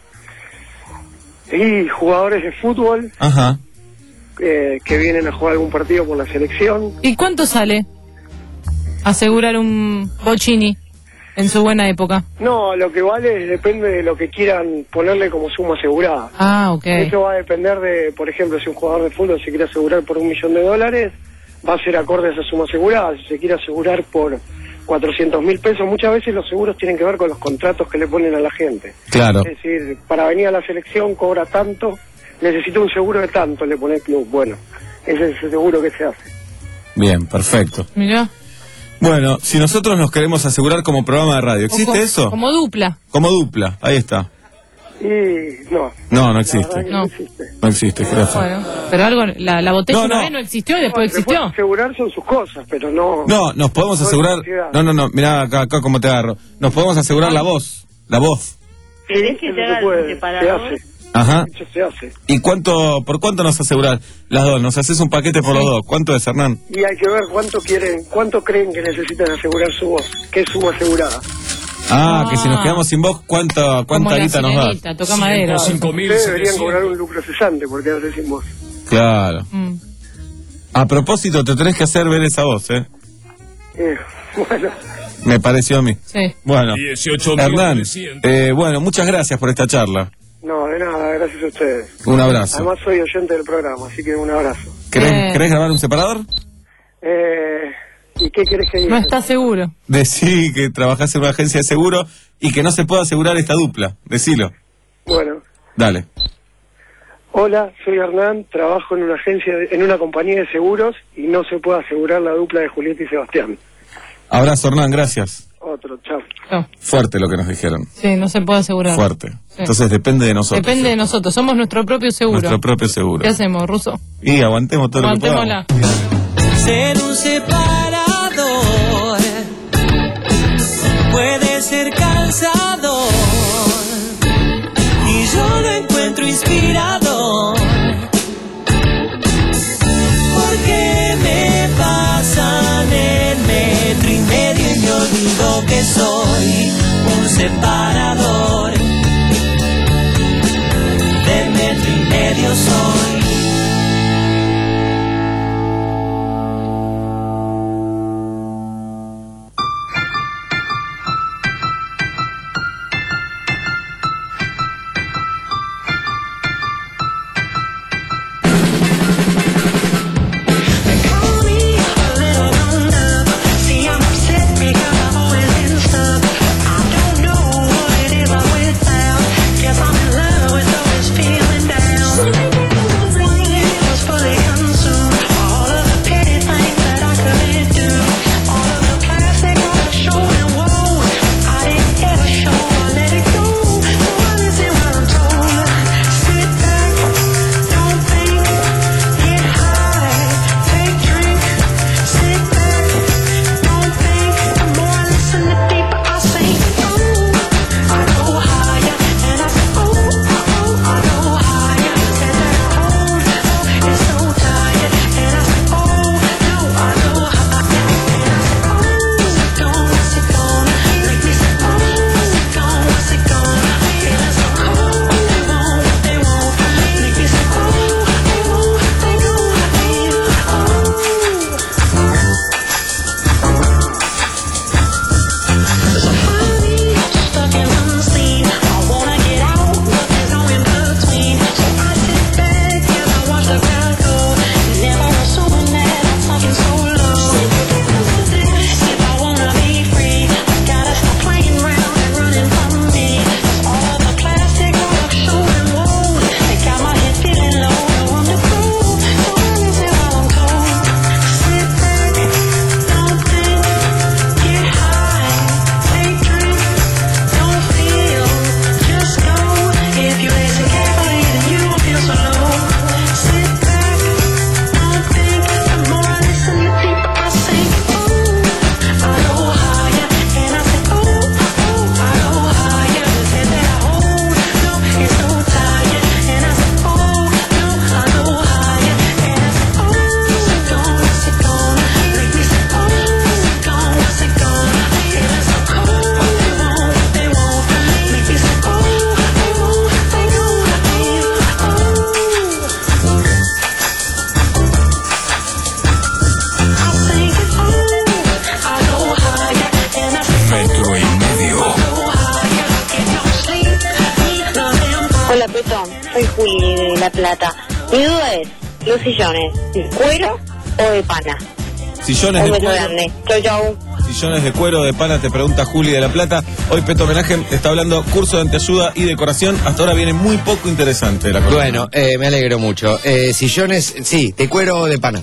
Y jugadores de fútbol Ajá. eh, que vienen a jugar algún partido por la selección. ¿Y cuánto sale asegurar un Bocini en su buena época? No, lo que vale depende de lo que quieran ponerle como suma asegurada. Ah, ok. Eso va a depender de, por ejemplo, si un jugador de fútbol se quiere asegurar por un millón de dólares, va a ser acorde a esa suma asegurada. Si se quiere asegurar por cuatrocientos mil pesos, muchas veces los seguros tienen que ver con los contratos que le ponen a la gente. Claro. Es decir, para venir a la selección cobra tanto, necesito un seguro de tanto, le pone el club. Bueno, ese es el seguro que se hace. Bien, perfecto. Mirá. Bueno, si nosotros nos queremos asegurar como programa de radio, ¿existe Como- eso? Como dupla. Como dupla, ahí está. Y no. No, no la existe. verdad que No. existe. No existe, creo. Bueno, pero algo, la, la botella No, una no. vez no existió y después Se puede existió. asegurar son sus cosas, pero no... No, nos podemos No es asegurar. sociedad. No, no, no, mirá acá, acá cómo te agarro. Nos podemos asegurar la voz. La voz. ¿Querés que Eso te haga se el puede, se separador? hace. Ajá. Eso se hace. ¿Y cuánto, por cuánto nos asegurar las dos? Nos haces un paquete por los dos. ¿Cuánto es, Hernán? Y hay que ver cuánto quieren, cuánto creen que necesitan asegurar su voz, qué suma asegurada. Ah, que si nos quedamos sin vos, ¿cuánta, cuánta guita nos da? Toca madera. Ustedes deberían cobrar un lucro cesante por quedarse sin voz. Claro. Mm. A propósito, te tenés que hacer ver esa voz, ¿eh? Eh, bueno. Me pareció a mí. Sí. Bueno, dieciocho Hernán, eh, bueno, muchas gracias por esta charla. No, de nada, gracias a ustedes. Un abrazo. Además soy oyente del programa, así que un abrazo. ¿Querés, Eh. ¿querés grabar un separador? Eh, ¿Y qué querés que diga? No está seguro. Decí que trabajás en una agencia de seguro y que no se puede asegurar esta dupla. Decilo. Bueno. Dale. Hola, soy Hernán, trabajo en una agencia, de- en una compañía de seguros y no se puede asegurar la dupla de Julieta y Sebastián. Abrazo, Hernán, gracias. Otro, chao. No. Fuerte lo que nos dijeron. Sí, no se puede asegurar. Fuerte. Sí. Entonces depende de nosotros. Depende de nosotros, somos nuestro propio seguro. Nuestro propio seguro. ¿Qué hacemos, Ruso? Y aguantemos todo lo que podamos. Aguantémosla. Ser un separador puede ser cansador y yo lo encuentro inspirador porque me pasan el metro y medio y me olvido que soy un separador del metro y medio soy. Hola, Petón. Soy Juli de La Plata. Mi duda es, ¿los sillones de cuero o de pana? Sillones Un de beso cuero. grande. Chau, chau. Sillones de cuero de pana, te pregunta Juli de La Plata. Hoy Peto Homenaje está hablando curso de anteayuda y decoración. Hasta ahora viene muy poco interesante la cosa. Bueno, eh, me alegro mucho. Eh, sillones, sí, de cuero o de pana.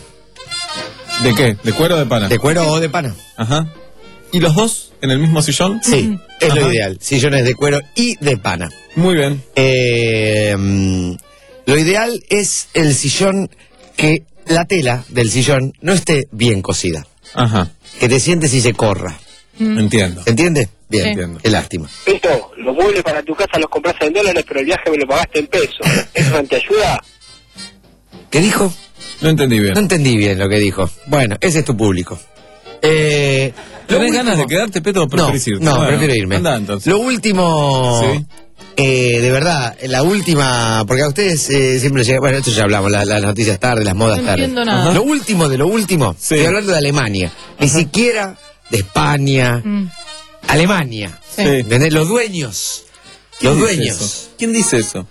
¿De qué? ¿De cuero o de pana? De cuero o de pana. Ajá. ¿Y los dos en el mismo sillón? Sí, es Ajá. lo ideal. Sillones de cuero y de pana. Muy bien. Eh, mm, lo ideal es el sillón que la tela del sillón no esté bien cosida. Ajá. Que te sientes y se corra. Entiendo. ¿Se entiende? Bien, Sí. Entiendo. qué lástima. Esto, los muebles para tu casa los compraste en dólares, pero el viaje me lo pagaste en pesos. ¿Eso te ayuda? ¿Qué dijo? No entendí bien. No entendí bien lo que dijo. Bueno, ese es tu público. Eh, ¿Tenés último- ganas de quedarte, Peto, o No, preferís irte? no, Bueno, prefiero irme. Anda, entonces. Lo último, Sí. eh, de verdad, la última, porque a ustedes eh, siempre llega, bueno, esto ya hablamos, la- las noticias tarde, las modas No tarde. entiendo nada. Ajá. Lo último de lo último, Sí. estoy hablando de Alemania, ni siquiera de España, Mm. Alemania, Sí. ¿entendés? Los dueños, ¿Quién los dice dueños. eso? ¿Quién dice eso?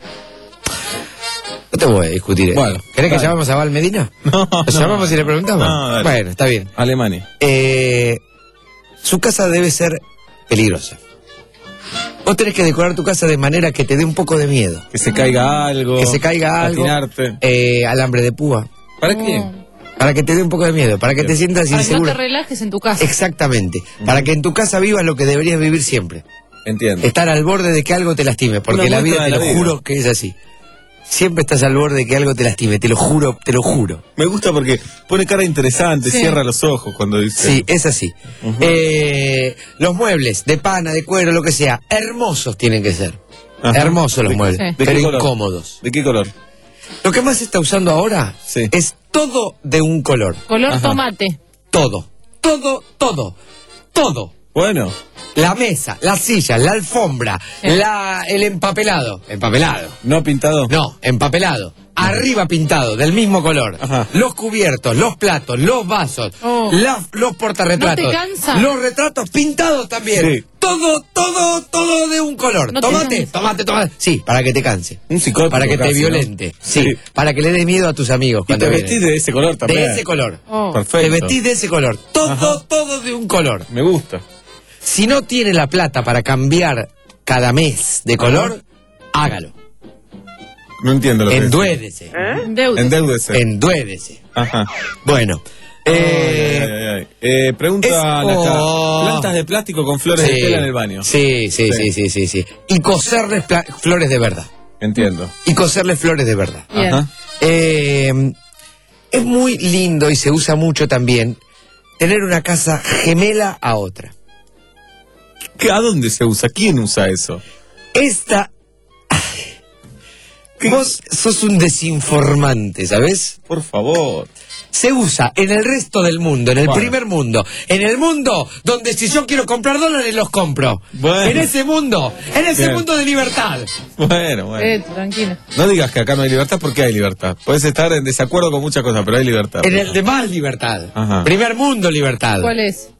No te voy a discutir eso. Bueno, ¿Querés que dale. llamemos a Val Medina? No, ¿Lo no. llamamos y le preguntamos? No, dale. Bueno, está bien. Alemania. Eh, su casa debe ser peligrosa. Vos tenés que decorar tu casa de manera que te dé un poco de miedo. Que se caiga algo. Que se caiga algo. patinarte. Eh, alambre de púa. ¿Para qué? Para que te dé un poco de miedo, para que te sientas Para que no te inseguro. relajes en tu casa. Exactamente. Para que en tu casa vivas lo que deberías vivir siempre. Entiendo. Estar al borde de que algo te lastime, porque Una la vida, muestra te de lo la vida. juro que es así. Siempre estás al borde de que algo te lastime, te lo juro, te lo juro. Me gusta porque pone cara interesante, Sí. cierra los ojos cuando dice. Sí, es así. Ujú. Eh, los muebles, de pana, de cuero, lo que sea, hermosos tienen que ser. Ajá. Hermosos los ¿De- muebles, sí. ¿De pero qué color? incómodos. ¿De qué color? Lo que más se está usando ahora Sí. es todo de un color. Color Ajá. tomate. Todo. Todo, todo. Todo. Bueno. La mesa, las sillas, la alfombra, Sí. la, el empapelado. Empapelado. ¿No pintado? No, empapelado. Arriba pintado, del mismo color. Ajá. Los cubiertos, los platos, los vasos, Oh. la- los portarretratos. ¿No te cansa? Los retratos pintados también. Sí. Todo, todo, todo de un color. ¿No te Tomate, cansa? tomate, tomate. Sí, para que te canse. Un psicótico Para que te casi, ¿no? violente. Sí, Sí. para que le des miedo a tus amigos Y cuando te vienen. vestís de ese color también. De ese color. Oh. Perfecto. Te vestís de ese color. Todo, Ajá. todo de un color. Me gusta. Si no tiene la plata para cambiar cada mes de color, hágalo. No entiendo lo que Enduédese. Deuda. Endeudese. Enduédese. Ajá. Bueno. Ay, Eh, ay, ay, ay. Eh, pregunta es- acá. oh. Plantas de plástico con flores de sí, tela en el baño. Sí, sí, sí, sí, sí, sí. Y coserles pla- flores de verdad. Entiendo. Y coserles flores de verdad. Bien. Ajá. Eh, es muy lindo y se usa mucho también tener una casa gemela a otra. ¿Qué- ¿A dónde se usa? ¿Quién usa eso? Esta... Vos sos un desinformante, ¿sabes? Por favor. Se usa en el resto del mundo, en el Bueno. primer mundo, en el mundo donde si yo quiero comprar dólares los compro. Bueno. En ese mundo, en ese Bien. mundo de libertad. Bueno, bueno. Eh, tranquilo. No digas que acá no hay libertad porque hay libertad. Puedes estar en desacuerdo con muchas cosas, pero hay libertad. En el de más libertad. Ajá. Primer mundo libertad. ¿Cuál es?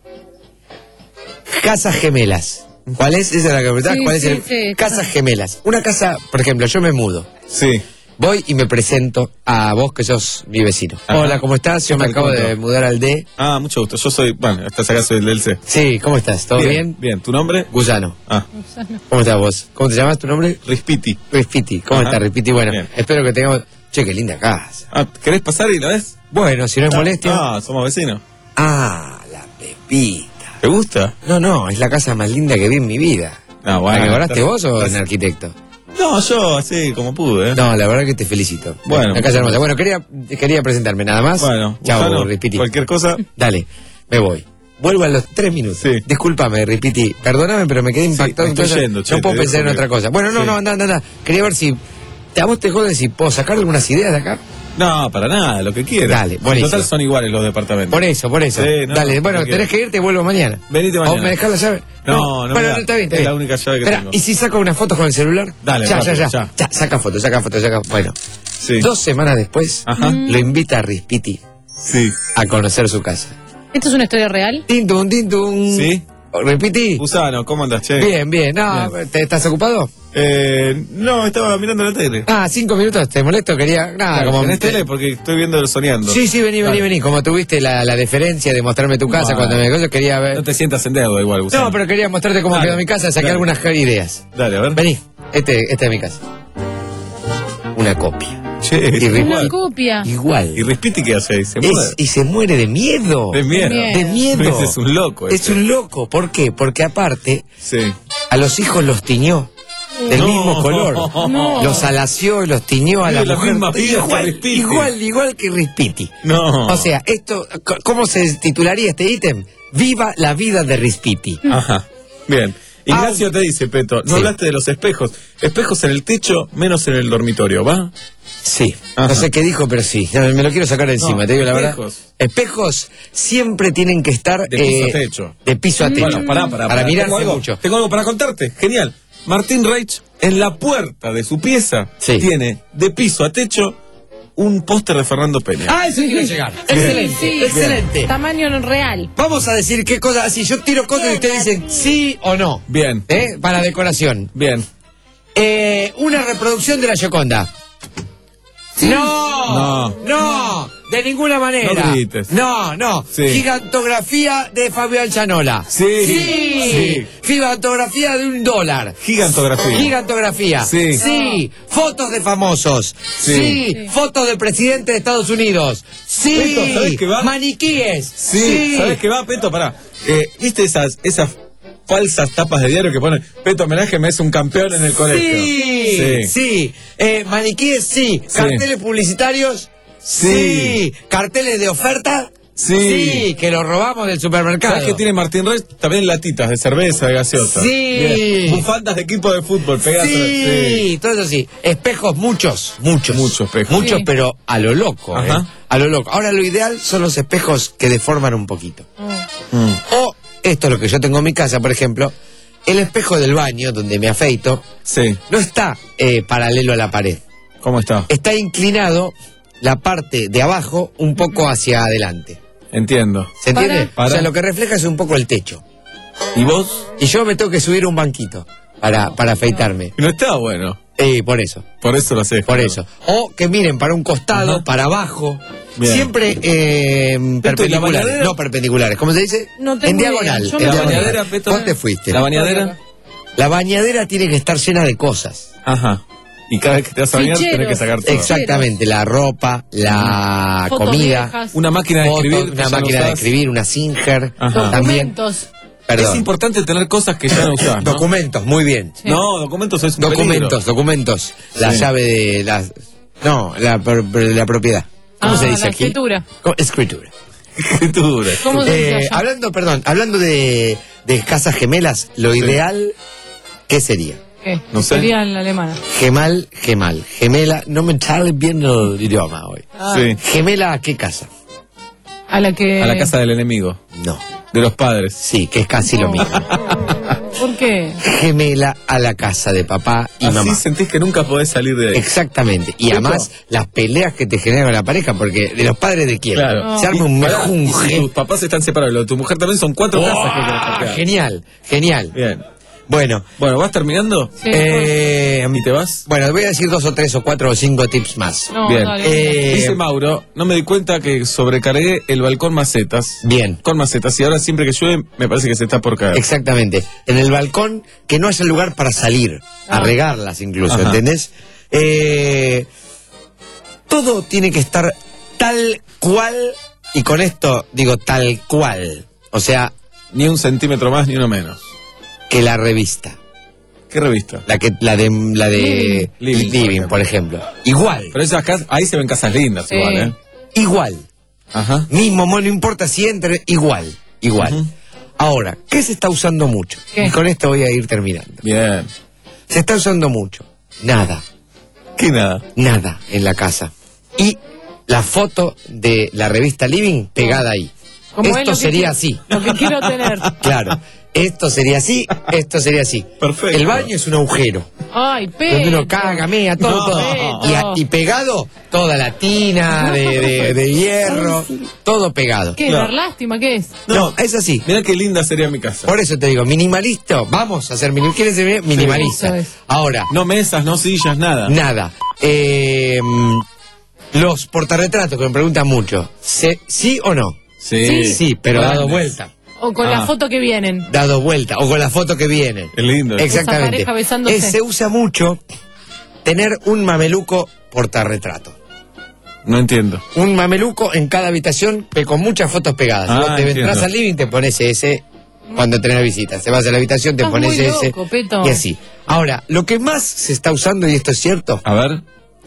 Casas gemelas. ¿Cuál es? Esa es la que preguntás. Sí, ¿Cuál es sí, el? sí. Casas gemelas. Una casa, por ejemplo, yo me mudo. Sí. Voy y me presento a vos que sos mi vecino. Ajá. Hola, ¿cómo estás? Yo ¿Qué me tal? acabo ¿Cómo te de va? mudar al D. Ah, mucho gusto. Yo soy, bueno, hasta acá soy el del C. Sí, ¿cómo estás? ¿Todo bien? Bien. ¿Tu nombre? Gusano. Ah, ¿Cómo estás vos? ¿Cómo te llamas tu nombre? Rispiti. Rispiti. ¿Cómo Ajá. estás, Rispiti? Bueno, Bien. espero que tengamos... Che, qué linda casa. Ah, ¿querés pasar y la ves? Bueno, si no es molestia... Ah, somos vecinos. Ah, la pepita. ¿Te gusta? No, no, es la casa más linda que vi en mi vida. Ah, bueno. ¿La decoraste estás- vos o estás- en arquitecto? No, yo así como pude. ¿eh? No, la verdad que te felicito. Bueno, la casa hermosa. Bueno, quería, quería presentarme nada más. Bueno, Chao, Gusano, Ripiti. cualquier cosa. Dale, me voy. Vuelvo a los tres minutos. Sí. Discúlpame, Ripiti. Perdóname, pero me quedé impactado. me estoy entonces yendo, che, no puedo te pensar en dejo otra que- cosa. Bueno, no, Sí. no, anda, anda, anda. Quería ver si... ¿A vos te jodes si puedo sacar algunas ideas de acá? No, para nada, lo que quieras. Dale, buenísimo. En total son iguales los departamentos. Por eso, por eso. Sí, no, Dale, no, bueno, no tenés quiero. que irte, vuelvo mañana. Venite ¿O mañana. me dejás la llave? No, no me Bueno, da. está bien, está Es bien. la única llave que Espera, tengo. ¿y si saco unas fotos con el celular? Dale, ya, rápido, ya, ya, ya. ya. Saca fotos, saca fotos, saca Bueno, Sí. dos semanas después, Ajá. lo invita a Rispiti Sí. a conocer su casa. ¿Esto es una historia real? Tintum, tintum. ¿Sí? Rispiti. Gusano, ¿cómo andas, che? Bien, bien. No, ¿te estás ocupado? Eh, no, estaba mirando la tele. Ah, cinco minutos, ¿te molesto? Quería... Nada, Claro, como... ¿tenés tele? Porque estoy viendo el soñando. Sí, sí, vení, vení, Dale. vení. Como tuviste la, la deferencia de mostrarme tu casa Bueno. cuando me... Yo quería ver... No te sientas en deuda igual, Gusano. No, pero quería mostrarte cómo Dale, quedó mi casa, saqué dale. algunas ideas. Dale, a ver. Vení, este, esta es mi casa. Una copia. Che, Y es Una igual. copia. Igual. ¿Y Rispiti qué hace ahí? ¿Se Es- mueve? y se muere de miedo. De miedo. De miedo. Es un loco. Es este. un loco. ¿Por qué? Porque aparte, Sí. a los hijos los tiñó. Del No. mismo color. No. Los alació y los tiñó a la Tiene la mujer. misma piel que igual, Rispiti. igual, igual que Rispiti. No. O sea, esto, c- ¿cómo se titularía este ítem? Viva la vida de Rispiti. Ajá. Bien. Ignacio Ah, te dice, Peto, no sí. hablaste de los espejos. Espejos en el techo, menos en el dormitorio, ¿va? Sí, Ajá. no sé qué dijo, pero sí. No, me lo quiero sacar de encima, No, te digo la verdad. espejos. Espejos siempre tienen que estar De piso eh, a techo. De piso a techo. Bueno, pará, pará. Para pará. mirarse tengo algo, mucho. Tengo algo para contarte. Genial. Martín Reich, en la puerta de su pieza, Sí. tiene de piso a techo un póster de Fernando Peña. Ah, eso quiero llegar. Excelente, Sí, excelente. Tamaño real. Vamos a decir qué cosas, si yo tiro cosas y ustedes dicen sí o no. Bien. ¿Eh? Para decoración. Bien. Eh, una reproducción de la Gioconda. No, No. no, de ninguna manera. No grites. No, no. Sí. Gigantografía de Fabián Chanola. Sí. Sí. Sí. Gigantografía de un dólar. Gigantografía. Gigantografía. Sí. Sí. Fotos de famosos. Sí. Sí. Fotos del presidente de Estados Unidos. Sí. Peto, ¿sabés qué va? Maniquíes. Sí, ¿sabes qué va, Peto? Pará. Eh, ¿Viste esas, esas falsas tapas de diario que ponen Peto homenaje me es un campeón en el colegio? Sí, sí. sí. Eh, maniquíes, sí. Sí. Carteles publicititarios. Sí. Sí. Carteles de oferta. Sí. Sí, que los robamos del supermercado. ¿Sabes qué tiene Martín Reich? También latitas de cerveza, de gaseosa. Sí. Bien. Bufandas de equipo de fútbol, pegadas. Sí, todo eso sí. Espejos, muchos, muchos. Muchos espejos. Muchos, Sí. pero a lo loco, ¿eh? Ajá. A lo loco. Ahora, lo ideal son los espejos que deforman un poquito. Mm. O, esto es lo que yo tengo en mi casa, por ejemplo, el espejo del baño, donde me afeito, Sí. no está eh, paralelo a la pared. ¿Cómo está? Está inclinado la parte de abajo un poco hacia adelante. Entiendo. ¿Se entiende? Para. O sea, lo que refleja es un poco el techo. ¿Y vos? Y yo me tengo que subir un banquito para, para afeitarme. No está bueno. Eh, por eso. Por eso lo haces. Por claro. eso. O que miren para un costado, Ajá. para abajo. Bien. Siempre eh, perpendiculares. bañadera? No perpendiculares. ¿Cómo se dice? No tengo en idea. diagonal. Yo en me- ¿La diagonal. bañadera, Peto? ¿Dónde fuiste? ¿La bañadera? La bañadera tiene que estar llena de cosas. Ajá. Y cada vez que te vas a bañar Ficheros. tenés que sacar todo. Exactamente. La ropa, la Fotos comida. viejas. Una máquina de fotos, escribir. que una ya no máquina de usás. escribir, una Singer. Ajá. También. Documentos. Perdón. Es importante tener cosas que ya no usás, ¿no? Documentos, muy bien. Sí. No, documentos es un Documentos, documentos. La Sí. llave de la. No, la, pro- la propiedad. ¿Cómo Ah, se dice la aquí? escritura. ¿Cómo? Escritura. peligro. Escritura. ¿Cómo se dice Eh, allá? hablando, perdón, hablando de, de casas gemelas, lo ideal, ¿qué sería? ¿Qué? No sé. Sería en la alemana. Gemal, gemal. Gemela, no me sale bien el idioma hoy. Ah, Sí. ¿Gemela a qué casa? A la que... A la casa del enemigo. No. De los padres. Sí, que es casi lo No. mismo. ¿Por qué? Gemela a la casa de papá y Así mamá. sentís que nunca podés salir de ahí. Exactamente. Y Peto. además, las peleas que te genera con la pareja, porque de los padres de quién. Claro. Se arma un Y- pará, y si mejunje. tus papás están separados, lo de tu mujer también son cuatro casas que tenés que ¡Oh! cambiar. Genial, genial. Bien. Bueno, Bueno, ¿vas terminando? Sí. eh, ¿Y te vas? bueno, voy a decir dos o tres o cuatro o cinco tips más. No, Bien. dale. Eh, Dice Mauro, no me di cuenta que sobrecargué el balcón macetas. Bien. Con macetas. Y ahora siempre que llueve me parece que se está por caer. Exactamente. En el balcón, que no haya lugar para salir, a Ah. regarlas incluso, Ajá. ¿entendés? Eh, todo tiene que estar tal cual, y con esto digo tal cual, o sea, Ni un centímetro más ni uno menos. que la revista, ¿Qué revista? la que la de la de Living, Living, por ejemplo. Igual, Pero esas casas, ahí se ven casas lindas Sí. igual, ¿eh? igual. Ajá. Mismo, no importa si entre, igual, igual. Ujú. Ahora, ¿qué se está usando mucho? ¿Qué? Y con esto voy a ir terminando. Bien. Se está usando mucho. Nada. ¿Qué nada? Nada en la casa. Y la foto de la revista Living pegada ahí. Como es Esto lo que sería quiero- así. Lo que quiero tener. Claro. Esto sería así, esto sería así. Perfecto. El baño es un agujero. Ay, Donde pero. uno caga, mea, todo, No. todo. Y, a- y pegado, toda la tina de, de- de hierro, todo pegado. ¿Qué? No. ¿Dar lástima? ¿Qué es? No, es así. Mirá qué linda sería mi casa. Por eso te digo, minimalista, vamos a ser minimalista. ¿Quieres ser minimalista? eso es. Ahora, No mesas, no sillas, nada. nada. Eh, los portarretratos que me preguntan mucho, ¿se- ¿sí o no? Sí. Sí, pero Grandes. dado vuelta. O con Ah. la foto que vienen. Dado vuelta, o con la foto que viene. Es lindo. Exactamente. pareja besándose. Eh, se usa mucho tener un mameluco portarretrato. No entiendo. Un mameluco en cada habitación pe- con muchas fotos pegadas. Ah, Vos te entiendo. entras al living, te pones ese. Cuando tenés visitas, te vas a la habitación, te Estás pones muy ese. loco, Peto. Y así. Ahora, lo que más se está usando, y esto es cierto, A ver.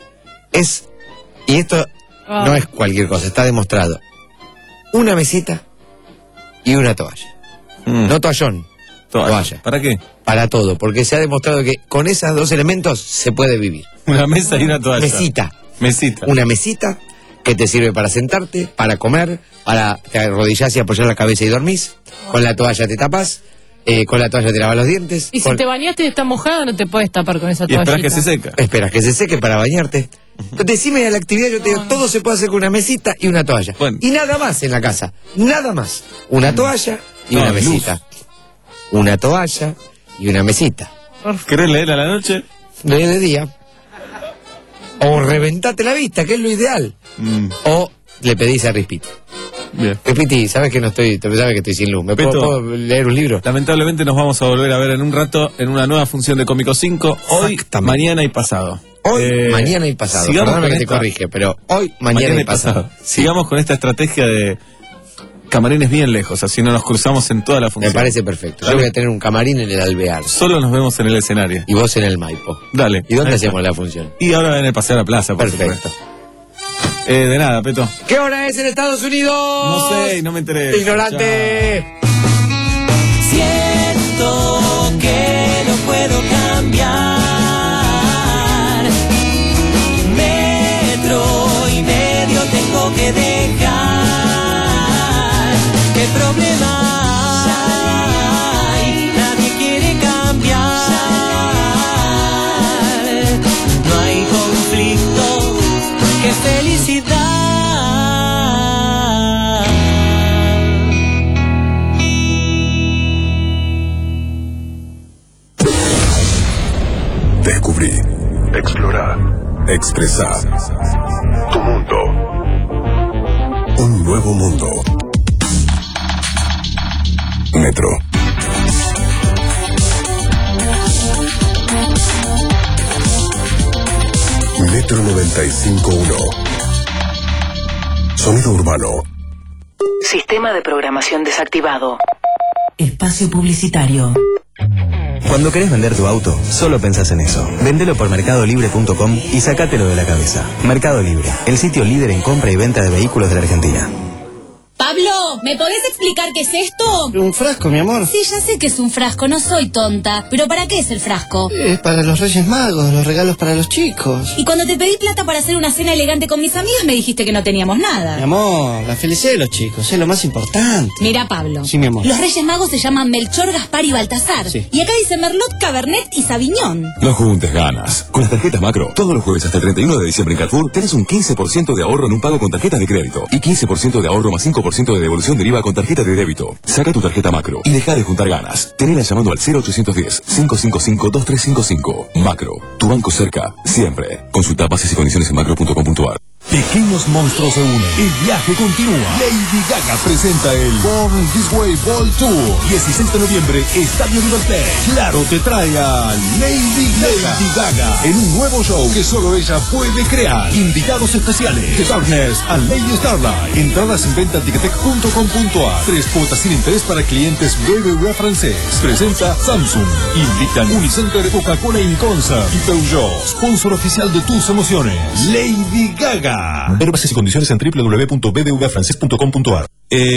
es. Y esto Ah. no es cualquier cosa, está demostrado. Una mesita y una toalla. Mm. No toallón, Toalla. Toalla. ¿Para qué? Para todo, porque se ha demostrado que con esos dos elementos se puede vivir. Una mesa y una toalla. Mesita. Mesita. Una mesita que te sirve para sentarte, para comer, para te arrodillás y apoyar la cabeza y dormís. Con la toalla te tapas, eh, con la toalla te lavas los dientes. Y si con... te bañaste y está mojado, no te puedes tapar con esa Y toallita. esperas que se seca. Esperas que se seque para bañarte. Decime la actividad, yo te digo, todo se puede hacer con una mesita y una toalla. Bueno. Y nada más en la casa, nada más. Una toalla y No, una luz. mesita. Una toalla y una mesita. ¿Querés leer a la noche? Lee de día. O reventate la vista, que es lo ideal. Mm. O le pedís a Rispiti. Bien. Rispiti, sabes que no estoy, sabes que estoy sin luz. ¿Me puedo, Beto. puedo leer un libro? Lamentablemente nos vamos a volver a ver en un rato en una nueva función de Cómico cinco. Hoy, mañana y pasado. Hoy, Eh, mañana y pasado. sigamos Perdóname con que te esta- corrige, pero hoy, mañana, y pasado. Sigamos con esta estrategia de camarines bien lejos, así no nos cruzamos en toda la Me función. parece perfecto. Yo Dale. voy a tener un camarín en el Alvear. Solo nos vemos en el escenario. Y vos en el Maipo. Dale. ¿Y dónde Ahí está. hacemos la función? Y ahora en el Paseo a la Plaza, por Perfecto. supuesto. Eh, de nada, Peto. ¿Qué hora es en Estados Unidos? No sé, y no me enteré. ¡Ignorante! Siento que no puedo cambiar. Metro y medio tengo que dejar. ¿Qué problema hay? Nadie quiere cambiar. No hay conflicto. ¡Qué felicidad! Descubrí, explorar, expresar. Tu mundo. Un nuevo mundo. Metro. Metro noventa y cinco punto uno. Sonido urbano. Sistema de programación desactivado. Espacio publicitario. Cuando querés vender tu auto, solo pensás en eso. Vendelo por mercado libre punto com y sacátelo de la cabeza. Mercado Libre, el sitio líder en compra y venta de vehículos de la Argentina. Pablo, ¿me podés explicar qué es esto? Un frasco, mi amor. Sí, ya sé que es un frasco, no soy tonta. ¿Pero para qué es el frasco? Es para los Reyes Magos, los regalos para los chicos. Y cuando te pedí plata para hacer una cena elegante con mis amigas, me dijiste que no teníamos Mi nada. amor, la felicidad de los chicos es lo más importante. Mira, Pablo. Sí, mi amor. Los Reyes Magos se llaman Melchor, Gaspar y Baltasar. Sí. Y acá dice Merlot, Cabernet y Sauvignon. No juntes ganas. Con las tarjetas Macro, todos los jueves hasta el treinta y uno de diciembre en Carrefour tenés un quince por ciento de ahorro en un pago con tarjetas de crédito y quince por ciento de ahorro más cinco por ciento de devolución del I V A con tarjeta de débito. Saca tu tarjeta Macro y deja de juntar ganas. Tenela llamando al cero ochocientos diez, cinco cinco cinco, dos tres cinco cinco. Macro, tu banco cerca, siempre. Consulta bases y condiciones en macro punto com punto a r. Pequeños monstruos se unen. El viaje continúa. Lady Gaga presenta el Born This Way Ball Tour. dieciséis de noviembre, Estadio Liberté. Claro, te trae a Lady Gaga. Lady Gaga en un nuevo show que solo ella puede crear. Invitados especiales: The Darkness and Lady Starlight. Entradas en venta en ticketek punto com punto a r. Tres cuotas sin interés para clientes B B V francés. Presenta Samsung. Invitan Unicenter, Coca-Cola y Concert. Y Peugeot, sponsor oficial de tus emociones. Lady Gaga. Ver bases y condiciones en doble u doble u doble u punto b b v francés punto com punto a r.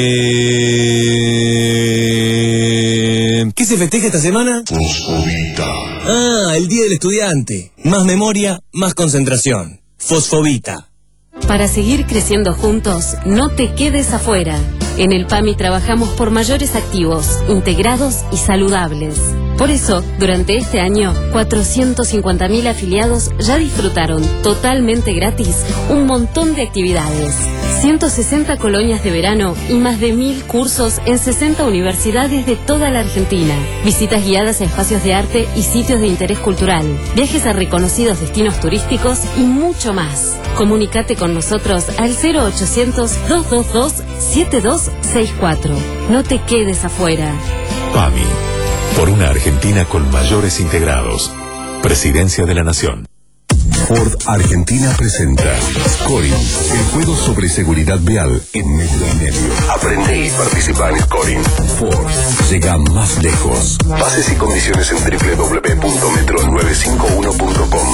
Eh... ¿Qué se festeja esta semana? Fosfobita. Ah, el Día del Estudiante. Más memoria, más concentración. Fosfobita. Para seguir creciendo juntos, no te quedes afuera. En el PAMI trabajamos por mayores activos, integrados y saludables. Por eso, durante este año, cuatrocientos cincuenta mil afiliados ya disfrutaron totalmente gratis un montón de actividades. ciento sesenta colonias de verano y más de mil cursos en sesenta universidades de toda la Argentina. Visitas guiadas a espacios de arte y sitios de interés cultural. Viajes a reconocidos destinos turísticos y mucho más. Comunicate con nosotros al cero ochocientos, dos dos dos, siete dos seis cuatro. No te quedes afuera. PAMI. Por una Argentina con mayores integrados. Presidencia de la Nación. Ford Argentina presenta Scoring, el juego sobre seguridad vial en metro y medio. Aprende y participa en Scoring. Ford llega más lejos. Bases y condiciones en doble u doble u doble u punto metro novecientos cincuenta y uno punto com.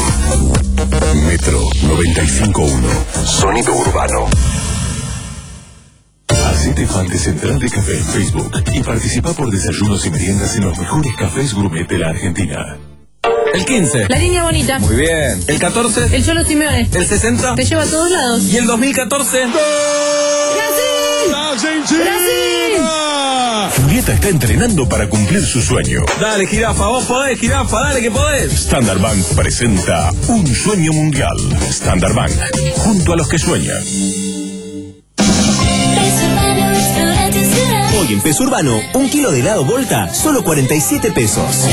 Metro noventa y cinco punto uno. Sonido urbano. Hacete Hacete fan de Central de Café en Facebook y participa por desayunos y meriendas en los mejores cafés gourmet de la Argentina. El quince. La línea bonita. Muy bien. El catorce. El Cholo Simeone. El sesenta. Te lleva a todos lados. Y el dos mil catorce. ¡Brasil! ¡Brasil! Julieta está entrenando para cumplir su sueño. Dale, jirafa, vos podés, jirafa, dale que podés. Standard Bank presenta Un Sueño Mundial. Standard Bank, junto a los que sueñan. Hoy en Peso Urbano, un kilo de helado Volta, solo cuarenta y siete pesos.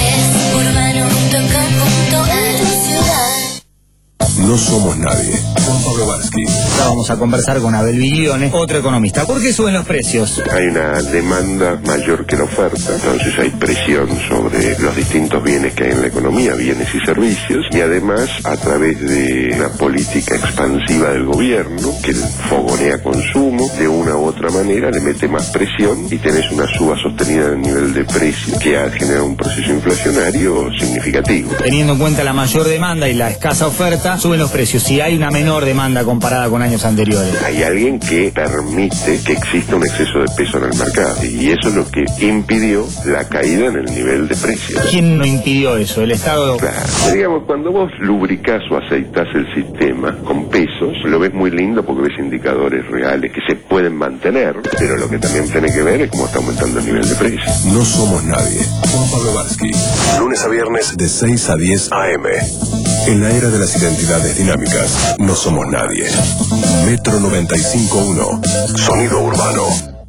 No somos nadie. Juan Pablo Varsky. Vamos a conversar con Abel Biglione, otro economista. ¿Por qué suben los precios? Hay una demanda mayor que la oferta, entonces hay presión sobre los distintos bienes que hay en la economía, bienes y servicios, y además a través de una política expansiva del gobierno que fogonea consumo, de una u otra manera le mete más presión y tenés una suba sostenida del nivel de precio que ha generado un proceso inflacionario significativo. Teniendo en cuenta la mayor demanda y la escasa oferta, suben los precios. Si hay una menor demanda comparada con años anteriores. Hay alguien que permite que exista un exceso de peso en el mercado y eso es lo que impidió la caída en el nivel de precios. ¿Quién no impidió eso? ¿El Estado? Claro. Digamos, cuando vos lubricás o aceitás el sistema con pesos, lo ves muy lindo porque ves indicadores reales que se pueden mantener, pero lo que también tiene que ver es cómo está aumentando el nivel de precios. No somos nadie. Juan Pablo Varsky. Lunes a viernes de seis a diez a eme. En la era de las identidades dinámicas, no somos nadie. Metro noventa y cinco punto uno. Sonido urbano.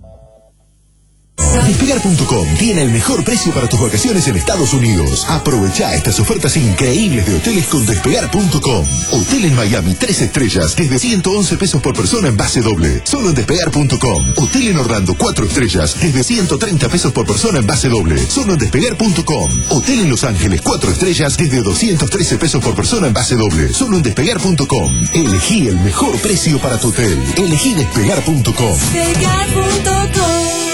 Despegar punto com tiene el mejor precio para tus vacaciones en Estados Unidos. Aprovecha estas ofertas increíbles de hoteles con Despegar punto com. Hotel en Miami, tres estrellas, desde ciento once pesos por persona en base doble. Solo en Despegar punto com. Hotel en Orlando, cuatro estrellas, desde ciento treinta pesos por persona en base doble. Solo en Despegar punto com. Hotel en Los Ángeles, cuatro estrellas, desde doscientos trece pesos por persona en base doble. Solo en Despegar punto com. Elegí el mejor precio para tu hotel. Elegí Despegar punto com. Despegar punto com.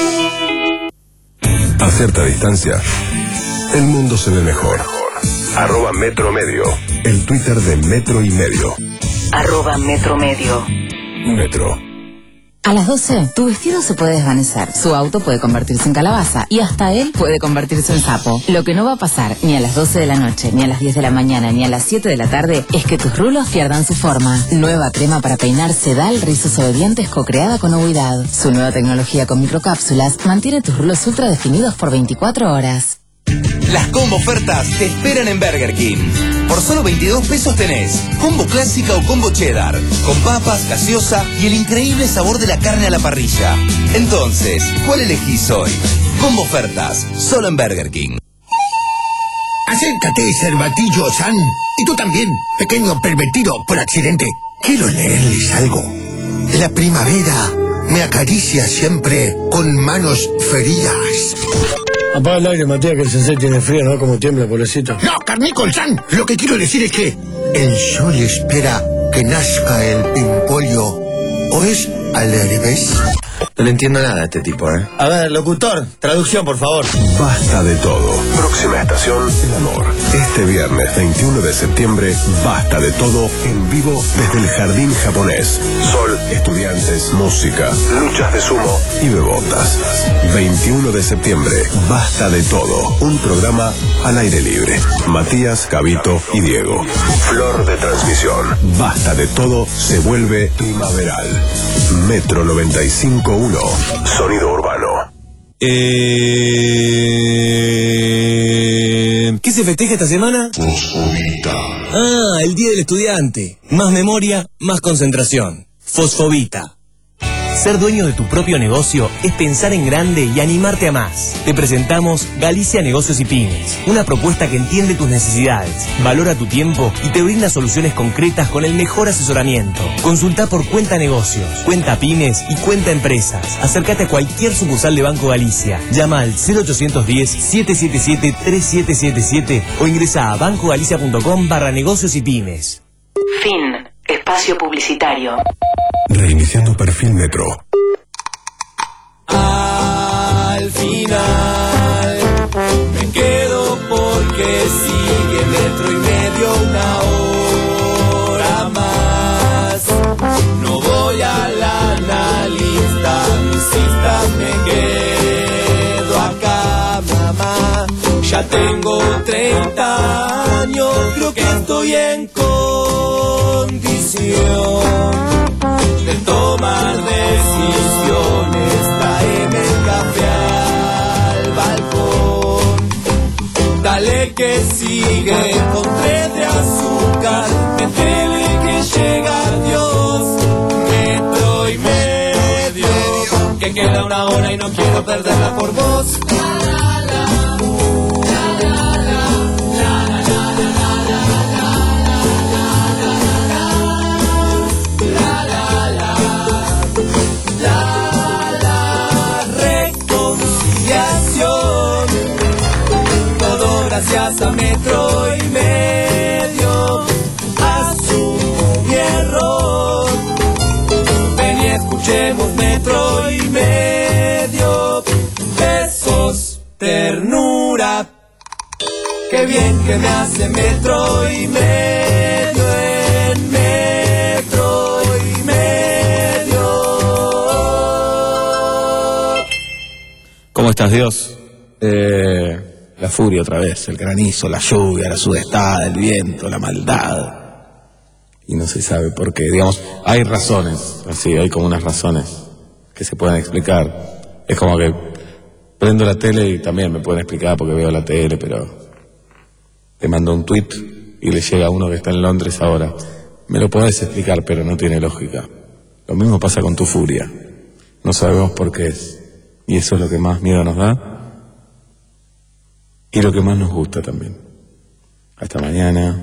A cierta distancia, el mundo se ve mejor. Arroba Metro Medio. El Twitter de Metro y Medio. Arroba Metro Medio. Metro. A las doce, tu vestido se puede desvanecer, su auto puede convertirse en calabaza y hasta él puede convertirse en sapo. Lo que no va a pasar ni a las doce de la noche, ni a las diez de la mañana, ni a las siete de la tarde es que tus rulos pierdan su forma. Nueva crema para peinar Sedal Rizos Obedientes co-creada con Ovidad. Su nueva tecnología con microcápsulas mantiene tus rulos ultra definidos por veinticuatro horas. Las combo ofertas te esperan en Burger King. Por solo veintidós pesos tenés combo clásica o combo cheddar, con papas, gaseosa y el increíble sabor de la carne a la parrilla. Entonces, ¿cuál elegís hoy? Combo ofertas, solo en Burger King. Acércate, Cervatillo San. Y tú también, pequeño pervertido por accidente. Quiero leerles algo. La primavera me acaricia siempre con manos frías. Apaga el aire, Matías, que el sensei tiene frío, ¿no? Como tiembla, pobrecito. No, Carnicol San. Lo que quiero decir es que el sol espera que nazca el pimpollo. ¿O es al revés? No le entiendo nada a este tipo, ¿eh? A ver, locutor, traducción, por favor. Basta de todo. Próxima estación, El Amor. Este viernes veintiuno de septiembre, Basta de todo en vivo desde el Jardín Japonés. Sol, estudiantes, música, luchas de sumo y bebotas. veintiuno de septiembre, Basta de todo. Un programa al aire libre. Matías, Cabito y Diego. Flor de transmisión. Basta de todo se vuelve primaveral. Metro noventa y cinco punto uno. Sonido urbano. Eh... ¿Qué se festeja esta semana? Fosfobita. Ah, el Día del Estudiante. Más memoria, más concentración. Fosfobita. Ser dueño de tu propio negocio es pensar en grande y animarte a más. Te presentamos Galicia Negocios y Pymes, una propuesta que entiende tus necesidades, valora tu tiempo y te brinda soluciones concretas con el mejor asesoramiento. Consulta por Cuenta Negocios, Cuenta Pymes y Cuenta Empresas. Acércate a cualquier sucursal de Banco Galicia. Llama al cero ochocientos diez, siete siete siete, tres siete siete siete o ingresa a bancogalicia.com barra negocios y pymes. Fin. Espacio publicitario. Reiniciando perfil Metro. Al final me quedo porque sigue Metro y Medio una hora más. No voy a la analista, insista Ya tengo treinta años, creo que estoy en condición de tomar decisiones. Traeme el café al balcón, dale que sigue con tres de azúcar, metele que llega Dios, metro y medio, que queda una hora y no quiero perderla por vos. Gracias a metro y medio, asumo mi error. Ven y escuchemos metro y medio. Besos, ternura, qué bien que me hace metro y medio en metro y medio. ¿Cómo estás, Dios? Eh... La furia otra vez, el granizo, la lluvia, la sudestada, el viento, la maldad. Y no se sabe por qué. Digamos, hay razones, así, hay como unas razones que se pueden explicar. Es como que prendo la tele y también me pueden explicar porque veo la tele, pero te mando un tweet y le llega a uno que está en Londres ahora. Me lo podés explicar, pero no tiene lógica. Lo mismo pasa con tu furia. No sabemos por qué es. Y eso es lo que más miedo nos da. Y lo que más nos gusta también. Hasta mañana.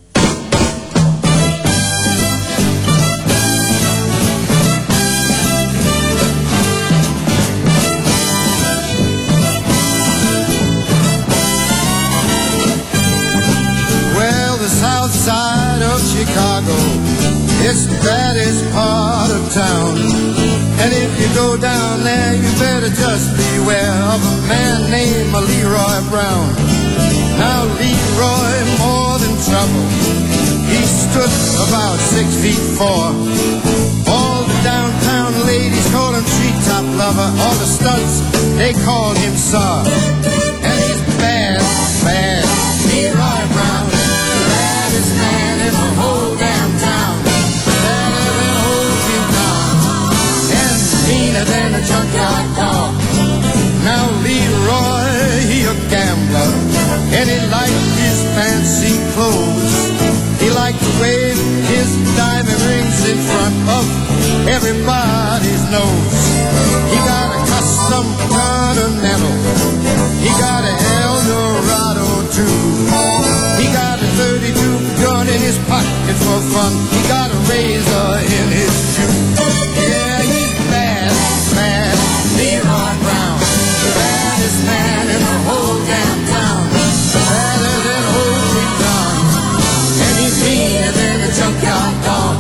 Well, the south side of Chicago is the baddest part of town. And if you go down there, you better just beware of a man named Leroy Brown. Now Leroy, more than trouble, he stood about six feet four. All the downtown ladies call him treetop lover. All the stunts, they call him Saw. And he's bad, bad, Leroy Brown, the baddest man in the whole damn town. Better than old Jim Brown, and meaner than a junkyard dog. Now Leroy, he a gambler, and he liked his fancy clothes. He liked to wave his diamond rings in front of everybody's nose. He got a custom Continental, he got a Eldorado too. He got a thirty-two gun in his pocket for fun. He got a razor in his shoe. Yeah, he's bad, bad, Leroy Brown, the baddest man in the whole damn town. Better than old Big John, and he's meaner than a junkyard dog.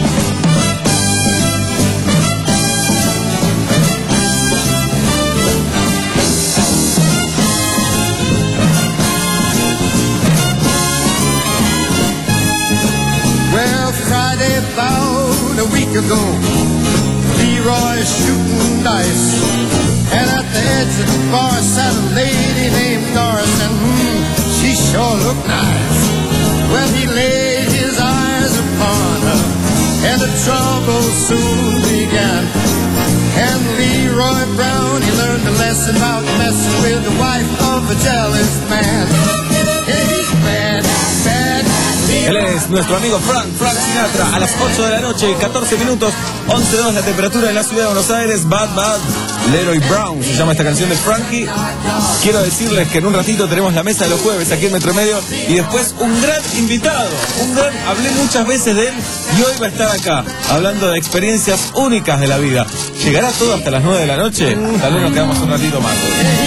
Well, Friday about a week ago, Leroy's shooting dice, and at the edge of the bar sat a lady named Doris, and hmm, she sure looked nice. Well, he laid his eyes upon her, and the trouble soon began. And Leroy Brown, he learned a lesson about messing with the wife of a jealous man. And he's bad, bad. Él es nuestro amigo Frank, Frank Sinatra, a las ocho de la noche, catorce minutos, once dos la temperatura en la ciudad de Buenos Aires. Bad Bad, Leroy Brown, se llama esta canción de Frankie. Quiero decirles que en un ratito tenemos la mesa de los jueves aquí en Metro Medio y después un gran invitado, un gran, hablé muchas veces de él y hoy va a estar acá, hablando de experiencias únicas de la vida. ¿Llegará todo hasta las nueve de la noche? Tal vez nos quedamos un ratito más.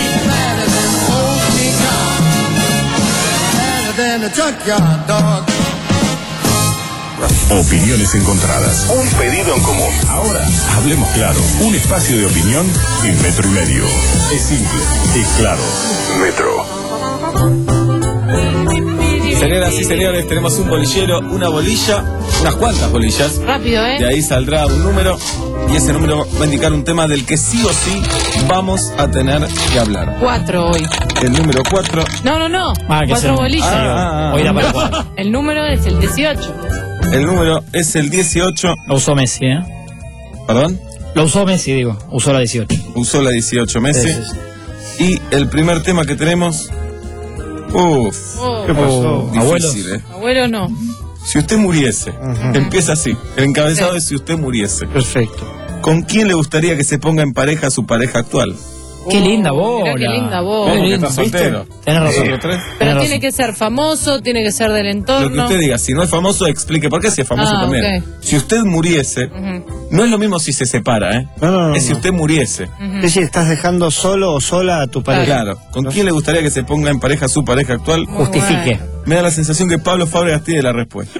Opiniones encontradas. Un pedido en común. Ahora, hablemos claro. Un espacio de opinión en Metro y Medio. Es simple, es claro. Metro. Señoras y señores, tenemos un bolillero, una bolilla, unas cuantas bolillas. Rápido, ¿eh? De ahí saldrá un número y ese número va a indicar un tema del que sí o sí vamos a tener que hablar. Cuatro hoy. El número cuatro. No, no, no. Ah, que Cuatro son- bolillas. Ah, ah, Hoy era para ah. cuatro. El número es el dieciocho. El número es el dieciocho. Lo usó Messi, ¿eh? ¿Perdón? Lo usó Messi, digo. Usó la dieciocho. Usó la dieciocho Messi. Sí, sí, Y el primer tema que tenemos. Uff. Oh. ¿Qué pasó? Oh, Difícil, ¿eh? Abuelo, no. Si usted muriese. Empieza así. El encabezado Sí. es si usted muriese. Perfecto. ¿Con quién le gustaría que se ponga en pareja a su pareja actual? Qué linda Oh, bola. mirá qué linda bola. ¿Cómo que lindo, está soltero? Tenés razón. ¿Nosotros tres? Pero Tenés tiene razón. que ser famoso, tiene que ser del Lo que entorno. usted diga, si no es famoso, explique por qué. Si es famoso Ah, también. ok. Si usted muriese, Ujú, no es lo mismo si se separa, ¿eh? No, no, no. es si no. usted muriese. ujú. Es decir, estás dejando solo o sola a tu pareja. Claro. ¿Con quién le gustaría que se ponga en pareja a su pareja actual? Muy Justifique. bueno. Me da la sensación que Pablo Fábregas tiene la respuesta.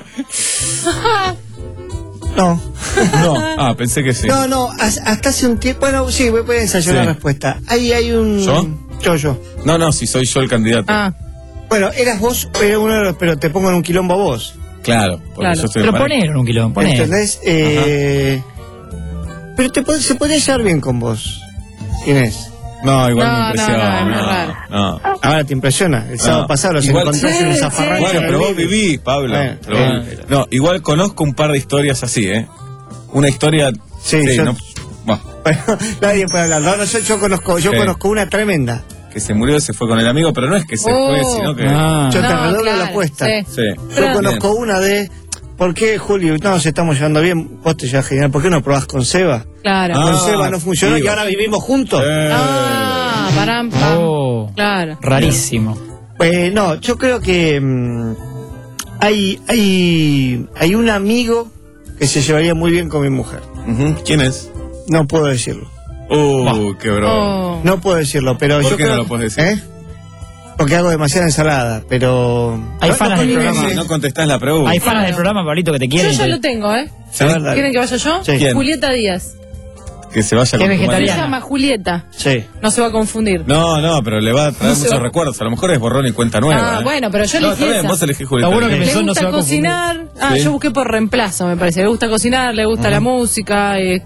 No. No. Ah, pensé que sí. No, no, has- hasta hace un tiempo. Bueno, sí, voy a ensayar Sí. la respuesta. Ahí hay un. ¿Yo? Yo, yo. No, no, si soy yo el candidato. Ah, Bueno, eras vos, era uno de los, pero te pongo en un quilombo a vos. Claro, porque Claro. yo estoy en Pero pareja. ponelo en un kilo, ponelo. ¿Entendés? Eh, pero te pod- se podría llevar bien con vos, Inés. No, igual No, me no, impresiona. no, es muy No, raro. no. Ahora te impresiona. El sábado No. pasado los Igual- encontraste en un Sí, zafarrancho. Bueno, en el pero vos living. vivís, Pablo. Bueno, Pero bien, vos- no, igual conozco un par de historias así, ¿eh? Una historia. Sí, yo- no, bueno, Bueno, nadie puede hablar. No, no, yo, yo conozco, yo Sí. conozco una tremenda. que se murió, se fue con el amigo, pero no es que se Oh. fue, sino que. Ah. Yo te No, redoblo claro, la apuesta. sí. Sí. Yo Pero- conozco una de. ¿Por qué, Julio? No, nos estamos llevando bien. Vos te llevas genial. ¿Por qué no probás con Seba? claro. Ah, Con Seba no funcionó digo. y ahora vivimos juntos. Eh, Ah, param, pam. Oh, Claro. rarísimo. Eh, no, yo creo que mm, hay, hay, hay un amigo que se llevaría muy bien con mi mujer. ujú. ¿Quién es? No puedo decirlo. Uh, qué broma. Oh. No puedo decirlo, pero ¿Por yo qué creo, no lo puedes decir? ¿Eh? Porque hago demasiada ensalada, pero... Hay No, fanas no, del no, programa. Sí, no contestás la pregunta. Hay fanas del programa, Pablito, que te Yo quieren. ya te- lo tengo, ¿eh? ¿Sí? A ver, dale. ¿Quieren que vaya yo? Sí. ¿Quién? Julieta Díaz. Que se vaya Es con tu vegetariana. Se llama Julieta. Sí. No se va a confundir. marido. No, no, pero le va a traer No se muchos va- recuerdos. A lo mejor es borrón y cuenta nueva. Ah, ¿eh? bueno, pero yo No, elegí está bien, esa. vos elegís Julieta. Lo bueno que Le pensó no se gusta va a confundir. cocinar. Ah, Sí. yo busqué por reemplazo, me parece. Le gusta cocinar, le gusta la música, eh,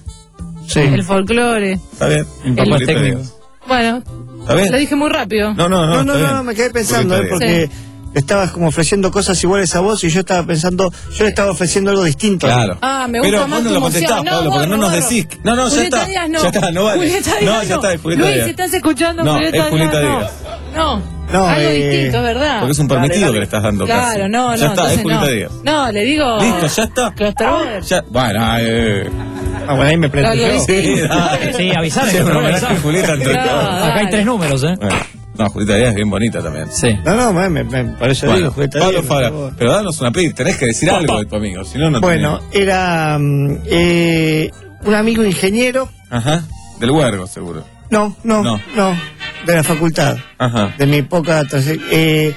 Sí. el folclore. Está bien. El papá Julieta técnico. Díaz. Bueno, ¿Está bien? lo dije muy rápido. No, no, no. No, no, está no, bien. me quedé pensando, Julieta ¿eh? Díaz. Porque estabas como ofreciendo cosas iguales a vos y yo estaba pensando, yo le estaba ofreciendo algo distinto. Claro. Ah, me gusta Pero más vos no tu lo emoción. contestás, No, Pablo, porque no borro, nos borro. decís. No, no, ya Julieta está. Díaz no. Ya está, no vale. Julieta No, Díaz ya está, es Julieta Luis, Díaz. si estás escuchando, No, Julieta es Julieta Díaz, Díaz. No. No. No, Algo eh, distinto, es verdad. Porque es un permitido Dale, dale. que le estás dando casi. Claro, no, no. Ya está, es entonces Julieta no. Díaz. No, le digo. Listo, ya está. Clusterboard. Ya, bueno, eh. Ah, bueno, ahí me prendo Algo yo. distinto. Sí, dale. Sí, avisame. Sí, que un no homenaje a avisame. Julieta entre No, todos. dale. Acá hay tres números, ¿eh? Bueno, no, Julieta Díaz es bien bonita también. Sí. No, no, me, me, me- por eso Bueno, digo, Julieta Pablo Díaz, por Fabra, favor. pero danos una pista, tenés que decir algo de tu amigo, si no, no Bueno, era mm, eh, un amigo ingeniero. tenés. Ajá, del huergo, seguro. No, no, No. no, de la facultad, Ajá. de mi poca trayec- eh,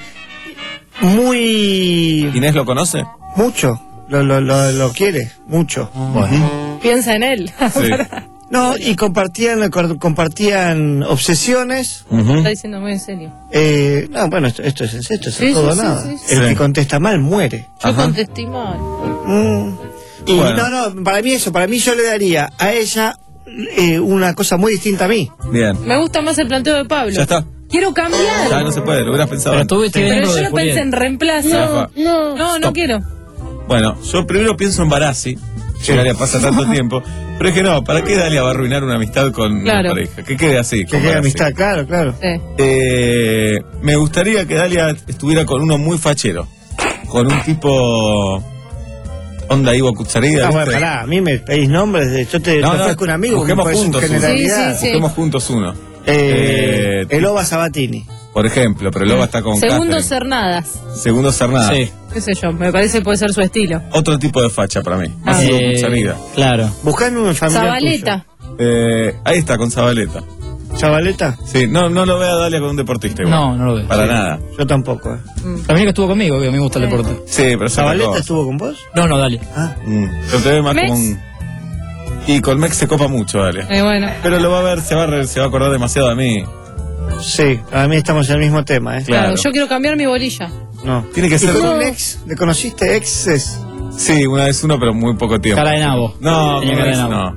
muy ¿Inés lo conoce? mucho, lo, lo, lo, lo quiere, mucho. Piensa en él. Sí. No, y compartían compartían obsesiones. Está diciendo muy en serio. Eh, no, bueno, esto, esto es en serio, esto es Sí, todo sí, sí, nada. sí, sí. El Sí. que contesta mal muere. Yo Ajá. contesté mal. Mm. Y Bueno. no, no, para mí eso, para mí yo le daría a ella eh, una cosa muy distinta a mí. Bien. Me gusta más el planteo de Pablo. Ya está. Quiero cambiar. Ya no se puede, lo hubieras pensado. Pero antes. tú estoy Pero viendo yo de no pensé Julieta. en reemplazo. Rafa. No, no, no Stop. quiero. Bueno, yo primero pienso en Barassi. Que Dalia pasa tanto tiempo. Pero es que no, ¿para qué Dalia va a arruinar una amistad con Claro. una pareja? Que quede así. Que con quede Barassi. amistad, claro, claro. Sí. Eh, me gustaría que Dalia estuviera con uno muy fachero. Con un tipo. Onda Ivo Cucharida. Ah, bueno, ¿viste? pará, a mí me pedís nombres, de, yo te, No, te no, ofrezco un amigo, busquemos me parece juntos una uno. generalidad. Sí, sí, sí. Busquemos juntos uno. Eh, Eh, el Oba Sabatini. Por ejemplo, pero Loba está con Segundo Catherine. Cernadas. Segundo Cernada. Sí. Qué sé yo, me parece que puede ser su estilo. Otro tipo de facha para mí. Más Ah. Ivo Eh, Cucharida. Claro. Buscame un familiar Zabaleta. Eh, ahí está, con Zabaleta. tuyo. ¿Zabaleta? Sí, no, no lo vea Dalia con un deportista igual. No, no lo veo. Para Sí. nada. Yo tampoco. eh. También que estuvo conmigo, que a mí me gusta el deporte. Sí, pero es otra ¿Zabaleta cosa. estuvo con vos? No, no, dale. Ah, Mm, Yo te veo más ¿Mex? como un. Y con Mex se copa mucho, Dalia. Eh, bueno. Pero lo va a ver, se va a, re- se va a acordar demasiado de mí. sí, para mí estamos en el mismo tema, ¿eh? Claro. Claro. yo quiero cambiar mi bolilla. No. Tiene que ¿Y ser con con- un ex? ¿Le conociste exes? Sí, una vez uno, pero muy poco tiempo. Cara de nabo. No, Tenía con cara de ex, nabo. no.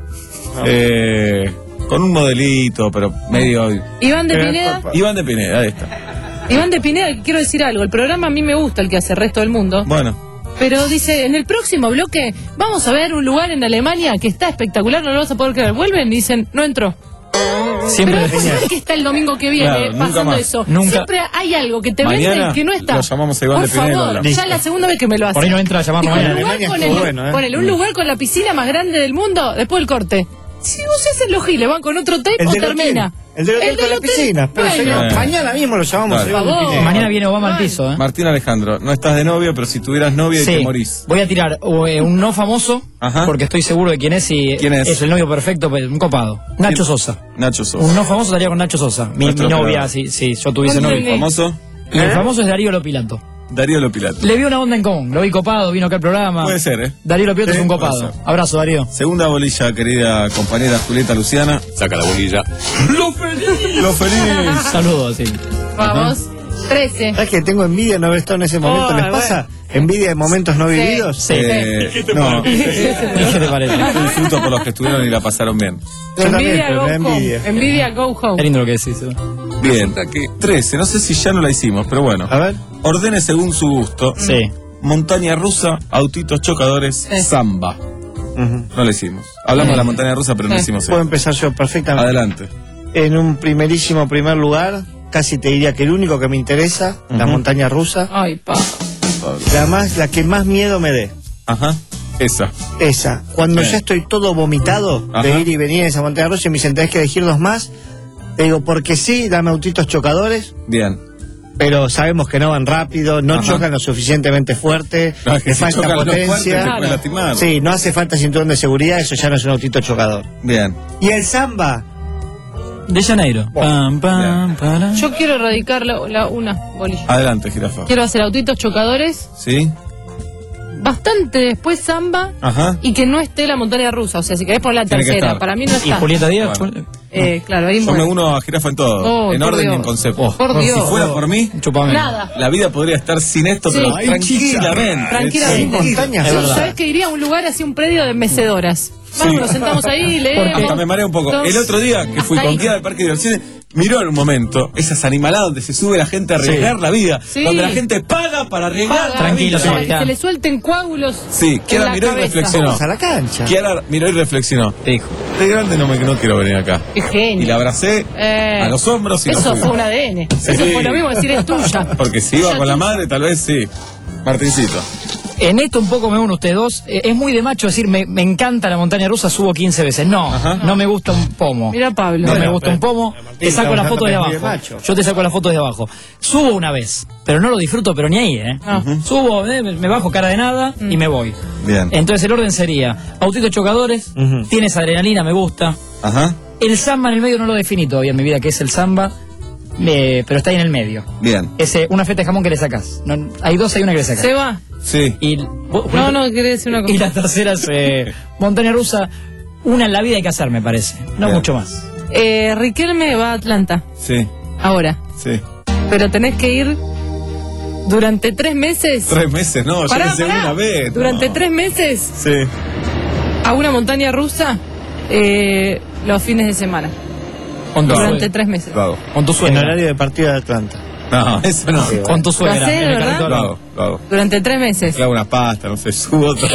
Eh, con un modelito, pero medio... Iván de Pineda. Iván de Pineda, ahí está. Iván de Pineda, quiero decir algo. El programa a mí me gusta, el que hace el resto del mundo. Bueno. Pero dice, en el próximo bloque vamos a ver un lugar en Alemania que está espectacular, no lo vas a poder creer. Vuelven y dicen, no entró. Siempre Pero es genial. posible que está el domingo que viene Claro, nunca pasando más. eso. Nunca. Siempre hay algo que te Mañana vende que no está. lo llamamos a Iván Por de Pineda y lo favor, hablamos. ya es la segunda vez que me lo hace. Por ahí no entra a llamarnos Dijo, mañana. un lugar Alemania con estuvo el- bueno, ¿eh? ponele, un lugar con la piscina más grande del mundo después del corte. Si vos haces los giles, van con otro tape El o del termina. hotel. El del hotel con la hotel. piscina. Pero Bueno. señor, Eh. mañana mismo lo llamamos Dale. a Iván de Por favor. Pineda. Mañana viene Obama al piso, ¿eh? Martín Alejandro, no estás de novio, pero si tuvieras novia y Sí. te morís. Voy a tirar eh, un no famoso, Ajá. porque estoy seguro de quién es y ¿Quién es? el novio perfecto, pues, un copado. Nacho Sosa. Nacho Sosa. Un no famoso estaría con Nacho Sosa. Mi, Nuestro mi novia, operador. si, si yo tuviese No novio. entendí. ¿Famoso? Y el famoso es Darío Lopilato. Darío Lopilato. Le vi una onda en común. Lo vi copado, vino acá al programa. Puede ser, ¿eh? Darío Lopilato Sí, es un puede copado. ser. Abrazo, Darío. Segunda bolilla, querida compañera Julieta Luciana. Saca la bolilla. ¡Lo feliz! ¡Lo feliz! Saludos, sí. Vamos. trece. ¿Sabes que tengo envidia de no haber estado en ese momento? Oh, ¿Les pasa? ¿Envidia de momentos no Sí. vividos? Sí. Eh, no, ¿Qué te parece? disfruto por los que estuvieron y la pasaron bien. Yo también, Envidia, pero go me da home. envidia. Envidia, go home. Es lindo lo que decís. ¿eh? Bien. trece, no sé si ya no la hicimos, pero bueno. A ver. Ordene según su gusto. Sí. Montaña rusa, autitos chocadores, Sí. samba. Ujú. No la hicimos. Hablamos de la montaña rusa, pero no Sí. hicimos Puedo eso. empezar yo perfectamente. Adelante. En un primerísimo primer lugar, casi te diría que el único que me interesa, la Ujú. montaña rusa, Ay, pa. la más, la que más miedo me dé. Ajá. Esa. Esa, cuando Sí. ya estoy todo vomitado Ajá. de ir y venir en esa montaña rusa y me dicen tenés que elegir dos más, te digo, porque sí, dame autitos chocadores, Bien. pero sabemos que no van rápido, no Ajá. chocan lo suficientemente fuerte, No, es que le si falta chocan lo fuerte, te potencia. pueden lastimar. Sí, no hace falta cinturón de seguridad, eso ya no es un autito chocador. Bien. Y el samba, De Janeiro. Pam, pam, para. Yo quiero erradicar la, la- una bolilla. Adelante, jirafa. Quiero hacer autitos chocadores, ¿Sí? bastante después samba Ajá. y que no esté la montaña rusa. O sea, si querés poner la Tiene que tercera, estar. para mí no ¿Y está. Julieta Díaz? Bueno. Eh, claro, ahí Yo me muere. uno a jirafa en todo. Oh, en por orden y Dios. en concepto. Por Si Dios. fuera por mí, Chupame. Nada. la vida podría estar sin esto, Sí. pero Ay, tranquilamente. Tranquilamente. Sí, montaña, Yo, es verdad. ¿sabés que iría a un lugar así, un predio de mecedoras? Vamos, nos sentamos ahí, leemos. Hasta me mareé un poco. Dos. El otro día que fui Hasta con ahí. Kia del Parque de Diversiones, miró en un momento esas animaladas donde se sube la gente a arriesgar la vida. Sí. Donde la gente paga para arriesgar Paga, Tranquilo, para que Sebastián. se le suelten coágulos. Sí, en Kiara la miró y cabeza. reflexionó. vamos a la cancha. Kiara miró y reflexionó. Te dijo. De grande no me no quiero venir acá. Qué genio. Y la abracé Eh, a los hombros y nos Eso fuimos. fue un A D N. Sí. Eso fue lo mismo decir es tuya. Porque si iba con la madre, tal vez sí. Martincito. En esto un poco me uno a ustedes dos. Eh, es muy de macho decir, me, me encanta la montaña rusa, subo quince veces. No, Ajá. no me gusta un pomo. Mira Pablo. No me Bueno, gusta un pero- pomo. Te estamos saco la hablando foto de que es muy de abajo. macho. Yo te saco la foto de abajo. Subo una vez, pero no lo disfruto, pero ni ahí, ¿eh? Ah. Subo, eh, me bajo cara de nada y me voy. Bien. Entonces el orden sería, autitos chocadores, Ujú. tienes adrenalina, me gusta. Ajá. El samba en el medio no lo definí todavía en mi vida, que es el samba, eh, pero está ahí en el medio. Bien. Ese, una feta de jamón que le sacas. No, hay dos, hay una que le sacas. Se va. Sí. Y, vos- No, no, quería decir una cosa. y la tercera es eh, montaña rusa. Una en la vida hay que hacer, me parece. No Bien. mucho más. Eh, Riquelme va a Atlanta. Sí. Ahora. Sí. Pero tenés que ir durante tres meses. Tres meses, no, yo Pará, pensé pará. una vez. Durante no. tres meses Sí. a una montaña rusa eh, los fines de semana. Con tu Durante suegra. tres meses. Lo hago. Con tu En suegra. horario de partido de Atlanta. No, eso no. Con tu suegra. ¿Lo hacés, en el verdad? carrito. Lo hago, lo hago. Durante tres meses. Clavo una pasta, no sé, subo otro.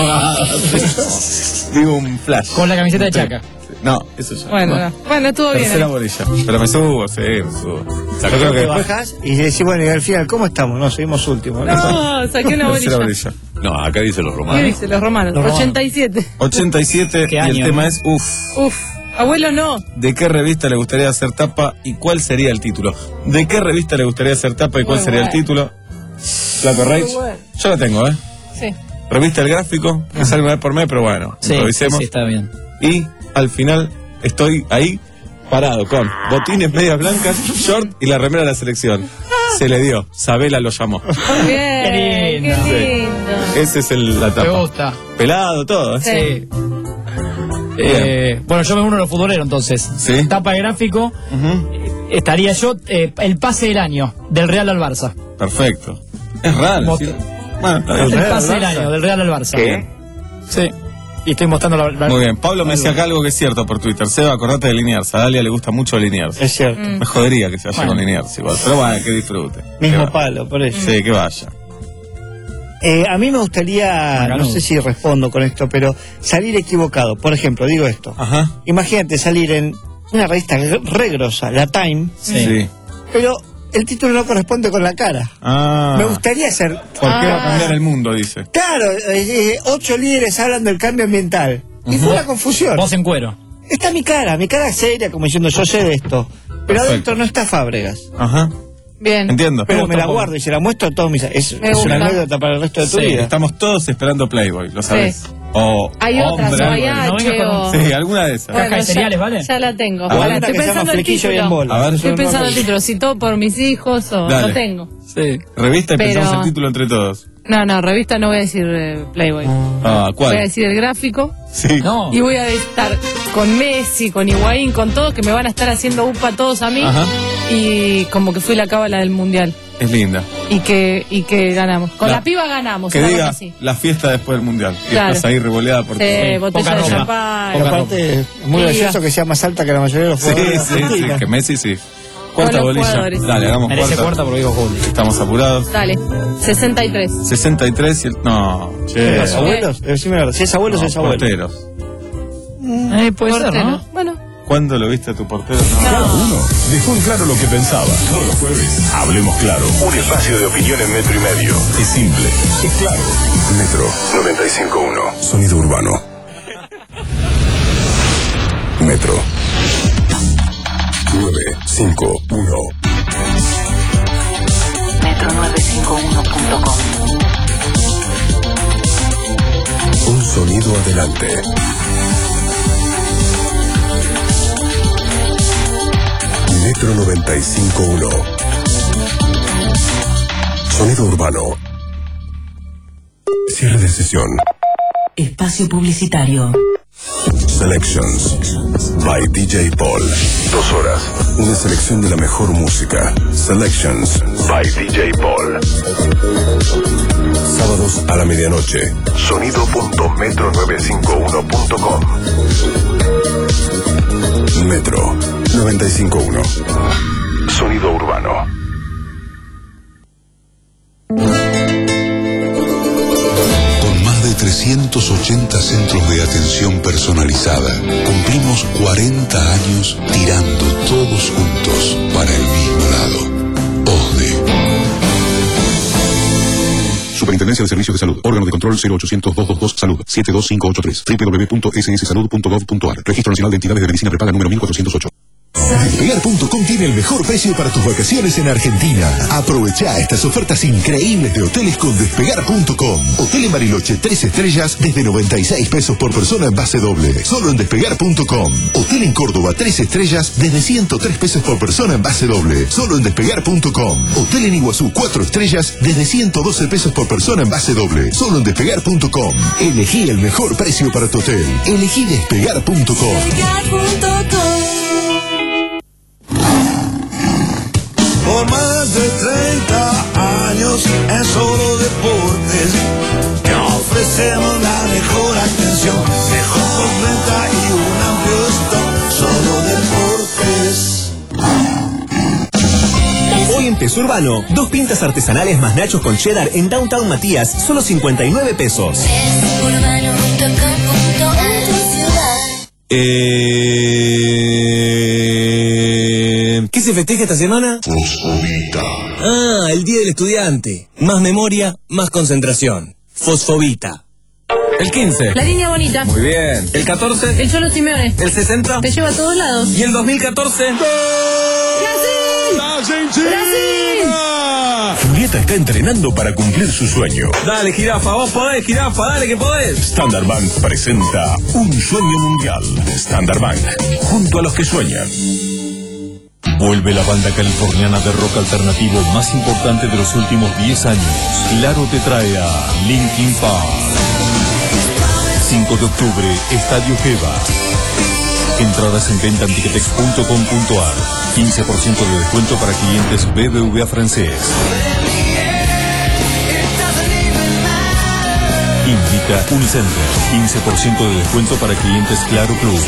Digo un flash. Con la camiseta de Chaca. No, eso ya. Bueno, no. Bueno, estuvo bien. Tercera ahí. bolilla. Pero me subo, sí, me subo. Yo creo Te que después. bajás y decís, bueno, y al final, ¿cómo estamos? No, seguimos últimos. No, saqué una Tercera bolilla. bolilla. No, acá dice los ¿Qué romanos. dice los romanos? Los romanos. ochenta y siete. ochenta y siete ¿Qué y año, el tema no? es, uff, Uf, abuelo no. ¿de qué revista le gustaría hacer tapa y cuál sería el título? ¿De qué revista le gustaría hacer tapa y cuál Muy sería bueno. el título? Plato Rage. Muy bueno. Yo la tengo, ¿eh? Sí. Revista El Gráfico, que sale una vez por mes, pero bueno, Sí, sí, improvisemos. sí, está bien. Y al final estoy ahí parado con botines, medias blancas, short y la remera de la selección. Se le dio, Sabela lo llamó. Bien. Qué lindo. lindo. Ese es el, la Me tapa. gusta. Pelado, todo. ¿eh? Sí. Eh, bueno, yo me uno a los futboleros entonces. Sí. Tapa de gráfico. Ujú. Estaría yo, eh, el pase del año, del Real al Barça. Perfecto. Es raro. Mo- sí. Bueno, está el bien. pase del año, del Real al Barça. ¿Qué? Sí. Y estoy mostrando la. la- Muy bien, Pablo me decía acá algo que es cierto por Twitter. Seba, acordate de Liniers. A Dalia le gusta mucho Liniers. Es cierto. Me jodería que se vaya Bueno. con Liniers igual. Pero bueno, que disfrute. Mismo Que va- palo, por eso. Sí, que vaya. Eh, a mí me gustaría, Macanudo. no sé si respondo con esto, pero salir equivocado. Por ejemplo, digo esto. Ajá. Imagínate salir en una revista re re grosa, la Time, Sí. pero el título no corresponde con la cara. Ah. Me gustaría ser... ¿Por qué va a cambiar el mundo? Dice. Claro, eh, eh, ocho líderes hablan del cambio ambiental. Y fue una confusión. Vos en cuero. Está mi cara, mi cara seria, como diciendo yo sé de esto. Pero Perfecto. adentro no está Fábregas. Ajá. Bien. Entiendo. Pero me la guardo y se la muestro a todos mis... Es, Me es gusta. una anécdota para el resto de tu Sí, vida. estamos todos esperando Playboy, lo sabes. O Hay otras, Hombre, o hay algo. H o... Sí, alguna de esas. Bueno, Caja de ya- cereales, ¿vale? Ya la tengo. A ver. Ahora, Una estoy que se llama pensando el Flequillo y en título. bola. A ver. Estoy pensando el título. Si todo por mis hijos o Dale. no tengo. Sí. Revista y Pero- pensamos el título entre todos. No, no, revista no voy a decir eh, Playboy. Ah, ¿cuál? Voy a decir el gráfico. Sí. No. Y voy a estar con Messi, con Higuaín, con todos, que me van a estar haciendo upa todos a mí. Ajá. Y como que fui la cábala del mundial. Es linda. Y que, y que ganamos. Con La- la, piba ganamos. Que una diga cosa así. la fiesta después del mundial. Y Claro. estás ahí revoleada por Sí, todo. botella Poca de ropa. champán. Pero aparte, es muy Sí, gracioso diga. que sea más alta que la mayoría de los Sí, jugadores. sí, de sí, Argentina. que Messi sí. Con Cuarta los bolilla. jugadores. Dale, hagamos Merece cuarta. cuarta porque digo Julio. Estamos apurados. Dale. sesenta y tres. sesenta y tres y el... No, che. ¿Los abuelos? Decime la verdad. Si es abuelo, No, es abuelo. porteros. Eh, puede ser, Portero. ¿no? Bueno. ¿Cuándo lo viste a tu portero? Cada uno dejó en claro lo que pensaba. Todos los jueves, hablemos claro. Un espacio de opinión en metro y medio. Es simple, es claro. Metro noventa y cinco punto uno. Sonido urbano. Metro nueve cinco uno. metro novecientos cincuenta y uno punto com. Un sonido adelante. Metro noventa y cinco punto uno. Sonido urbano. Cierre de sesión. Espacio publicitario. Selections by D J Paul. Dos horas. Una selección de la mejor música. Selections by D J Paul. Sábados a la medianoche. Sonido punto metro novecientos cincuenta y uno punto com. Metro noventa y cinco punto uno. Sonido urbano. Con más de trescientos ochenta centros de atención personalizada, cumplimos cuarenta años tirando todos juntos para el mismo lado. O S D E. Superintendencia de Servicios de Salud. Órgano de control cero ochocientos, doscientos veintidós Salud. siete dos cinco ocho tres. doble u doble u doble u punto s s salud punto gov punto a r. Registro Nacional de Entidades de Medicina Prepaga número mil cuatrocientos ocho. Despegar punto com tiene el mejor precio para tus vacaciones en Argentina. Aprovecha estas ofertas increíbles de hoteles con Despegar punto com. Hotel en Bariloche tres estrellas desde noventa y seis pesos por persona en base doble. Solo en Despegar punto com. Hotel en Córdoba tres estrellas desde ciento tres pesos por persona en base doble. Solo en Despegar punto com. Hotel en Iguazú cuatro estrellas desde ciento doce pesos por persona en base doble. Solo en Despegar punto com. Elegí el mejor precio para tu hotel. Elegí Despegar punto com. Por más de treinta años en Solo Deportes te ofrecemos la mejor atención, mejor postventa y un amplio stock. Solo Deportes. Hoy en Peso Urbano, dos pintas artesanales más nachos con cheddar en Downtown Matías, solo cincuenta y nueve pesos. Eh... ¿Qué se festeja esta semana? Fosfobita. Ah, el Día del Estudiante. Más memoria, más concentración. Fosfobita. El quince. La línea bonita. Muy bien. El catorce. El Cholo Simeone. El sesenta. Te lleva a todos lados. Y el dos mil catorce. ¡Brasil! ¡Brasil! Julieta está entrenando para cumplir su sueño. Dale, jirafa, vos podés, jirafa, dale que podés. Standard Bank presenta Un Sueño Mundial. Standard Bank, junto a los que sueñan. Vuelve la banda californiana de rock alternativo más importante de los últimos diez años. Claro te trae a Linkin Park. cinco de octubre, Estadio Geva. Entradas en venta en ticketex punto com punto a r. quince por ciento de descuento para clientes B B V A francés. Invita Unicenter. quince por ciento de descuento para clientes Claro Club.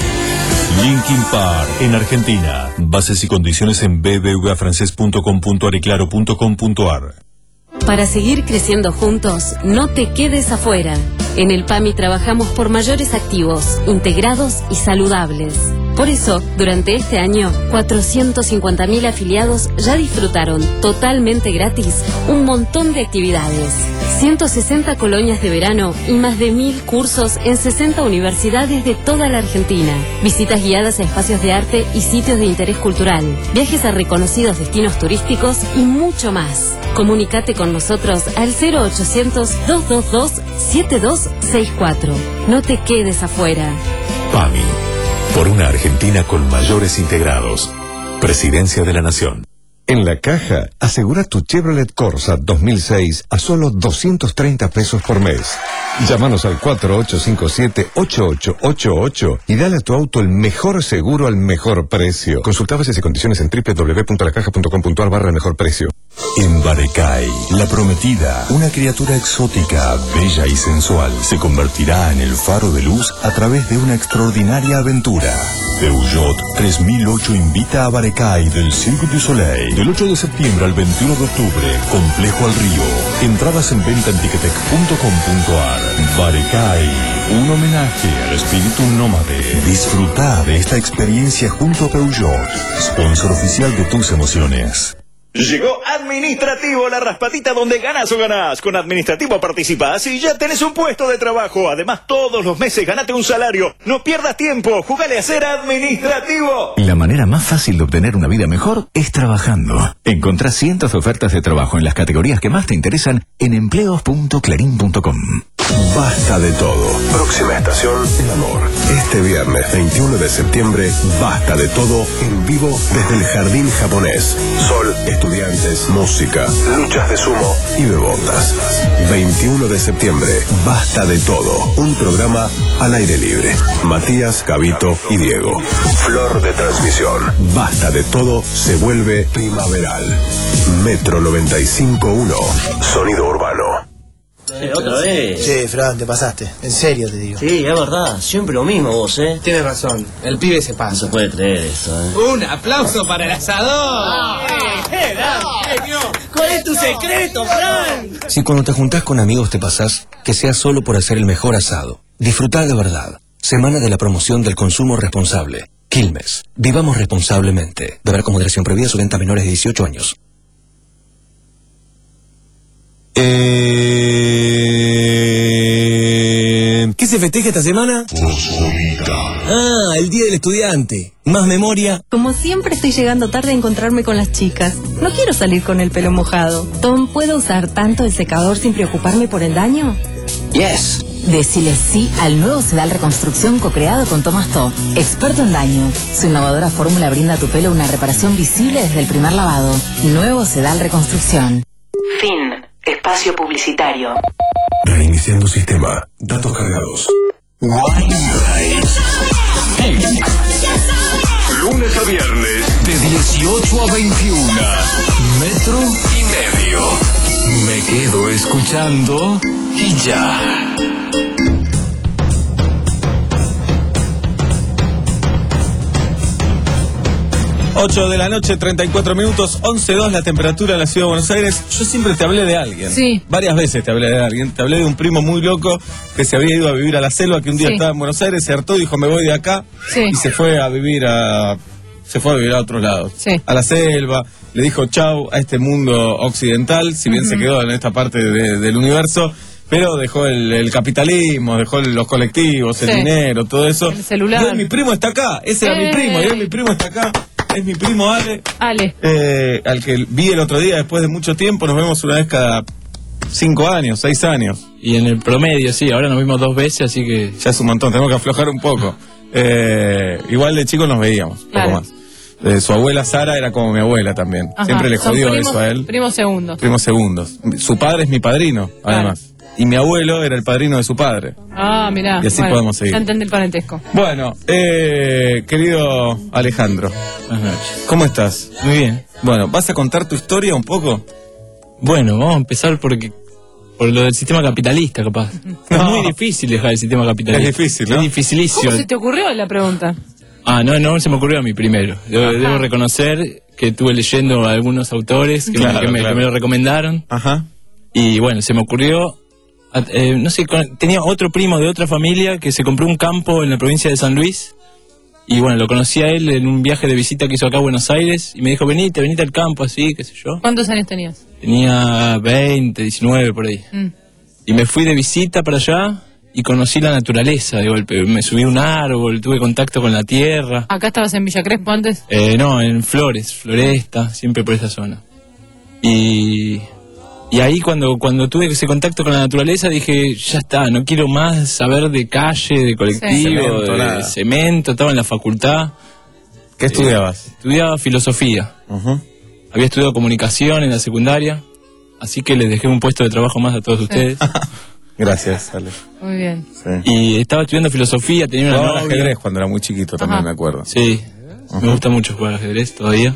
Linkin Park en Argentina. Bases y condiciones en b b v a francés punto com punto a r y claro punto com punto a r. Para seguir creciendo juntos, no te quedes afuera. En el PAMI trabajamos por mayores activos, integrados y saludables. Por eso, durante este año, cuatrocientos cincuenta mil afiliados ya disfrutaron totalmente gratis un montón de actividades. ciento sesenta colonias de verano y más de mil cursos en sesenta universidades de toda la Argentina. Visitas guiadas a espacios de arte y sitios de interés cultural. Viajes a reconocidos destinos turísticos y mucho más. Comunícate con nosotros al cero ochocientos, dos dos dos, siete dos seis cuatro. No te quedes afuera. PAMI. Por una Argentina con mayores integrados. Presidencia de la Nación. En La Caja, asegura tu Chevrolet Corsa dos mil seis a solo doscientos treinta pesos por mes. Llámanos al cuatro ocho cinco siete, ocho ocho ocho ocho y dale a tu auto el mejor seguro al mejor precio. Consulta bases y condiciones en doble u doble u doble u punto la caja punto com punto a r barra mejor precio. En Barecay, la prometida, una criatura exótica, bella y sensual, se convertirá en el faro de luz a través de una extraordinaria aventura. Peugeot tres mil ocho invita a Barecay del Cirque du Soleil del ocho de septiembre al veintiuno de octubre, Complejo al Río. Entradas en venta en ticketek punto com punto a r. Barecay, un homenaje al espíritu nómade. Disfruta de esta experiencia junto a Peugeot, sponsor oficial de tus emociones. Llegó Administrativo, la raspadita donde ganas o ganás. Con Administrativo participás y ya tenés un puesto de trabajo. Además, todos los meses ganate un salario. No pierdas tiempo, jugale a ser Administrativo. La manera más fácil de obtener una vida mejor es trabajando. Encontrá cientos de ofertas de trabajo en las categorías que más te interesan en empleos punto clarín punto com. Basta de todo. Próxima estación, el amor. Este viernes veintiuno de septiembre, Basta de todo en vivo desde el Jardín Japonés. Sol, estudiantes, música, luchas de sumo y bebotas. veintiuno de septiembre, Basta de todo. Un programa al aire libre. Matías, Gabito y Diego. Flor de transmisión. Basta de todo se vuelve primaveral. Metro noventa y cinco punto uno. Sonido urbano. Eh, otra vez. Che, Fran, te pasaste. En serio te digo. Sí, es verdad. Siempre lo mismo vos, ¿eh? Tienes razón. El pibe se pasa. No se puede creer eso, ¿eh? Un aplauso para el asador. ¡Eh, genio! ¿Cuál es tu secreto, Fran? Si cuando te juntás con amigos te pasás, que sea solo por hacer el mejor asado. Disfrutá de verdad. Semana de la promoción del consumo responsable. Quilmes. Vivamos responsablemente. Beber con moderación prohibida su venta a menores de dieciocho años. Eh... ¿Qué se festeja esta semana? Ah, el Día del Estudiante. Más memoria. Como siempre estoy llegando tarde a encontrarme con las chicas. No quiero salir con el pelo mojado. Tom, ¿puedo usar tanto el secador sin preocuparme por el daño? Yes. Decile sí al nuevo Sedal Reconstrucción co-creado con Thomas Top, experto en daño. Su innovadora fórmula brinda a tu pelo una reparación visible desde el primer lavado. Nuevo Sedal Reconstrucción. Fin. Espacio publicitario. Reiniciando sistema. Datos cargados. Lunes a viernes de dieciocho a veintiuno. Metro y medio. Me quedo escuchando y ya. ocho de la noche, treinta y cuatro minutos, once dos la temperatura en la ciudad de Buenos Aires. Yo siempre te hablé de alguien. Sí. Varias veces te hablé de alguien. Te hablé de un primo muy loco que se había ido a vivir a la selva, que un día Sí. estaba en Buenos Aires, se hartó y dijo, me voy de acá. Sí. Y se fue a vivir a... Se fue a vivir a otros lados. Sí. A la selva. Le dijo chau a este mundo occidental, si bien Ujú. se quedó en esta parte de- del universo. Pero dejó el, el capitalismo, dejó los colectivos, el Sí. dinero, todo eso. El celular. Y hoy mi primo está acá. Ese era Eh. mi primo. Y hoy mi primo está acá. Es mi primo Ale. Ale. Eh, al que vi el otro día después de mucho tiempo. Nos vemos una vez cada cinco años, seis años. Y en el promedio, sí, ahora nos vimos dos veces, así que... Ya es un montón, tenemos que aflojar un poco. Eh, igual de chicos nos veíamos, Claro. poco más. Eh, su abuela Sara era como mi abuela también. Ajá. Siempre le Son jodió primos- eso a él. Primos segundos. Primos segundos. Su padre es mi padrino, además. Y mi abuelo era el padrino de su padre. Ah, mirá. Y así Bueno, podemos seguir. Ya entendí el parentesco. Bueno, eh, querido Alejandro, ¿cómo estás? Muy bien. Bueno, ¿vas a contar tu historia un poco? Bueno, vamos a empezar porque Por lo del sistema capitalista, capaz. No. Es muy difícil dejar el sistema capitalista. Es difícil, ¿no? Es dificilísimo. ¿Cómo se te ocurrió la pregunta? Ah, no, no se me ocurrió a mí primero. Debo, debo reconocer que estuve leyendo a algunos autores que, claro, me, que, me, claro. que me lo recomendaron. Ajá. Y bueno, se me ocurrió... Eh, no sé, con, tenía otro primo de otra familia que se compró un campo en la provincia de San Luis. Y bueno, lo conocí a él en un viaje de visita que hizo acá a Buenos Aires. Y me dijo, venite, venite al campo, así, qué sé yo. ¿Cuántos años tenías? Tenía veinte, diecinueve, por ahí. Mm. Y me fui de visita para allá y conocí la naturaleza de golpe. Me subí a un árbol, tuve contacto con la tierra. ¿Acá estabas en Villa Crespo antes? Eh, no, en Flores, Floresta, siempre por esa zona. Y... Y ahí cuando, cuando tuve ese contacto con la naturaleza dije, ya está, no quiero más saber de calle, de colectivo, Sí. Cemento, de nada. cemento, estaba en la facultad. ¿Qué estudiabas? Eh, estudiaba filosofía. Uh-huh. Había estudiado comunicación en la secundaria, así que les dejé un puesto de trabajo más a todos Sí. ustedes. Gracias, Ale. Muy bien. Sí. Y estaba estudiando filosofía, tenía una Jugaba al novia. ajedrez cuando era muy chiquito también, Ajá. me acuerdo. Sí, me gusta mucho jugar al ajedrez todavía.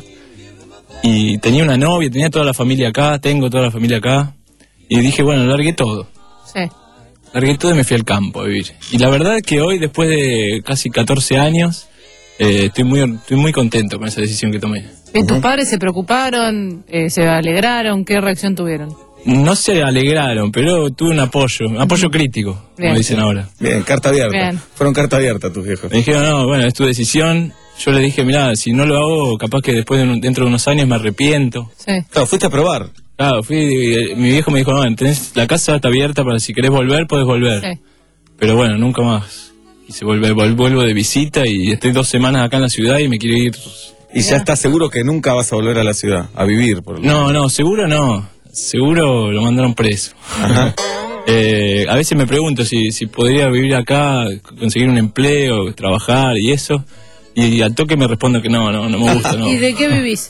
Y tenía una novia, tenía toda la familia acá, tengo toda la familia acá. Y dije, bueno, largué todo. Sí. Largué todo y me fui al campo a vivir. Y la verdad es que hoy, después de casi catorce años, eh, estoy muy estoy muy contento con esa decisión que tomé. ¿Y tus padres se preocuparon? Eh, ¿Se alegraron? ¿Qué reacción tuvieron? No se alegraron, pero tuve un apoyo, un apoyo crítico, Bien. como dicen ahora. Bien, carta abierta. Bien. Fueron carta abierta tus viejos. Me dijeron, no, bueno, es tu decisión. Yo le dije, mirá, si no lo hago, capaz que después de un- dentro de unos años me arrepiento. Sí. Claro, fuiste a probar. Claro, fui, eh, mi viejo me dijo, no, tenés, la casa está abierta para si querés volver, podés volver. Sí. Pero bueno, nunca más. Quise volver, vol- vuelvo de visita y estoy dos semanas acá en la ciudad y me quiero ir. Y ya estás seguro que nunca vas a volver a la ciudad, a vivir. Por No, no, seguro no. Seguro lo mandaron preso. Ajá. Eh, a veces me pregunto si, si podría vivir acá, conseguir un empleo, trabajar y eso. Y al toque me respondo que no, no, no me gusta, no. ¿Y de qué vivís?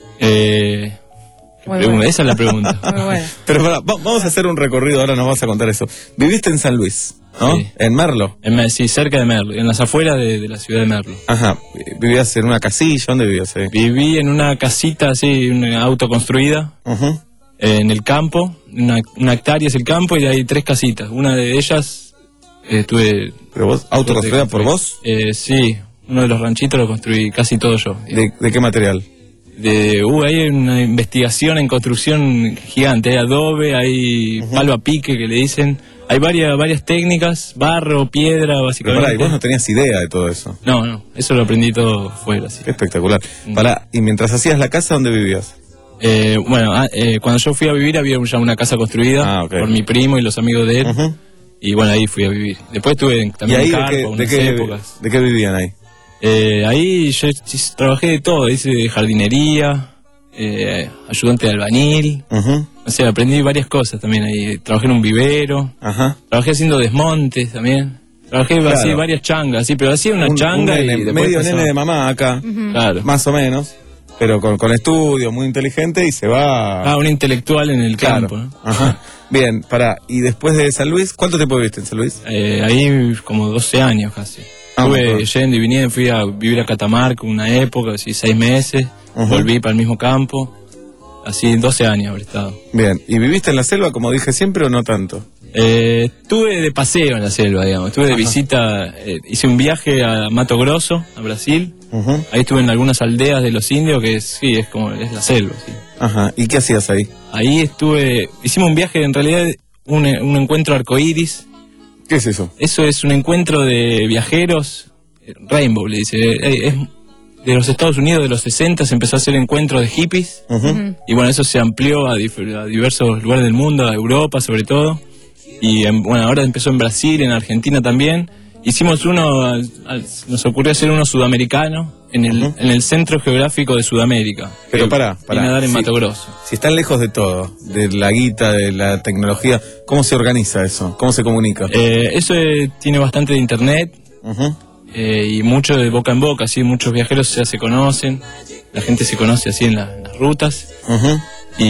Eh, ¿qué Muy pregunta? bueno. Esa es la pregunta. Muy bueno. Pero pará, va- vamos a hacer un recorrido, ahora nos vas a contar eso. Viviste en San Luis, ¿no? Sí. En Merlo. En Mer- sí, cerca de Merlo, en las afueras de, de la ciudad de Merlo. Ajá. ¿Vivías en una casilla? ¿Dónde vivías ahí? Viví en una casita así, una autoconstruida, Ujú. eh, en el campo. Una, una hectárea es el campo y hay tres casitas. Una de ellas eh, estuve... ¿Pero vos, autoconstruida por vos? Eh, sí, uno de los ranchitos lo construí casi todo yo. ¿De, de qué material? De, uh, hay una investigación en construcción gigante, hay adobe, hay palo a pique que le dicen, hay varias varias técnicas, barro, piedra, Pero básicamente. pará, y vos no tenías idea de todo eso. No, no, eso lo aprendí todo fuera, sí. Qué espectacular. Pará, y mientras hacías la casa, ¿dónde vivías? Eh, bueno, ah, eh, cuando yo fui a vivir había ya una casa construida Ah, ok. por mi primo y los amigos de él, Ujú. y bueno, ahí fui a vivir. Después estuve en- ¿Y también ahí en de Carpa, qué, de, unas qué, épocas. de qué vivían ahí? Eh, ahí yo ch- trabajé de todo, hice jardinería, eh, ayudante de albañil, Ujú. o sea, aprendí varias cosas también ahí. Trabajé en un vivero, Ajá. trabajé haciendo desmontes también. Trabajé Claro. así varias changas, sí, pero hacía una Un- changa un y nene, después medio pasaba- nene de mamá acá, Claro. más o menos, pero con, con estudio, muy inteligente y se va... Ah, un intelectual en el Claro. campo, ¿no? Ajá. Bien, pará, y después de San Luis, ¿cuánto tiempo viviste en San Luis? Eh, ahí como doce años casi. Ah, Estuve bueno. yendo y viniendo, fui a vivir a Catamarca una época, así seis meses, Ujú. volví para el mismo campo, así doce años habré estado. Bien, ¿y viviste en la selva, como dije siempre, o no tanto? Eh, estuve de paseo en la selva, digamos, estuve de Ajá. visita, eh, hice un viaje a Mato Grosso, a Brasil, Ujú. ahí estuve en algunas aldeas de los indios, que sí, es como, es la selva, sí. Ajá, ¿y qué hacías ahí? Ahí estuve, hicimos un viaje, en realidad, un, un encuentro arcoíris. ¿Qué es eso? Eso es un encuentro de viajeros, eh, Rainbow le dice, eh, es de los Estados Unidos de los sesenta, se empezó a hacer encuentros de hippies, Ujú. y bueno, eso se amplió a, dif- a diversos lugares del mundo, a Europa sobre todo, y en- bueno, ahora empezó en Brasil, en Argentina también. Hicimos uno, al- al- nos ocurrió hacer uno sudamericano, en el, Ujú. en el centro geográfico de Sudamérica. Pero que pará, vine pará. a dar en Sí. Mato Grosso. Si están lejos de todo, de la guita, de la tecnología, ¿cómo se organiza eso? ¿Cómo se comunica? Eh, eso eh, tiene bastante de internet, Ujú. eh, y mucho de boca en boca, así muchos viajeros ya se conocen, la gente se conoce así en, la- en las rutas, Ujú.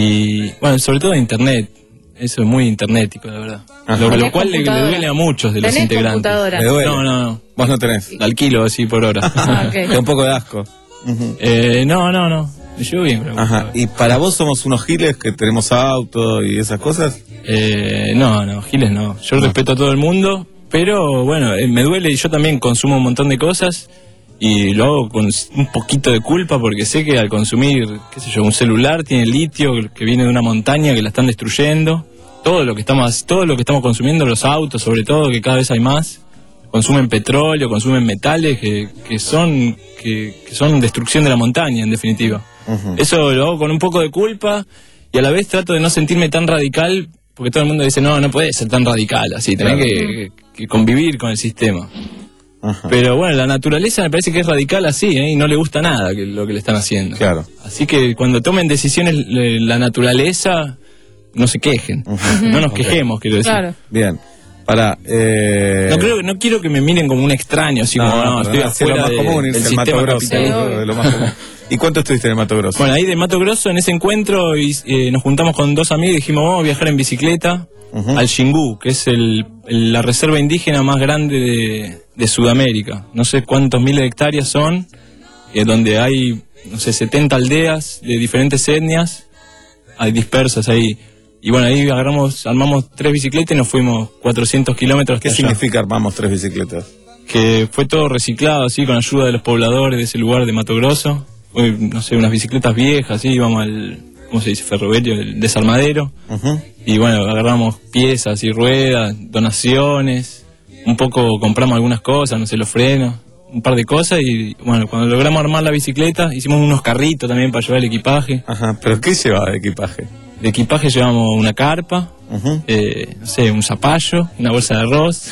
y bueno, sobre todo internet, eso es muy internético, la verdad. Ajá. Lo, lo ¿Tenés cual le, le computadora? duele a muchos de los ¿Tenés integrantes. computadora? ¿Le duele? No, no, no, Vos no tenés. la alquilo así por hora. Ah, ok. Te da un poco de asco. Ujú. Eh, no, no, no. me llevo bien. Con la Ajá. computadora. ¿Y para vos somos unos giles que tenemos auto y esas cosas? Eh, no, no, giles no. Yo no. respeto a todo el mundo, pero bueno, eh, me duele y yo también consumo un montón de cosas y lo hago con un poquito de culpa porque sé que al consumir, qué sé yo, un celular tiene litio que viene de una montaña que la están destruyendo. Todo lo que estamos, todo lo que estamos consumiendo, los autos sobre todo, que cada vez hay más, consumen petróleo, consumen metales que, que son que, que son destrucción de la montaña en definitiva. Uh-huh. Eso lo hago con un poco de culpa y a la vez trato de no sentirme tan radical porque todo el mundo dice no, no puedes ser tan radical así, tenés claro. que, que convivir con el sistema. Uh-huh. Pero bueno, la naturaleza me parece que es radical así, ¿eh? Y no le gusta nada que, lo que le están haciendo. Claro. Así que cuando tomen decisiones la naturaleza, no se quejen, uh-huh. no nos okay. quejemos, quiero decir. Claro. Bien. Para, eh... no, creo, no quiero que me miren como un extraño, así no, como, no, no estoy afuera lo más de, común, del el sistema Mato Grosso, capitalista. Lo más común. ¿Y cuánto estuviste en el Mato Grosso? Bueno, ahí de Mato Grosso, en ese encuentro, y, eh, nos juntamos con dos amigos y dijimos, vamos a viajar en bicicleta uh-huh. al Xingu, que es el, el, la reserva indígena más grande de, de Sudamérica. No sé cuántos miles de hectáreas son, eh, donde hay, no sé, setenta aldeas de diferentes etnias, hay dispersas ahí. Y bueno, ahí agarramos, armamos tres bicicletas y nos fuimos cuatrocientos kilómetros. ¿Qué significa armamos tres bicicletas? Que fue todo reciclado, así, con ayuda de los pobladores de ese lugar de Mato Grosso. Fue, no sé, unas bicicletas viejas, así, íbamos al, ¿cómo se dice? Ferroviario, el desarmadero. Uh-huh. Y bueno, agarramos piezas y ruedas, donaciones, un poco compramos algunas cosas, no sé, los frenos, un par de cosas y bueno, cuando logramos armar la bicicleta, hicimos unos carritos también para llevar el equipaje. Ajá, ¿pero qué llevaba de equipaje? De equipaje llevamos una carpa, uh-huh. eh, no sé, un zapallo, una bolsa de arroz.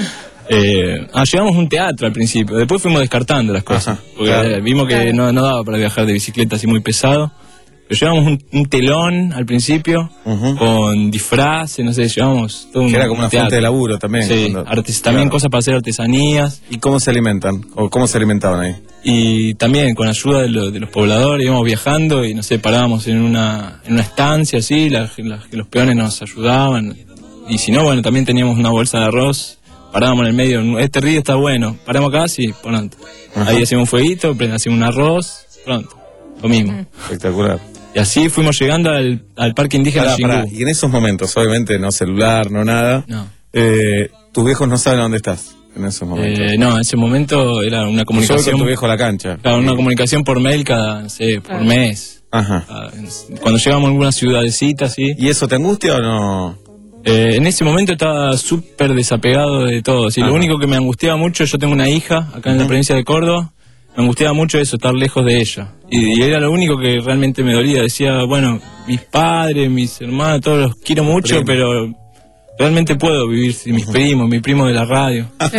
eh, ah, llevamos un teatro al principio, después fuimos descartando las cosas. Ajá, porque claro. vimos que no, no daba para viajar de bicicleta así muy pesado. Pero llevamos un, un telón al principio, uh-huh. con disfraces, no sé, llevamos todo un que era como una teatro. Fuente de laburo también. Sí, cuando... artes, también claro. cosas para hacer artesanías. ¿Y cómo se alimentan? ¿O cómo se alimentaban ahí? Y también con ayuda de, lo, de los pobladores íbamos viajando y no sé, parábamos en una, en una estancia así, la, la, que los peones nos ayudaban. Y si no, bueno, también teníamos una bolsa de arroz, parábamos en el medio, este río está bueno, paramos acá, sí, pronto. Uh-huh. Ahí hacíamos un fueguito, hacíamos un arroz, pronto, lo mismo. Uh-huh. Espectacular. Y así fuimos llegando al, al parque indígena pará, pará. Y en esos momentos, obviamente, no celular, no nada, no. Eh, tus viejos no saben dónde estás en esos momentos. Eh, no, en ese momento era una comunicación. Yo con tu viejo a la cancha. Claro, una comunicación por mail cada, no sé, por mes. Ajá. Cuando llegamos a alguna ciudadecita, sí. ¿Y eso te angustia o no? Eh, en ese momento estaba súper desapegado de todo. Sí, lo único que me angustiaba mucho, yo tengo una hija acá en uh-huh. la provincia de Córdoba. Me angustiaba mucho eso, estar lejos de ella. Y, y era lo único que realmente me dolía. Decía, bueno, mis padres, mis hermanos, todos los quiero mucho, Primo. pero realmente puedo vivir sin mis uh-huh. primos, mi primo de la radio. Sí.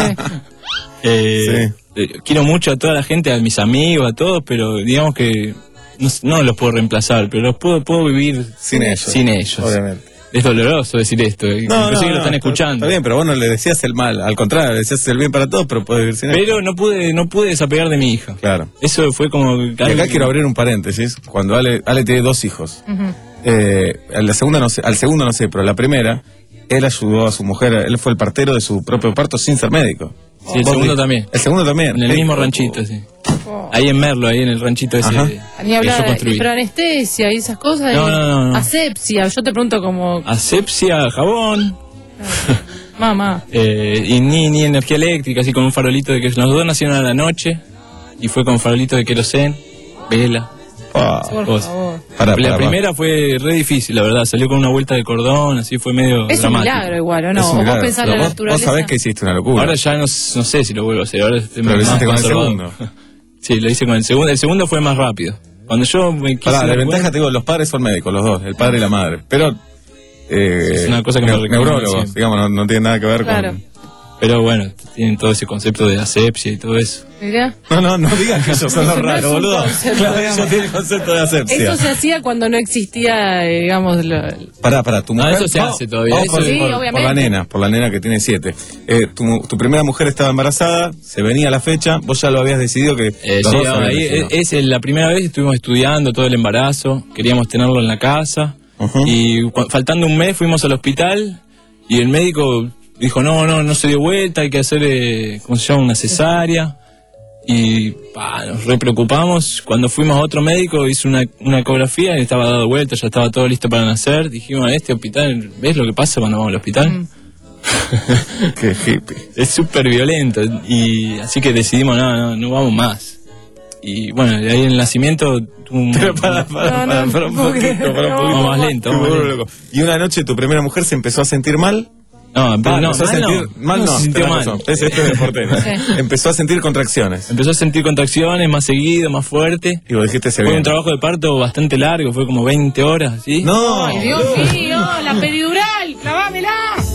eh, sí. eh, quiero mucho a toda la gente, a mis amigos, a todos, pero digamos que no, no los puedo reemplazar, pero los puedo, puedo vivir sin ellos. Sin ellos. Obviamente. Es doloroso decir esto, eh. no, no, que no, lo están está, escuchando. Está bien, pero vos no le decías el mal, al contrario, le decías el bien para todos, pero puedes vivir sin Pero ellos. no pude, no pude desapegar de mi hija. Claro. Eso fue como... Y acá quiero abrir un paréntesis. Cuando Ale, Ale tiene dos hijos, uh-huh. eh, a la segunda no sé, al segundo no sé, pero la primera, él ayudó a su mujer, él fue el partero de su propio parto sin ser médico. Sí, el segundo vi? también. El segundo también. En el eh, mismo ranchito, sí. Oh. Ahí en Merlo, ahí en el ranchito ese de, Ni hablar, que yo construí. Pero anestesia y esas cosas. No, no, no, no. Asepsia, yo te pregunto como... Asepsia, jabón. Mamá. eh, y ni, ni energía eléctrica, así con un farolito de que los dos nacieron a la noche y fue con farolito de querosén, vela. Oh, por favor. Para, la para, primera para. Fue re difícil, la verdad. Salió con una vuelta de cordón, así fue medio es dramático. Un milagro igual, ¿o no? Es un vos pensás en la vos, naturaleza. Vos sabés que hiciste una locura. Ahora ya no, no sé si lo vuelvo a hacer. Ahora estoy Pero lo hiciste con el observado. segundo. Sí, lo hice con el segundo. El segundo fue más rápido. Cuando yo me quise... Pará, la ventaja, te digo, los padres son médicos, los dos, el padre y la madre. Pero... Eh, es una cosa que ne- me neurólogos, digamos, no, no tiene nada que ver claro. con... Pero bueno, tienen todo ese concepto de asepsia y todo eso. Mirá. No, no, no digan que ellos son los No raros, es un boludo. concepto, Claro, digamos. ellos tienen concepto de asepsia. Eso se hacía cuando no existía, eh, digamos, lo... Pará, pará, tu mujer... No, eso se vamos, hace todavía. Vamos Eso por, sí, por- obviamente. por la nena, por la nena que tiene siete. Eh, tu, tu primera mujer estaba embarazada, se venía la fecha, vos ya lo habías decidido que... Eh, los sí, dos ahora, habían ahí, decidido. es, es la primera vez que estuvimos estudiando todo el embarazo, queríamos tenerlo en la casa, Ujú. y cu- faltando un mes fuimos al hospital y el médico dijo, no, no, no se dio vuelta, hay que hacer, eh, ¿cómo se llama?, una cesárea. Y pa, nos re preocupamos. Cuando fuimos a otro médico, hizo una, una ecografía y estaba dado vuelta, ya estaba todo listo para nacer. Dijimos, este hospital, ¿ves lo que pasa cuando vamos al hospital? Mm. Qué hippie. Es súper violento. Y así que decidimos, no, no, no vamos más. Y bueno, de ahí en el nacimiento... Un, Pero para, para, para, para, para un poquito, para un poquito. Vamos más lento, vamos más lento. Y una noche tu primera mujer se empezó a sentir mal. No, pero ah, no, empezó a mal sentir, no. mal no, no se sintió mal. Razón. Es esto de porteño. Sí. Empezó a sentir contracciones. Empezó a sentir contracciones más seguido, más fuerte. Y vos dijiste se Fue viene. un trabajo de parto bastante largo, fue como veinte horas, ¿sí? No. Ay, Dios mío, la peridural, clavámela.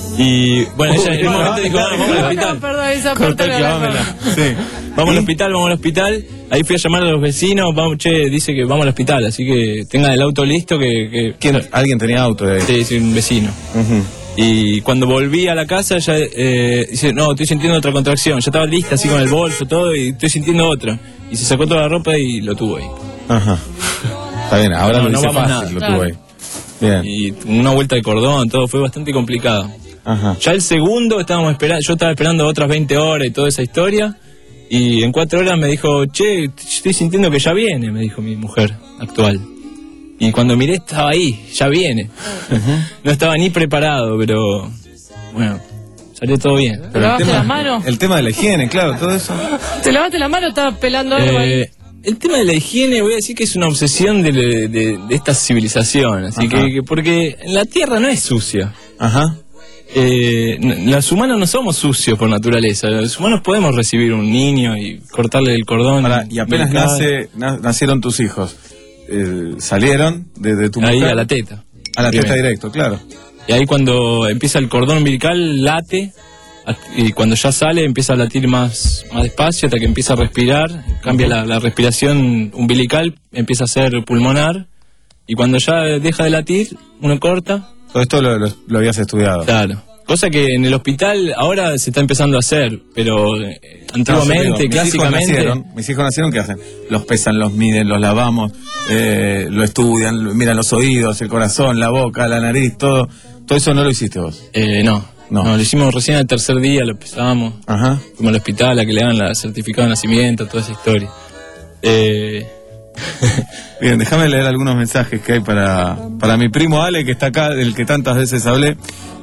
Y bueno, ella en un momento dijo, vamos al hospital. Perdón, perdón, esa parte la clavámela. Sí. Vamos al hospital, vamos al hospital. Ahí fui a llamar a los vecinos, vamos, che, dice que vamos al hospital, así que tengan el auto listo que... que... ¿Quién? ¿Alguien tenía auto de ahí? Sí, sí, un vecino. Uh-huh. Y cuando volví a la casa, ya eh, dice, no, estoy sintiendo otra contracción. Ya estaba lista, así con el bolso, todo, y estoy sintiendo otra. Y se sacó toda la ropa y lo tuvo ahí. Ajá. Está bien, ahora no, lo dice no vamos fácil, nada, lo claro. tuvo ahí. Bien. Y una vuelta de cordón, todo, fue bastante complicado. Ajá. Ya el segundo, estábamos esperando, yo estaba esperando otras veinte horas y toda esa historia. Y en cuatro horas me dijo, che, estoy sintiendo que ya viene, me dijo mi mujer actual. Y cuando miré estaba ahí, ya viene. Uh-huh. No estaba ni preparado, pero bueno, salió todo bien. ¿Te lavaste las manos? El tema de la higiene, claro, todo eso. ¿Te lavaste la mano o estabas pelando algo ahí? Eh, el tema de la higiene, voy a decir que es una obsesión de, de, de, de esta civilización. Así que, que, porque la tierra no es sucia. Ajá. Eh, los humanos no somos sucios por naturaleza. Los humanos podemos recibir un niño y cortarle el cordón. Para, y apenas nace, na, nacieron tus hijos, eh, salieron de, de tu ahí mujer, a la teta. A la Primero. teta directo, claro. Y ahí cuando empieza el cordón umbilical late, y cuando ya sale empieza a latir más, más despacio hasta que empieza a respirar, cambia la, la respiración umbilical, empieza a ser pulmonar, y cuando ya deja de latir, uno corta. Todo esto lo, lo, lo habías estudiado. Claro. Cosa que en el hospital ahora se está empezando a hacer, pero eh, antiguamente, no, clásicamente... Mis hijos nacieron, mis hijos nacieron, ¿qué hacen? Los pesan, los miden, los lavamos, eh, lo estudian, miran los oídos, el corazón, la boca, la nariz, todo. Todo eso no lo hiciste vos. Eh, no, no, no, lo hicimos recién al tercer día, lo pesábamos. Ajá. Fuimos al hospital a que le dan la certificado de nacimiento, toda esa historia. Eh... Bien, déjame leer algunos mensajes que hay para, para mi primo Ale, que está acá, del que tantas veces hablé.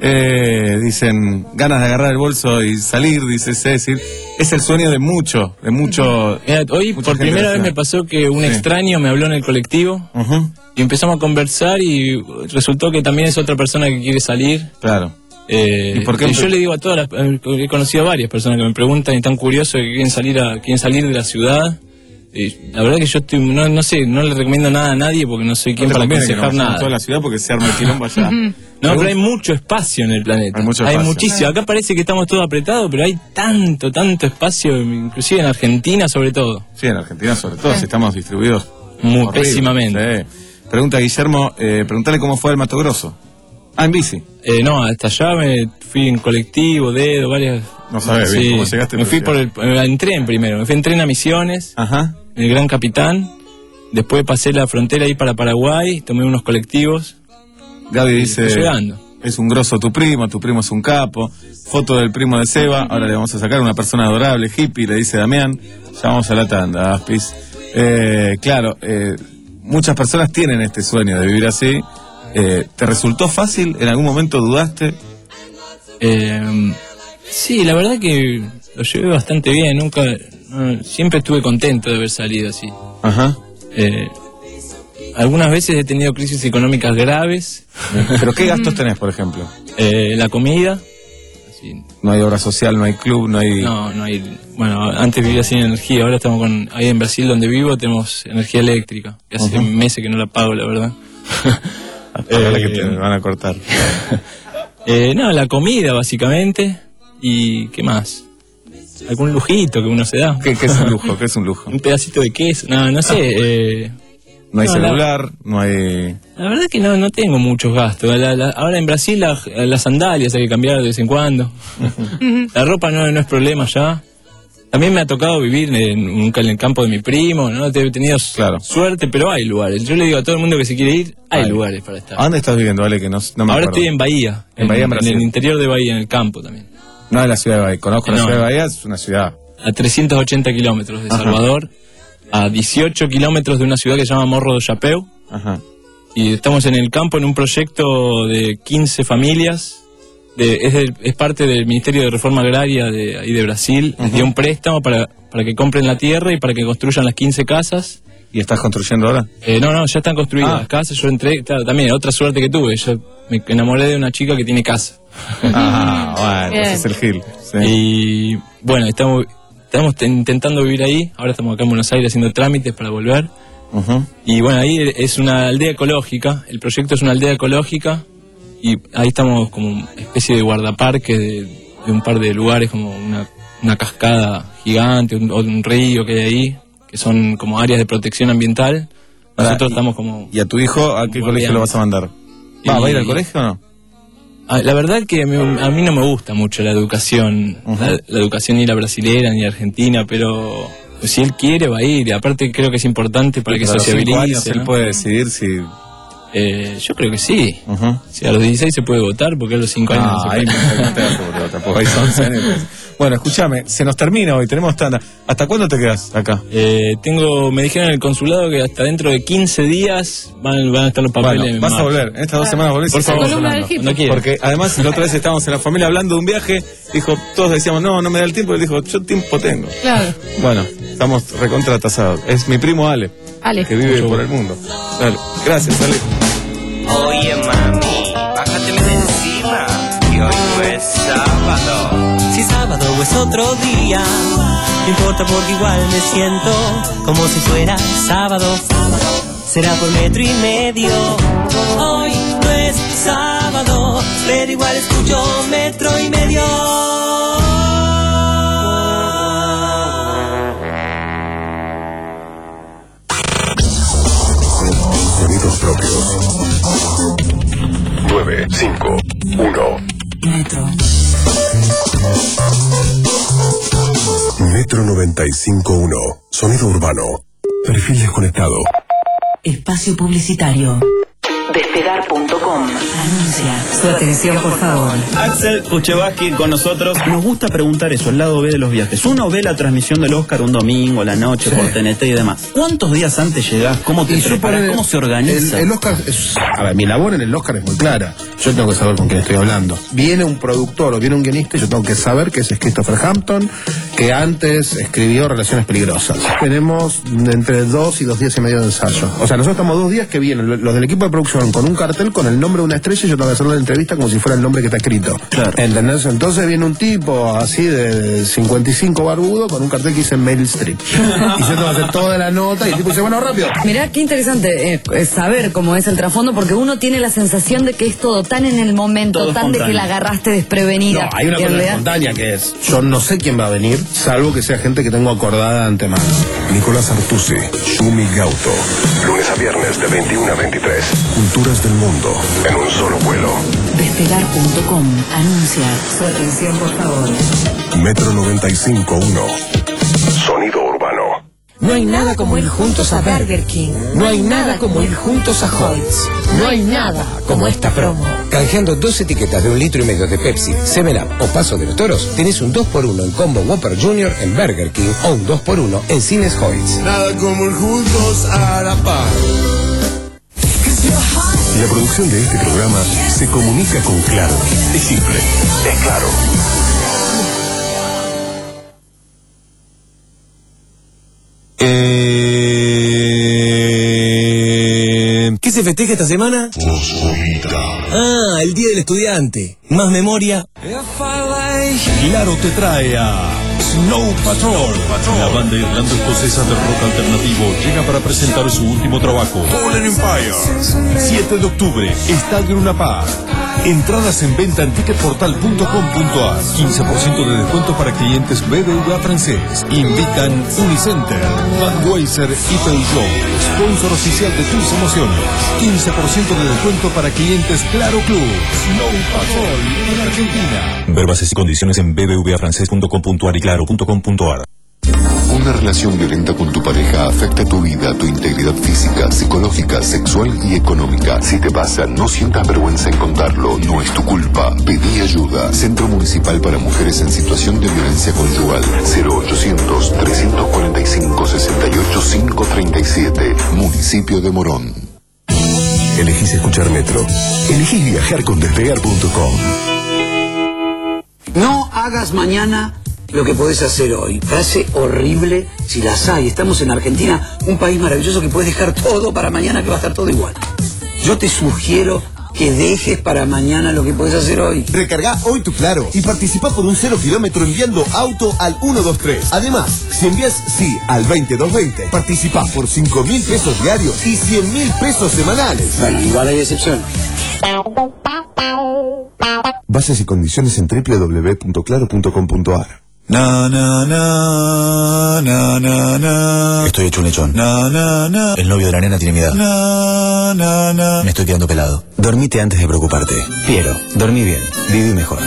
Eh, dicen, ganas de agarrar el bolso y salir, dice Cecil. Es el sueño de mucho, de mucho... Mira, hoy por primera vez me pasó que un sí. extraño me habló en el colectivo uh-huh. y empezamos a conversar y resultó que también es otra persona que quiere salir. Claro. Eh, ¿Y por qué? Y yo le digo a todas las... He conocido a varias personas que me preguntan y están curiosos que quieren salir, a, quieren salir de la ciudad. Y la verdad que yo estoy, no, no sé, no le recomiendo nada a nadie porque no soy quien no para aconsejar no nada. Toda la ciudad porque se arma el quilombo allá. No, pero hay mucho espacio en el planeta. Hay, mucho hay espacio. muchísimo. Acá parece que estamos todos apretados, pero hay tanto, tanto espacio, inclusive en Argentina sobre todo. Sí, en Argentina sobre todo, si estamos distribuidos muy horrible. Pésimamente. Sí. Pregunta Guillermo, eh, preguntale cómo fue el Mato Grosso. Ah, en bici. Eh, no, hasta allá me fui en colectivo, dedo, varias... No sabes bien sí. cómo llegaste. Me fui por el, en tren primero, me fui en tren a Misiones. Ajá. El Gran Capitán, después pasé la frontera ahí para Paraguay, tomé unos colectivos. Gaby dice, llegando. Es un grosso tu primo, tu primo es un capo, foto del primo de Seba, ahora le vamos a sacar una persona adorable, hippie, le dice Damián, ya vamos a la tanda, Aspis. Eh, claro, eh, muchas personas tienen este sueño de vivir así, eh, ¿te resultó fácil? ¿En algún momento dudaste? Eh, sí, la verdad que lo llevé bastante bien, nunca... No, siempre estuve contento de haber salido así. Ajá. Eh, algunas veces he tenido crisis económicas graves. ¿Pero qué gastos tenés, por ejemplo? Eh, la comida. Así. No hay obra social, no hay club, no hay... No, no hay... Bueno, antes vivía sin energía, ahora estamos con... Ahí en Brasil, donde vivo, tenemos energía eléctrica. Que hace uh-huh. meses que no la pago, la verdad. Hasta eh, que te van a cortar. eh, no, la comida, básicamente. ¿Y qué más? Algún lujito que uno se da. ¿Qué, qué es un lujo? ¿Qué es un lujo? Un pedacito de queso. No, no sé. Eh, no hay no, celular, la, no hay... La verdad que no, no tengo muchos gastos. La, la, ahora en Brasil las la sandalias hay que cambiar de vez en cuando. La ropa no, no es problema ya. También me ha tocado vivir en, en el campo de mi primo, ¿no? He tenido claro. suerte, pero hay lugares. Yo le digo a todo el mundo que se quiere ir, hay, hay. lugares para estar. ¿A dónde estás viviendo, Vale? Que no, no me ahora acuerdo. Estoy en Bahía. En, en Bahía, en Brasil. En el interior de Bahía, en el campo también. No en la ciudad de Bahía. Conozco no. la ciudad de Bahía, es una ciudad... a trescientos ochenta kilómetros de Ajá. Salvador, a dieciocho kilómetros de una ciudad que se llama Morro do Chapéu. Ajá. Y estamos en el campo en un proyecto de quince familias. De, es, de- es parte del Ministerio de Reforma Agraria de, ahí de Brasil. Les dio un préstamo para, para que compren la tierra y para que construyan las quince casas. ¿Y estás construyendo ahora? Eh, no, no, ya están construidas Ah. las casas. Yo entré, claro, también otra suerte que tuve. Yo me enamoré de una chica que tiene casa. Ah, bueno, ese es el Gil. Sí. Y bueno, estamos, estamos te- intentando vivir ahí. Ahora estamos acá en Buenos Aires haciendo trámites para volver. Ujú. Y bueno, ahí es una aldea ecológica. El proyecto es una aldea ecológica. Y ahí estamos como una especie de guardaparque de, de un par de lugares, como una, una cascada gigante, un, o un río que hay ahí, que son como áreas de protección ambiental. Nosotros y- estamos como... ¿Y a tu hijo a qué colegio lo vas a mandar? ¿Va, ¿Va a ir al colegio o no? Ah, La verdad que a mí, a mí no me gusta mucho la educación, la, la educación ni la brasilera ni la argentina, pero si él quiere va a ir. Y aparte creo que es importante para que Pero a los cinco sociabilice. años él ¿no? puede decidir si... Eh, yo creo que sí. Si a los dieciséis se puede votar, porque a los cinco años no se Ah, ahí puede. no te aseguro, tampoco hay once años. Bueno, escúchame, se nos termina hoy, tenemos tanda. ¿Hasta cuándo te quedas acá? Eh, tengo, me dijeron en el consulado que hasta dentro de quince días van, van a estar los papeles. Bueno, en vas a marcha. volver, en estas dos semanas volvés y Por favor, seguimos hablando. cuando quiera. Porque además la otra vez estábamos en la familia hablando de un viaje, dijo, todos decíamos, no, no me da el tiempo, y él dijo, yo tiempo tengo. Claro. Bueno, estamos recontra atasados. Es mi primo Ale, Ale. que vive por el mundo. Dale. Gracias, Ale. Oye mami, bájateme de encima, que hoy no es sábado. Si sábado es otro día, no importa porque igual me siento como si fuera sábado. Será por metro y medio. Hoy no es sábado, pero igual escucho metro y medio. Sonidos propios. nueve cinco uno. Metro. Metro noventa y cinco uno. Sonido urbano. Perfil desconectado. Espacio publicitario. Despegar punto com. Anuncia. Su atención, por favor. Axel Kuchevaski con nosotros. Nos gusta preguntar eso, el lado B de los viajes. Uno ve la transmisión del Oscar un domingo, la noche, por T N T y demás. ¿Cuántos días antes llegás? ¿Cómo te Y yo preparás? por el- ¿Cómo se organiza? El, el Oscar es, a ver, mi labor en el Oscar es muy clara. Yo tengo que saber con quién estoy hablando. Viene un productor o viene un guionista y yo tengo que saber que ese es Christopher Hampton, que antes escribió Relaciones Peligrosas. Tenemos entre dos y dos días y medio de ensayo. O sea, nosotros estamos dos días que vienen los del equipo de producción con un cartel con el nombre de una estrella y yo tengo que hacerle la entrevista como si fuera el nombre que está escrito. Claro. ¿Entendés? Entonces viene un tipo así de cincuenta y cinco barbudo con un cartel que dice Meryl Streep. Y yo tengo que hacer toda la nota y el tipo dice, bueno, rápido. Mirá, qué interesante eh, eh, saber cómo es el trasfondo, porque uno tiene la sensación de que es todo tan en el momento, Todo tan de que espontáneo. la agarraste desprevenida. No, hay una Y en cosa realidad- espontánea que es, yo no sé quién va a venir, salvo que sea gente que tengo acordada de antemano. Nicolás Artusi, Shumi Gauto. Lunes a viernes de veintiuno a veintitrés. Culturas del mundo en un solo vuelo. Despegar punto com. Anuncia. Su atención, por favor. Metro noventa y cinco uno. Sonido urbano. No hay nada como ir juntos a Burger King. No hay nada como ir juntos a Hoyts. No hay nada como esta promo. Canjeando dos etiquetas de un litro y medio de Pepsi, seven up o Paso de los Toros, tenés un dos por uno en combo Whopper Junior en Burger King o un dos por uno en Cines Hoyts. Nada como ir juntos a la par. La producción de este programa se comunica con Claro. Es simple. Es claro. Eh... ¿Qué se festeja esta semana? Ah, el Día del Estudiante. Más memoria. Claro te trae a Snow Patrol. La banda irlando-escocesa de rock alternativo llega para presentar su último trabajo, Fallen Empire. siete de octubre, Estadio Luna Park. Entradas en venta en ticketportal punto com punto a r. quince por ciento de descuento para clientes B B V A francés. Invitan Unicenter, Budweiser y Peugeot, sponsor oficial de tus emociones. quince por ciento de descuento para clientes Claro Club. Snow Patrol en Argentina. Ver bases y condiciones en b b v a francés punto com punto a r y claro punto com punto a r. Una relación violenta con tu pareja afecta tu vida, tu integridad física, psicológica, sexual y económica. Si te pasa, no sientas vergüenza en contarlo. No es tu culpa. Pedí ayuda. Centro Municipal para Mujeres en Situación de Violencia Conyugal. cero ochocientos, trescientos cuarenta y cinco, sesenta y ocho, quinientos treinta y siete. Municipio de Morón. Elegís escuchar Metro. Elegís viajar con despegar punto com. No hagas mañana lo que podés hacer hoy. Frase horrible si las hay. Estamos en Argentina, un país maravilloso que puedes dejar todo para mañana, que va a estar todo igual. Yo te sugiero que dejes para mañana lo que podés hacer hoy. Recarga hoy tu Claro y participa por un cero kilómetro enviando auto al uno dos tres. Además, si envías sí al veinte doscientos veinte, participás por cinco mil pesos diarios y cien mil pesos semanales. Bueno, igual hay excepción. Bases y condiciones en doble u doble u doble u punto claro punto com punto a r. Na, na, na, na, na, na. Estoy hecho un lechón. Na, na, na. El novio de la nena tiene mi edad. Na, na, na. Me estoy quedando pelado. Dormite antes de preocuparte. Piero, dormí bien. Viví mejor.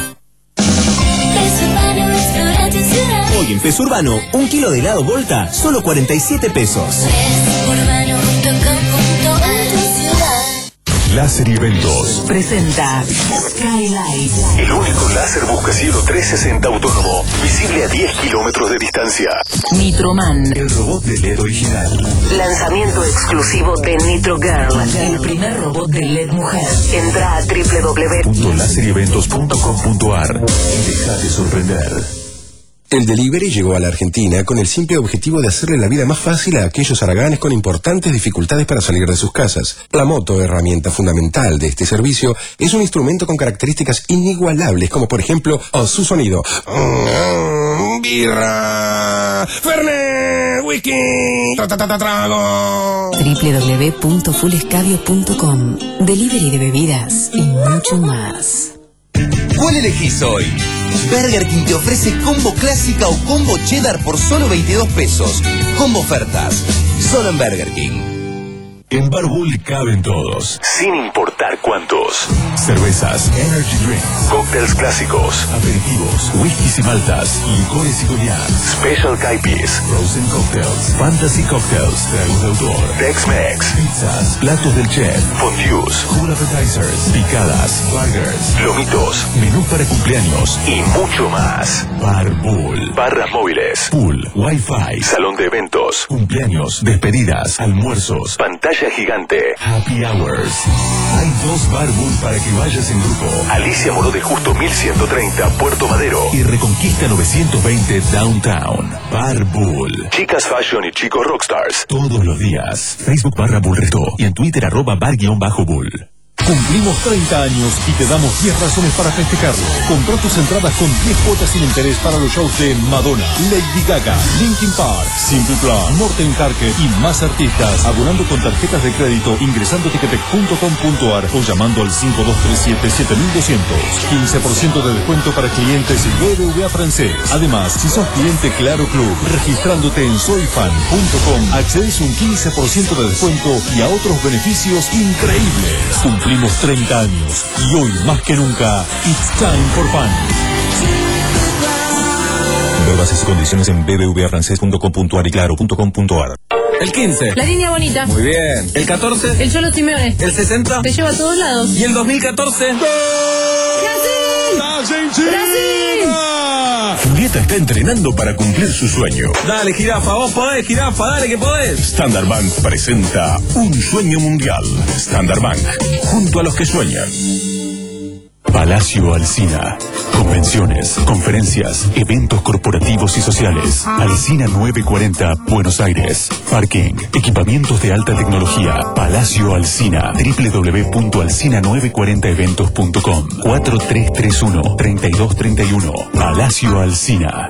Hoy en Peso Urbano, un kilo de helado Volta, solo cuarenta y siete pesos. Láser y Eventos presenta Skylight. El único láser buscacielo trescientos sesenta autónomo, visible a diez kilómetros de distancia. Nitroman. El robot de L E D original. Lanzamiento exclusivo de Nitro Girl, el primer robot de L E D mujer. Entra a doble u doble u doble u punto láser y eventos punto com punto a r y déjate sorprender. El delivery llegó a la Argentina con el simple objetivo de hacerle la vida más fácil a aquellos haraganes con importantes dificultades para salir de sus casas. La moto, herramienta fundamental de este servicio, es un instrumento con características inigualables, como por ejemplo oh, su sonido. Birra, Fernet, whisky, tra, tra, tra, trago. doble u doble u doble u punto full escabio punto com. Delivery de bebidas y mucho más. ¿Cuál elegís hoy? Burger King te ofrece combo clásica o combo cheddar por solo veintidós pesos. Combo ofertas, solo en Burger King. En Bar Bull caben todos, sin importar cuántos. Cervezas, energy drinks, cócteles clásicos, aperitivos, whiskies y maltas, licores y cognac, special caipis, frozen cocktails, fantasy cocktails, tragos de autor, Tex-Mex, pizzas, platos del chef, fondues, cool appetizers, picadas, burgers, lomitos, menú para cumpleaños y mucho más. Bar Bull, barras móviles, pool, wifi, salón de eventos, cumpleaños, despedidas, almuerzos, pantalla gigante, happy hours. Hay dos Bar Bull para que vayas en grupo. Alicia Moró de Justo mil ciento treinta, Puerto Madero, y Reconquista novecientos veinte, Downtown. Bar Bull. Chicas Fashion y chicos Rockstars. Todos los días. Facebook barra Bull Resto y en Twitter arroba bar guión bajo Bull. Cumplimos treinta años y te damos diez razones para festejarlo. Comprá tus entradas con diez cuotas sin interés para los shows de Madonna, Lady Gaga, Linkin Park, Simple Plan, Morten Karke y más artistas. Abonando con tarjetas de crédito, ingresando a ticketek punto com punto a r o llamando al cinco dos tres siete, siete mil doscientos. quince por ciento de descuento para clientes B B V A francés. Además, si sos cliente Claro Club, registrándote en soy fan punto com, accedes un quince por ciento de descuento y a otros beneficios increíbles. Cumplimos treinta años y hoy más que nunca, it's time for fun. Ver bases y condiciones en b b v a francés punto com punto a r y claro punto com punto a r. El quince. La línea bonita. Muy bien. El catorce. El Cholo Simeone. El sesenta. Te lleva a todos lados. Y el dos mil catorce. ¡Brasil! ¡Brasil! Julieta está entrenando para cumplir su sueño. Dale, jirafa, vos podés, jirafa, dale que podés. Standard Bank presenta Un Sueño Mundial. Standard Bank, junto a los que sueñan. Palacio Alsina. Convenciones, conferencias, eventos corporativos y sociales. Alsina novecientos cuarenta, Buenos Aires. Parking, equipamientos de alta tecnología. Palacio Alsina. doble u doble u doble u punto alsina novecientos cuarenta eventos punto com. cuatro tres tres uno, tres dos tres uno. Palacio Alsina.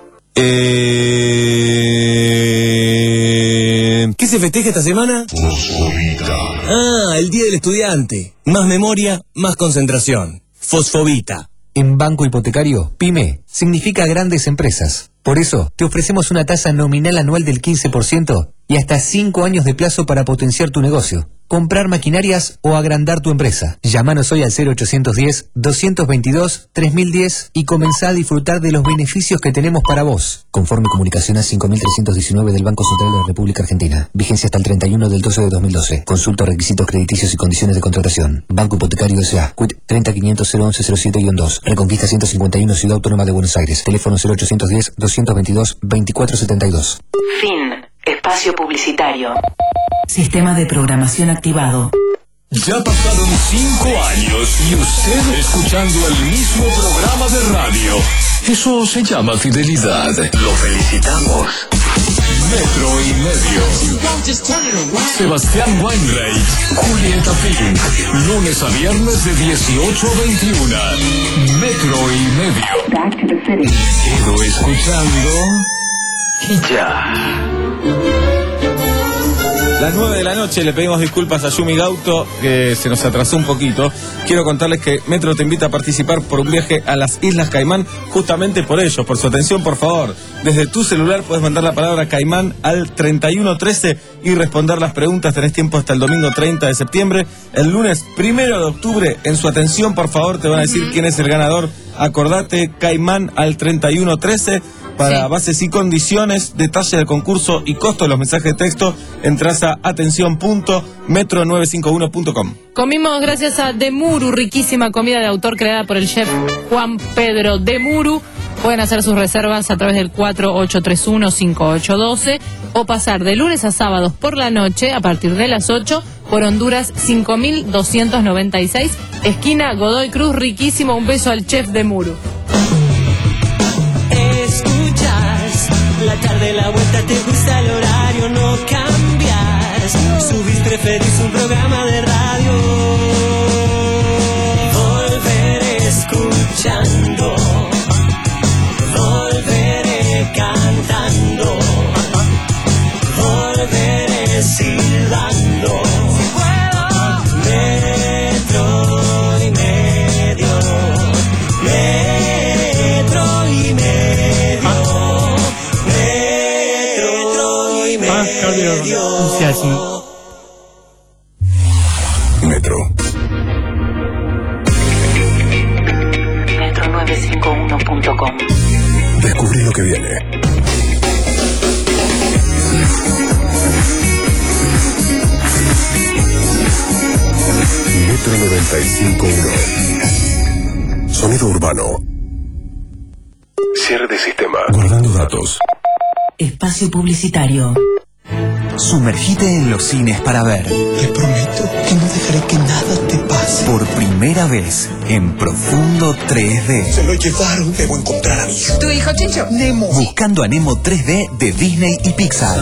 Eh... ¿Qué se festeja esta semana? Fosfovita. Ah, el Día del Estudiante. Más memoria, más concentración. Fosfovita. En Banco Hipotecario, PYME significa grandes empresas. Por eso, te ofrecemos una tasa nominal anual del quince por ciento y hasta cinco años de plazo para potenciar tu negocio. comprar maquinarias o agrandar tu empresa. Llámanos hoy al cero ochocientos diez, doscientos veintidós, tres mil diez y comenzá a disfrutar de los beneficios que tenemos para vos. Conforme comunicación a cinco mil trescientos diecinueve del Banco Central de la República Argentina. Vigencia hasta el treinta y uno del doce de dos mil doce. Consulta requisitos crediticios y condiciones de contratación. Banco Hipotecario S A. Quit treinta quinientos cero once cero siete dos. Reconquista ciento cincuenta y uno, Ciudad Autónoma de Buenos Aires. Teléfono cero ochocientos diez, doscientos veintidós, veinticuatro setenta y dos. Fin. Espacio publicitario. Sistema de programación activado. Ya pasaron cinco años y usted escuchando el mismo programa de radio. Eso se llama fidelidad. Lo felicitamos. Metro y medio. Sebastián Weinreich, Julieta Pink. Lunes a viernes de dieciocho a veintiuno. Metro y medio. Quedo escuchando y ya. Las nueve de la noche, le pedimos disculpas a Yumi Gauto, que se nos atrasó un poquito. Quiero contarles que Metro te invita a participar por un viaje a las Islas Caimán, justamente por ellos, por su atención, por favor. Desde tu celular puedes mandar la palabra Caimán al treinta y uno trece y responder las preguntas. Tenés tiempo hasta el domingo treinta de septiembre. El lunes primero de octubre, en su atención, por favor, te van a decir quién es el ganador. Acordate, Caimán al treinta y uno trece. Para sí. Bases y condiciones, detalle del concurso y costo de los mensajes de texto, entras a atención punto metro novecientos cincuenta y uno punto com. Comimos gracias a Demuru, riquísima comida de autor creada por el chef Juan Pedro Demuru. Pueden hacer sus reservas a través del cuatro ocho tres uno, cinco ocho uno dos o pasar de lunes a sábados por la noche a partir de las ocho por Honduras cinco mil doscientos noventa y seis, esquina Godoy Cruz. Riquísimo, un beso al chef Demuru. Escuchas la tarde, la vuelta, te gusta el horario, no cambias. Subís, preferís un programa de radio. Volveré escuchando, volveré cantando, volveré silbando. Metro y medio, metro y medio, metro y medio. Metro. metro novecientos cincuenta y uno punto com. Descubrí lo que viene. Metro noventa y cinco punto uno. Sonido urbano. Cierre de sistema. Guardando datos. Espacio publicitario. Sumergite en los cines para ver. Te prometo que no dejaré que nada te pase. Por primera vez, en profundo tres D. Se lo llevaron, debo encontrar a mi hijo. ¿Tu hijo Chincho? Nemo. Buscando a Nemo tres D de Disney y Pixar.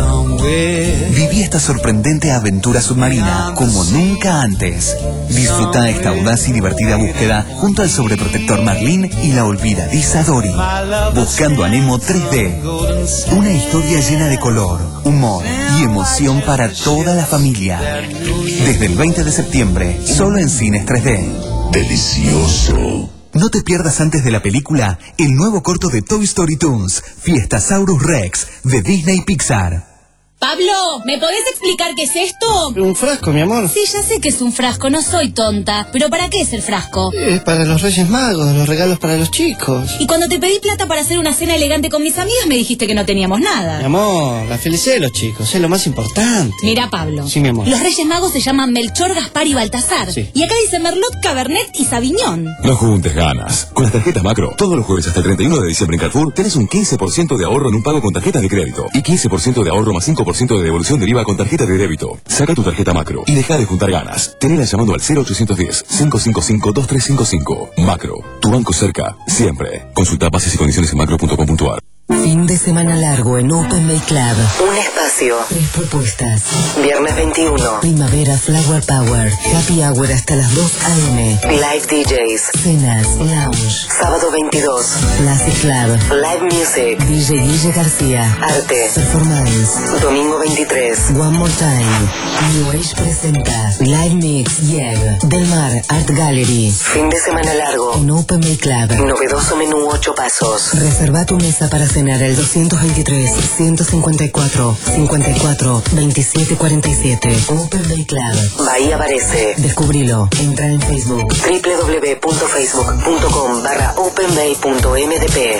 Viví esta sorprendente aventura submarina como nunca antes. Disfruta esta audaz y divertida búsqueda junto al sobreprotector Marlin y la olvidadiza Dory. Buscando a Nemo tres D. Una historia llena de color, humor y emoción para toda la familia. Desde el veinte de septiembre, solo en cines tres D. Delicioso. No te pierdas antes de la película el nuevo corto de Toy Story Toons, Fiestasaurus Rex, de Disney Pixar. Pablo, ¿me podés explicar qué es esto? Un frasco, mi amor. Sí, ya sé que es un frasco, no soy tonta. ¿Pero para qué es el frasco? Es para los Reyes Magos, los regalos para los chicos. Y cuando te pedí plata para hacer una cena elegante con mis amigas, me dijiste que no teníamos nada. Mi amor, la felicidad de los chicos es lo más importante. Mira, Pablo. Sí, mi amor. Los Reyes Magos se llaman Melchor, Gaspar y Baltasar. Sí. Y acá dice Merlot, Cabernet y Sauvignon. No juntes ganas. Con las tarjetas Macro, todos los jueves hasta el treinta y uno de diciembre en Carrefour, tenés un quince por ciento de ahorro en un pago con tarjetas de crédito. Y quince por ciento de ahorro más cinco por ciento de devolución del I V A con tarjeta de débito. Saca tu tarjeta Macro y deja de juntar ganas. Tenela llamando al cero ochocientos diez, cinco cinco cinco, dos tres cinco cinco. Macro, tu banco cerca, siempre. Consulta bases y condiciones en macro punto com punto a r. Fin de semana largo en Open Make Club. Un espacio. Tres propuestas. Viernes veintiuno. Primavera Flower Power. Happy Hour hasta las dos a eme. Live D Js. Cenas. Lounge. Sábado veintidós. Classic Club. Live Music. D J Guille García. Arte. Performance. Domingo veintitrés. One More Time. New Age presenta Live Mix. Yeg. Del Mar Art Gallery. Fin de semana largo en Open Make Club. Novedoso menú ocho pasos. Reserva tu mesa para cenar General doscientos veintitrés, ciento cincuenta y cuatro, cincuenta y cuatro, veintisiete cuarenta y siete. Open Bay Club. Bahía Varese. Descubrilo. Entra en Facebook. doble u doble u doble u punto facebook punto com barra openbay punto m d p.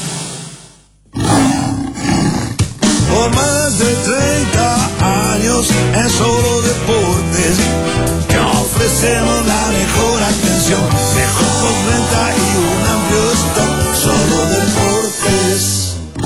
Por más de treinta años en Solo Deportes te ofrecemos la mejor atención, mejor postventa y un amplio stock. Solo Deportes.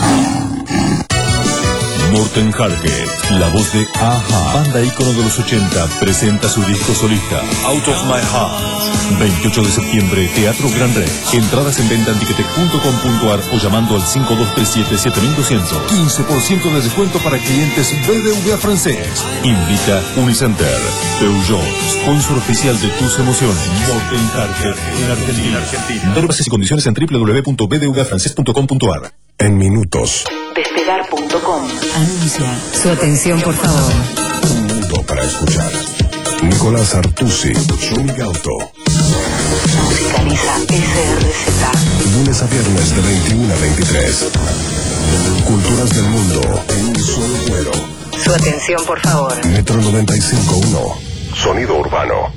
Morten Harket, la voz de Aja, banda ícono de los ochenta, presenta su disco solista, Out of My Heart. veintiocho de septiembre, Teatro Gran Rex. Entradas en venta en ticketek punto com punto ar o llamando al cinco dos tres siete, siete mil doscientos. quince por ciento de descuento para clientes B B V A francés. Invita Unicenter. Peugeot, sponsor oficial de tus emociones. Morten Harket, en Argentina. Argentina. Ver bases y condiciones en doble u doble u doble u punto b d v a francés punto com punto ar. En minutos. Despegar punto com. Anuncia. Su atención, por favor. Un mundo para escuchar. Nicolás Artusi, Shumi Gauto. Musicaliza S R Z. Lunes a viernes de veintiuno a veintitrés. Culturas del mundo en un solo vuelo. Su atención, por favor. Metro noventa y cinco punto uno. Sonido urbano.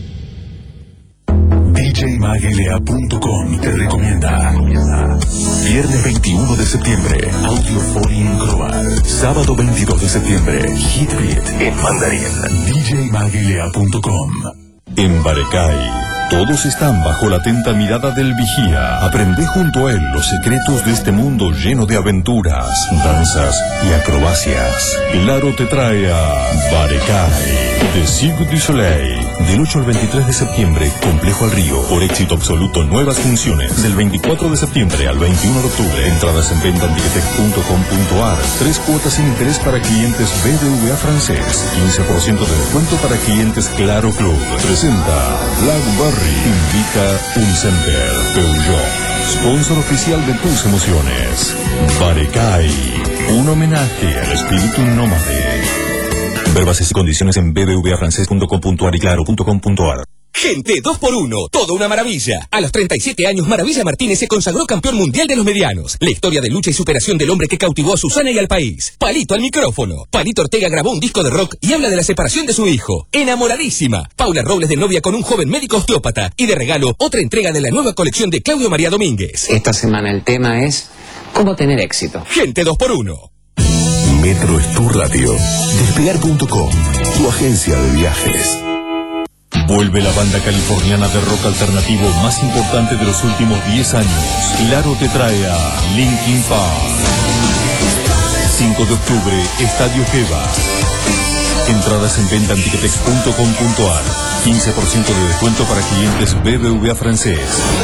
D J mag l a punto com te recomienda. Viernes veintiuno de septiembre, Audio cuarenta en Global. Sábado veintidós de septiembre, Hit Beat en mandarín. D J mag l a punto com. En Barecay, todos están bajo la atenta mirada del vigía. Aprende junto a él los secretos de este mundo lleno de aventuras, danzas y acrobacias. Claro te trae a Barecay, de Cirque du Soleil. Del ocho al veintitrés de septiembre, Complejo al Río. Por éxito absoluto, nuevas funciones. Del veinticuatro de septiembre al veintiuno de octubre. Entradas en venta en ticketek punto com punto ar. Tres cuotas sin interés para clientes B B V A francés. quince por ciento de descuento para clientes Claro Club. Presenta Blackberry. Invita Unicenter. Peugeot, sponsor oficial de tus emociones. Barecay, un homenaje al espíritu nómade. Ver bases y condiciones en b b v a francés punto com punto ar y claro punto com punto ar. Gente dos por uno, toda una maravilla. A los treinta y siete años, Maravilla Martínez se consagró campeón mundial de los medianos. La historia de lucha y superación del hombre que cautivó a Susana y al país. Palito al micrófono. Palito Ortega grabó un disco de rock y habla de la separación de su hijo. Enamoradísima. Paula Robles de novia con un joven médico osteópata. Y de regalo, otra entrega de la nueva colección de Claudio María Domínguez. Esta semana el tema es cómo tener éxito. Gente dos por uno. Metro es tu radio. Despegar punto com, tu agencia de viajes. Vuelve la banda californiana de rock alternativo más importante de los últimos diez años. Claro te trae a Linkin Park. cinco de octubre, Estadio Geva. Entradas en venta en ticketek punto com punto ar. quince por ciento de descuento para clientes B B V A francés.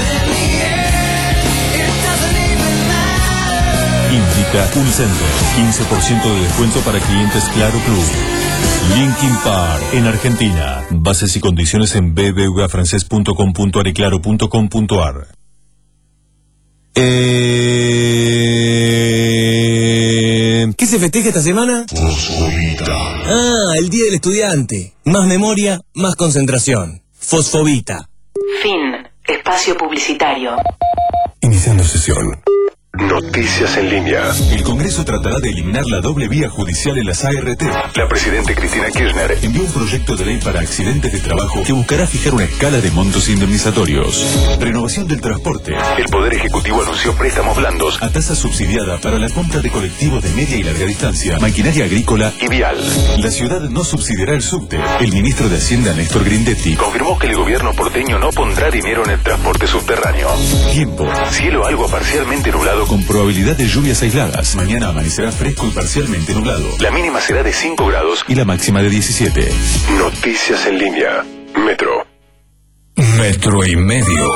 Invita Unicenter. quince por ciento de descuento para clientes Claro Club. Linkin Park en Argentina. Bases y condiciones en b b v a francés punto com punto ar y claro punto com punto ar. Eh... ¿Qué se festeja esta semana? Fosfobita. Ah, el Día del Estudiante. Más memoria, más concentración. Fosfobita. Fin. Espacio publicitario. Iniciando sesión. Noticias en línea. El Congreso tratará de eliminar la doble vía judicial en las A R T. La presidenta Cristina Kirchner envió un proyecto de ley para accidentes de trabajo que buscará fijar una escala de montos indemnizatorios. Renovación del transporte. El Poder Ejecutivo anunció préstamos blandos a tasa subsidiada para la compra de colectivos de media y larga distancia, maquinaria agrícola y vial. La ciudad no subsidiará el subte. El ministro de Hacienda, Néstor Grindetti, confirmó que el gobierno porteño no pondrá dinero en el transporte subterráneo. Tiempo. Cielo algo parcialmente nublado con probabilidad de lluvias aisladas. Mañana amanecerá fresco y parcialmente nublado. La mínima será de cinco grados y la máxima de diecisiete. Noticias en línea. Metro. Metro y medio.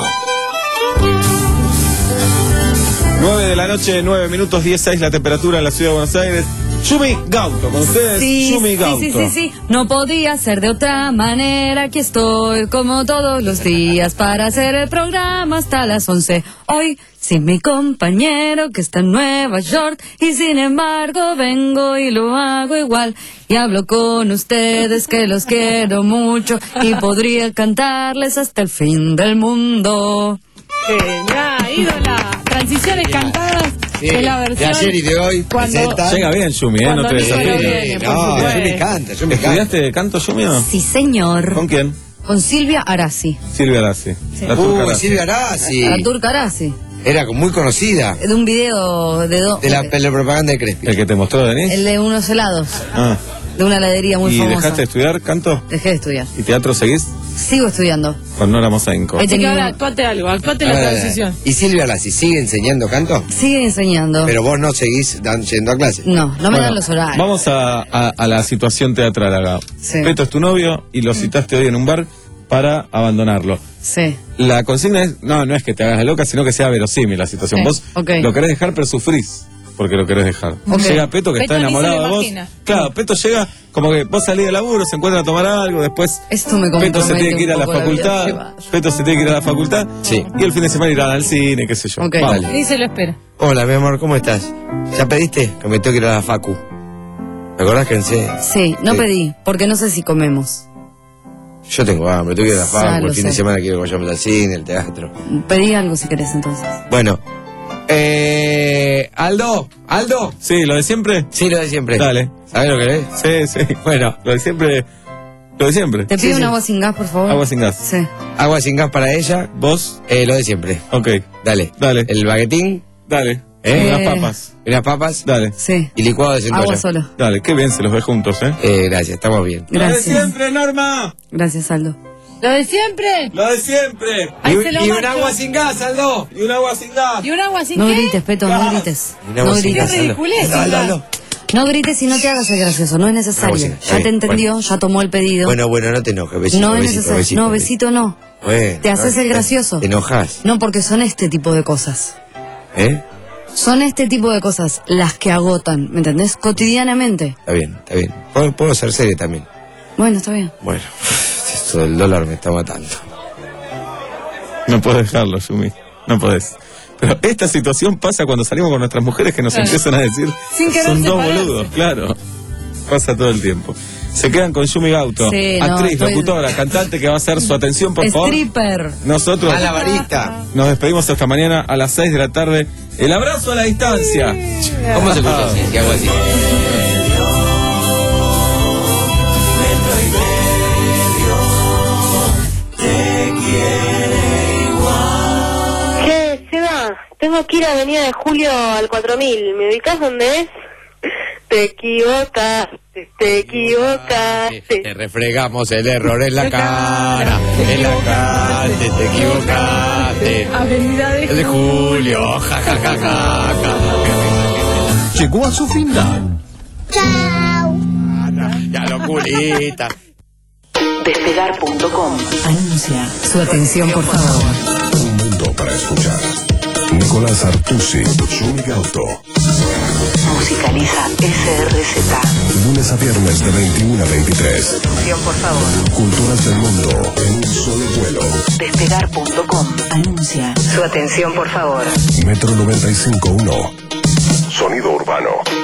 nueve de la noche, nueve minutos, diez seis la temperatura en la ciudad de Buenos Aires. Shumi Gauto, con ustedes, sí, Shumi Gauto. Sí, sí, sí, sí, no podía ser de otra manera. Aquí estoy, como todos los días, para hacer el programa hasta las once. Hoy, sin mi compañero que está en Nueva York, y sin embargo vengo y lo hago igual. Y hablo con ustedes que los quiero mucho, y podría cantarles hasta el fin del mundo. Genial, ídola. Transiciones cantadas Sí. Es la versión De ayer y de hoy. cuando- presenta. Llega bien Yumi, ¿eh? No te Cuando llega desafíes. bien, por No, supuesto. yo me encanta, yo me encanta. ¿Estudiaste canto, Yumi, o no? Sí, señor. ¿Con quién? Con Silvia Arasi. Silvia Arasi. Sí. La turca Uh, Arasi. Silvia Arasi. La turca Arasi. Era muy conocida. De un video de dos. De la, de la propaganda de Crespi. ¿El que te mostró Denis? El de unos helados. Ah. De una heladería muy ¿Y famosa. dejaste de estudiar canto? Dejé de estudiar. ¿Y teatro seguís? Sigo estudiando. Con Nora Mosainco. He Así que tenido- ahora actuate algo, actuate la Ahora, transición. ¿Y Silvia Arasi sigue enseñando canto? Sigue enseñando. Pero vos no seguís dan- yendo a clase. No, no me Bueno, dan los horarios. Vamos a, a- a la situación teatral acá. Sí. Peto es tu novio y lo citaste hoy en un bar para abandonarlo. Sí. La consigna es, no, no es que te hagas la loca, sino que sea verosímil la situación. Sí, Vos ok. lo querés dejar, pero sufrís porque lo querés dejar. Ok. Llega Peto que Peto está ni enamorado se lo de vos. imagina. Claro, Peto llega como que vos salís del laburo, se encuentran a tomar algo, después Esto me Peto se compromete tiene que ir a un la poco la vida facultad, privada. Peto se tiene que ir a la facultad, Sí. y el fin de semana irán al cine, qué sé yo. Ok. Vamos. Dale. Ni se lo espera. Hola, mi amor, ¿cómo estás? ¿Ya pediste? Que me tengo que ir a la facu. ¿Me acordás que en C? Sí, no Sí. pedí, porque no sé si comemos. Yo tengo hambre, tengo que ir a la Ya facu. lo El fin de sé. semana quiero que vayamos al cine, al teatro. Pedí algo si querés entonces. Bueno. Eh, Aldo, Aldo. Sí, lo de siempre. Sí, lo de siempre. Dale. ¿Sabes lo que es? Sí, sí. Bueno, Lo de siempre. Lo de siempre. Te Sí, pido sí. un agua sin gas, por favor. Agua sin gas. Sí. agua sin gas para ella. Vos. Eh, lo de siempre. Ok. Dale. Dale. El baguetín. Dale. ¿Eh? Unas Eh. papas. Unas papas. Dale. Sí. Y licuado de centolla. Agua solo. Dale. Qué bien se los ve juntos, ¿eh? Eh, gracias, estamos bien. Lo de Gracias. siempre, Norma. Gracias, Aldo. Lo de siempre. Lo de siempre. Ahí y se lo y un marco. agua sin gas, Aldo. Y un agua sin gas. Y un agua sin No qué. grites, Peto, no grites. Y un agua No sin grites. gas, Aldo. ridiculez, Aldo, Aldo, Aldo. Aldo. No grites y no te hagas el gracioso, no es necesario. Agua sin gas. Ya Está te bien, entendió, ya tomó el pedido. Bueno, bueno, no te enojes, besito, no es besito, necesario. besito, no, besito no. Bueno, Te haces no, el gracioso. Te enojas, No, porque son este tipo de cosas. ¿eh? Son este tipo de cosas las que agotan, ¿me entendés? Cotidianamente. Está bien, está bien. Puedo, puedo ser serio también. Bueno, está bien. Bueno, esto del dólar me está matando. No podés dejarlo, Yumi. No podés. Pero esta situación pasa cuando salimos con nuestras mujeres que nos Claro. empiezan a decir Sin querer son dos separarse. boludos, claro. Pasa todo el tiempo. Se quedan con Yumi Gauto, Sí, no, actriz, estoy- locutora, cantante que va a hacer su atención, por favor. Stripper. Nosotros Malabarista. nos despedimos hasta mañana a las seis de la tarde. El abrazo a la distancia. ¿Cómo se escucha así? Si hago así. Che, Seba, tengo que ir a Avenida de Julio al cuatro mil. ¿Me ubicás dónde es? Te equivocaste, te equivocaste. Te refregamos el error en la cara. En la cara, te, te equivocaste. Avenida de El de Julio, ja, ja, ja, ja, ja. Llegó a su final. Ya locurita. Despegar punto com anuncia. Su atención, por favor. Un mundo para escuchar. Nicolás Artusi, Yumi Gauto. Musicaliza S R Z. Lunes a viernes de veintiuno a veintitrés. Atención, por favor. Culturas del mundo en un solo vuelo. Despegar punto com anuncia. Su atención, por favor. Metro noventa y cinco punto uno. Sonido urbano.